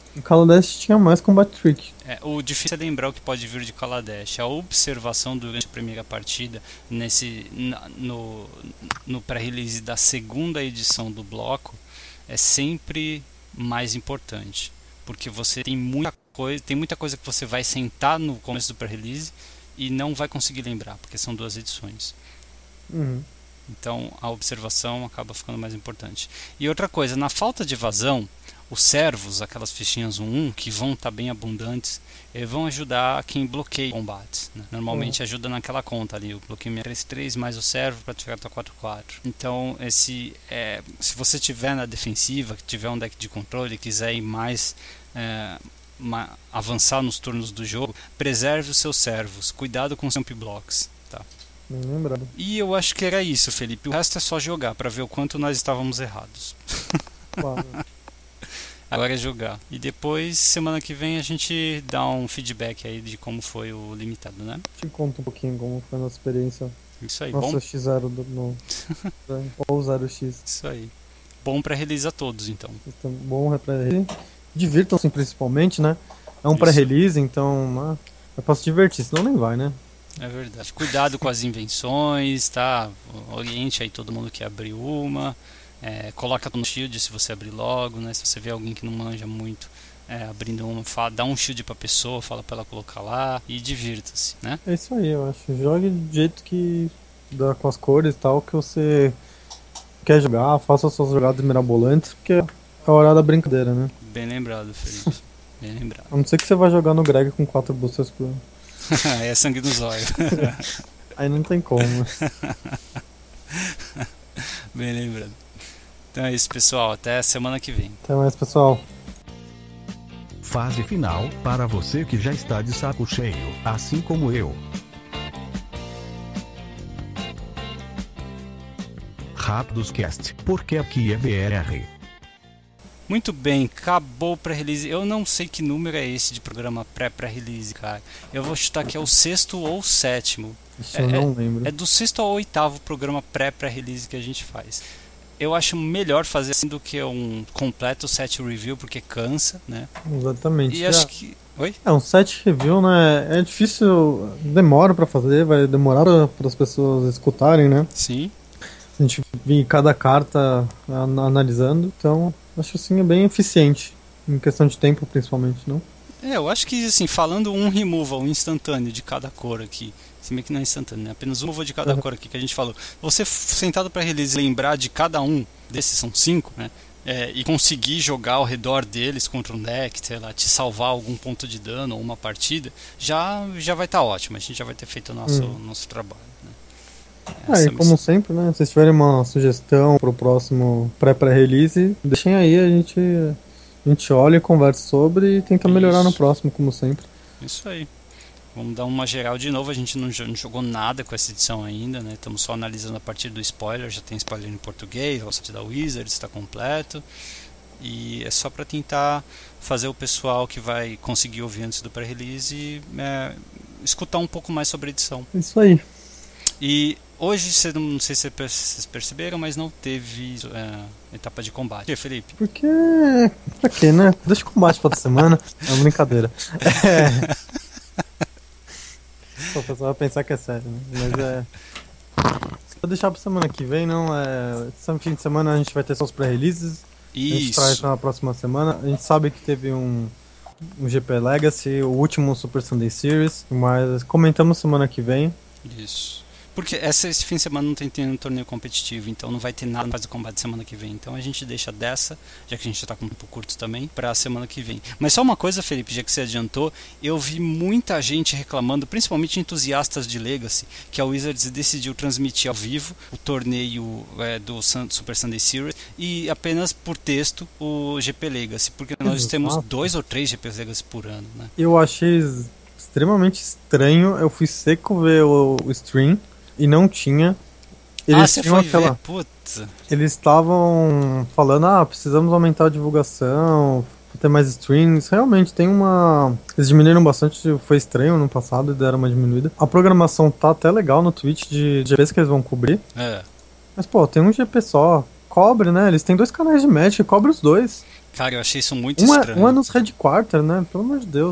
O Kaladesh tinha mais Combat Trick. É, o difícil é lembrar o que pode vir de Kaladesh. A observação durante a primeira partida, nesse, na, no, no pré-release da segunda edição do bloco, é sempre mais importante. Porque você tem muita coisa, tem muita coisa que você vai sentar no começo do pré-release e não vai conseguir lembrar, porque são duas edições. Uhum. Então a observação acaba ficando mais importante. E outra coisa, na falta de evasão, os servos, aquelas fichinhas um um, que vão estar tá bem abundantes, eles vão ajudar quem bloqueia combates, né? Normalmente uhum. ajuda naquela conta ali, o bloqueio seiscentos e trinta e três mais o servo para tirar a quatro quatro. Então, esse, é, se você tiver na defensiva, tiver um deck de controle e quiser ir mais... É, uma, avançar nos turnos do jogo, preserve os seus servos, cuidado com os jump blocks, tá? Bem lembrado. E eu acho que era isso, Felipe. O resto é só jogar para ver o quanto nós estávamos errados. Claro. Agora é jogar. E depois, semana que vem, a gente dá um feedback aí de como foi o limitado, né? Te conta um pouquinho como foi a nossa experiência. Isso aí, nossa bom. X zero do, no, ou zero x. Isso aí. Bom pra release a todos, então. Bom pra release. Divirtam-se principalmente, né? É um pré-release, então ah, eu posso divertir, senão nem vai, né? É verdade. Cuidado com as invenções, tá? Oriente aí todo mundo que abriu uma. É, coloca no shield se você abrir logo, né? Se você vê alguém que não manja muito é, abrindo uma, fala, dá um shield pra pessoa, fala pra ela colocar lá e divirta-se, né? É isso aí, eu acho. Jogue do jeito que dá com as cores e tal, que você quer jogar, faça suas jogadas mirabolantes, porque é a hora da brincadeira, né? Bem lembrado, Felipe. Bem lembrado. A não ser que você vai jogar no Greg com quatro boosters por... É sangue nos olhos. Aí não tem como. Bem lembrado. Então é isso, pessoal. Até semana que vem. Até mais, pessoal. Fase final, para você que já está de saco cheio, assim como eu. Rápidos Cast, porque aqui é B R. Muito bem, acabou o pré-release. Eu não sei que número é esse de programa pré-pré-release, cara. Eu vou chutar que é o sexto ou o sétimo. Isso é, eu não lembro. É do sexto ao oitavo programa pré-pré-release que a gente faz. Eu acho melhor fazer assim do que um completo set review, porque cansa, né? Exatamente. E é. acho que... Oi? É, um set review, né? É difícil, demora pra fazer, vai demorar para as pessoas escutarem, né? Sim. A gente vir cada carta analisando, então acho assim é bem eficiente, em questão de tempo principalmente, não? É, eu acho que assim, falando um removal instantâneo de cada cor aqui, se bem que não é instantâneo, né? Apenas um removal de cada uhum. cor aqui que a gente falou, você sentado para release lembrar de cada um desses, são cinco, né? É, e conseguir jogar ao redor deles contra um deck, sei lá, te salvar algum ponto de dano ou uma partida, já, já vai estar tá ótimo, a gente já vai ter feito o nosso, uhum. nosso trabalho, né? É, e como sempre, né? Se vocês tiverem uma sugestão pro próximo pré-pré-release, deixem aí, a gente, a gente olha e conversa sobre e tenta melhorar no próximo, como sempre. Isso aí. Vamos dar uma geral de novo, a gente não, não jogou nada com essa edição ainda, né? Estamos só analisando a partir do spoiler, já tem spoiler em português, o site da Wizards está completo. E é só para tentar fazer o pessoal que vai conseguir ouvir antes do pré-release é, escutar um pouco mais sobre a edição. Isso aí. E hoje, não sei se vocês perceberam, mas não teve é, etapa de combate. Por que, Felipe? Porque... Pra quê, né? Deixa o combate pra outra semana. É uma brincadeira. É... O pessoal vai pensar que é sério, né? Mas é... Vou deixar pra semana que vem, não é... Esse fim de semana a gente vai ter só os pré-releases. Isso. A gente traz na próxima semana. A gente sabe que teve um... um G P Legacy, o último Super Sunday Series. Mas comentamos semana que vem. Isso. Porque essa, esse fim de semana não tem, tem um torneio competitivo, então não vai ter nada mais de combate semana que vem. Então a gente deixa dessa, já que a gente já tá com um tempo curto também, pra semana que vem. Mas só uma coisa, Felipe, já que você adiantou, eu vi muita gente reclamando, principalmente entusiastas de Legacy, que a Wizards decidiu transmitir ao vivo o torneio é, do Super Sunday Series e apenas por texto o G P Legacy, porque nós Exato. temos dois ou três G P Legacy por ano, né? Eu achei extremamente estranho, eu fui seco ver o, o stream. E não tinha. Eles ah, você tinham foi aquela. Ver? Putz. Eles estavam falando, ah, precisamos aumentar a divulgação, ter mais streams. Realmente tem uma. Eles diminuíram bastante, foi estranho no passado e deram uma diminuída. A programação tá até legal no Twitch de G Ps que eles vão cobrir. É. Mas, pô, tem um G P só. Cobre, né? Eles têm dois canais de match, cobre os dois. Cara, eu achei isso muito Um é, estranho. um é nos headquarters, né? Pelo amor de Deus.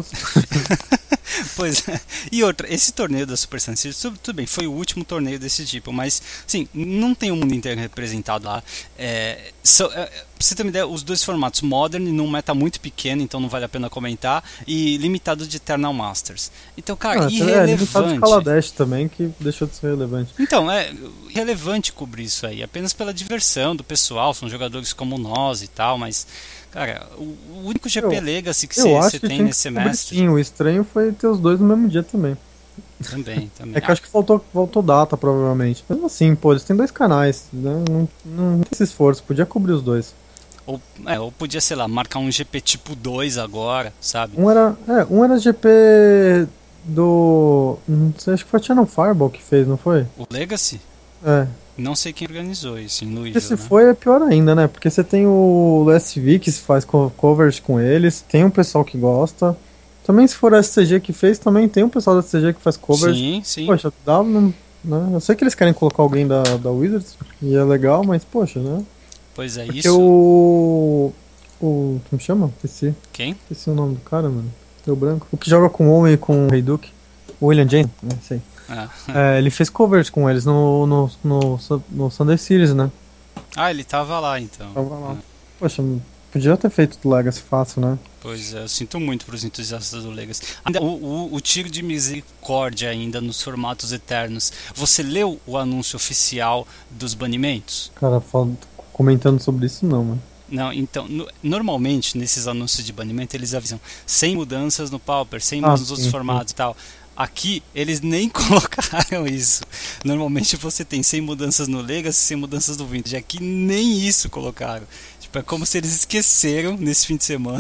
Pois é. E outra, esse torneio da Super Sun Series, tudo, tudo bem, foi o último torneio desse tipo, mas, sim, não tem o mundo inteiro representado lá. É, so, é, pra você ter uma ideia, os dois formatos, Modern, num meta muito pequeno, então não vale a pena comentar, e limitado de Eternal Masters. Então, cara, Ah, é, limitado de irrelevante. Kaladesh também, que deixou de ser relevante. Então, é irrelevante cobrir isso aí, apenas pela diversão do pessoal, são jogadores como nós e tal, mas, cara, o, o único G P Eu- Legacy que Eu acho você que tem tinha nesse que cobrir semestre. sim. O estranho foi ter os dois no mesmo dia também. Também, também. É que eu acho que faltou, faltou data, provavelmente. Mas assim, pô, eles têm dois canais, né? Não, não tem esse esforço, podia cobrir os dois. Ou, é, ou podia, sei lá, marcar um G P tipo dois agora, sabe? Um era, é, um era G P do... Não sei, acho que foi a Channel Fireball que fez, não foi? O Legacy? É. Não sei quem organizou isso em Porque Louisville, se né? foi é pior ainda, né? Porque você tem o S V que se faz co- covers com eles, tem um pessoal que gosta. Também se for a S C G que fez, também tem um pessoal da S C G que faz covers. Sim, sim. Poxa, dá, não, né? Eu sei que eles querem colocar alguém da, da Wizards, e é legal, mas poxa, né? Pois é, Porque isso. o... o... Como chama? Esqueci. Quem? Esqueci o nome do cara, mano. Deu branco. O que joga com o Homem e com o Rei Duke. O William James, né? Sei. Ah. É, ele fez covers com eles no, no, no, no Sunday Series, né? Ah, ele tava lá então. Tava lá. Ah, Poxa, podia ter feito do Legacy fácil, né? Pois é, eu sinto muito pros entusiastas do Legacy. Ainda, o, o, o tiro de misericórdia ainda nos formatos eternos. Você leu o anúncio oficial dos banimentos? Cara, fal- comentando sobre isso não, mano. Não, então, no- normalmente nesses anúncios de banimento eles avisam sem mudanças no Pauper, sem Ah, mudanças nos sim, outros sim. formatos e tal. Aqui eles nem colocaram isso. Normalmente você tem sem mudanças no Legacy, sem mudanças no Vintage. Aqui nem isso colocaram. Tipo, é como se eles esqueceram nesse fim de semana.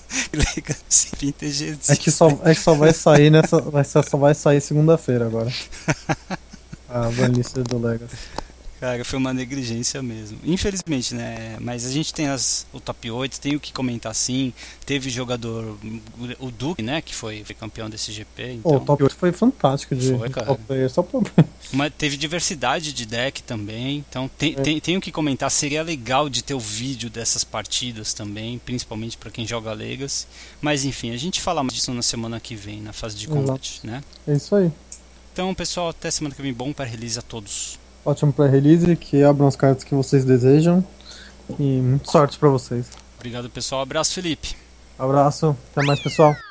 Legacy Vintage existe. É que só, é que só vai sair nessa. Vai, só só vai sair segunda-feira agora. A banlista do Legacy. Cara, foi uma negligência mesmo. Infelizmente, né? Mas a gente tem as, o top oito, tem o que comentar sim. Teve jogador, o Duke, né? Que foi, foi campeão desse G P. Então, Pô, o top oito foi fantástico de Foi, cara. top player, só pra... mas teve diversidade de deck também. Então tem, É. tem, tem o que comentar. Seria legal de ter o vídeo dessas partidas também, principalmente para quem joga Legacy. Mas enfim, a gente fala mais disso na semana que vem, na fase de Exato. combate, né? É isso aí. Então, pessoal, até semana que vem. Bom para release a todos. Ótimo pré-release, que abram as cartas que vocês desejam. E muita sorte pra vocês. Obrigado, pessoal. Abraço, Felipe. Abraço, até mais, pessoal.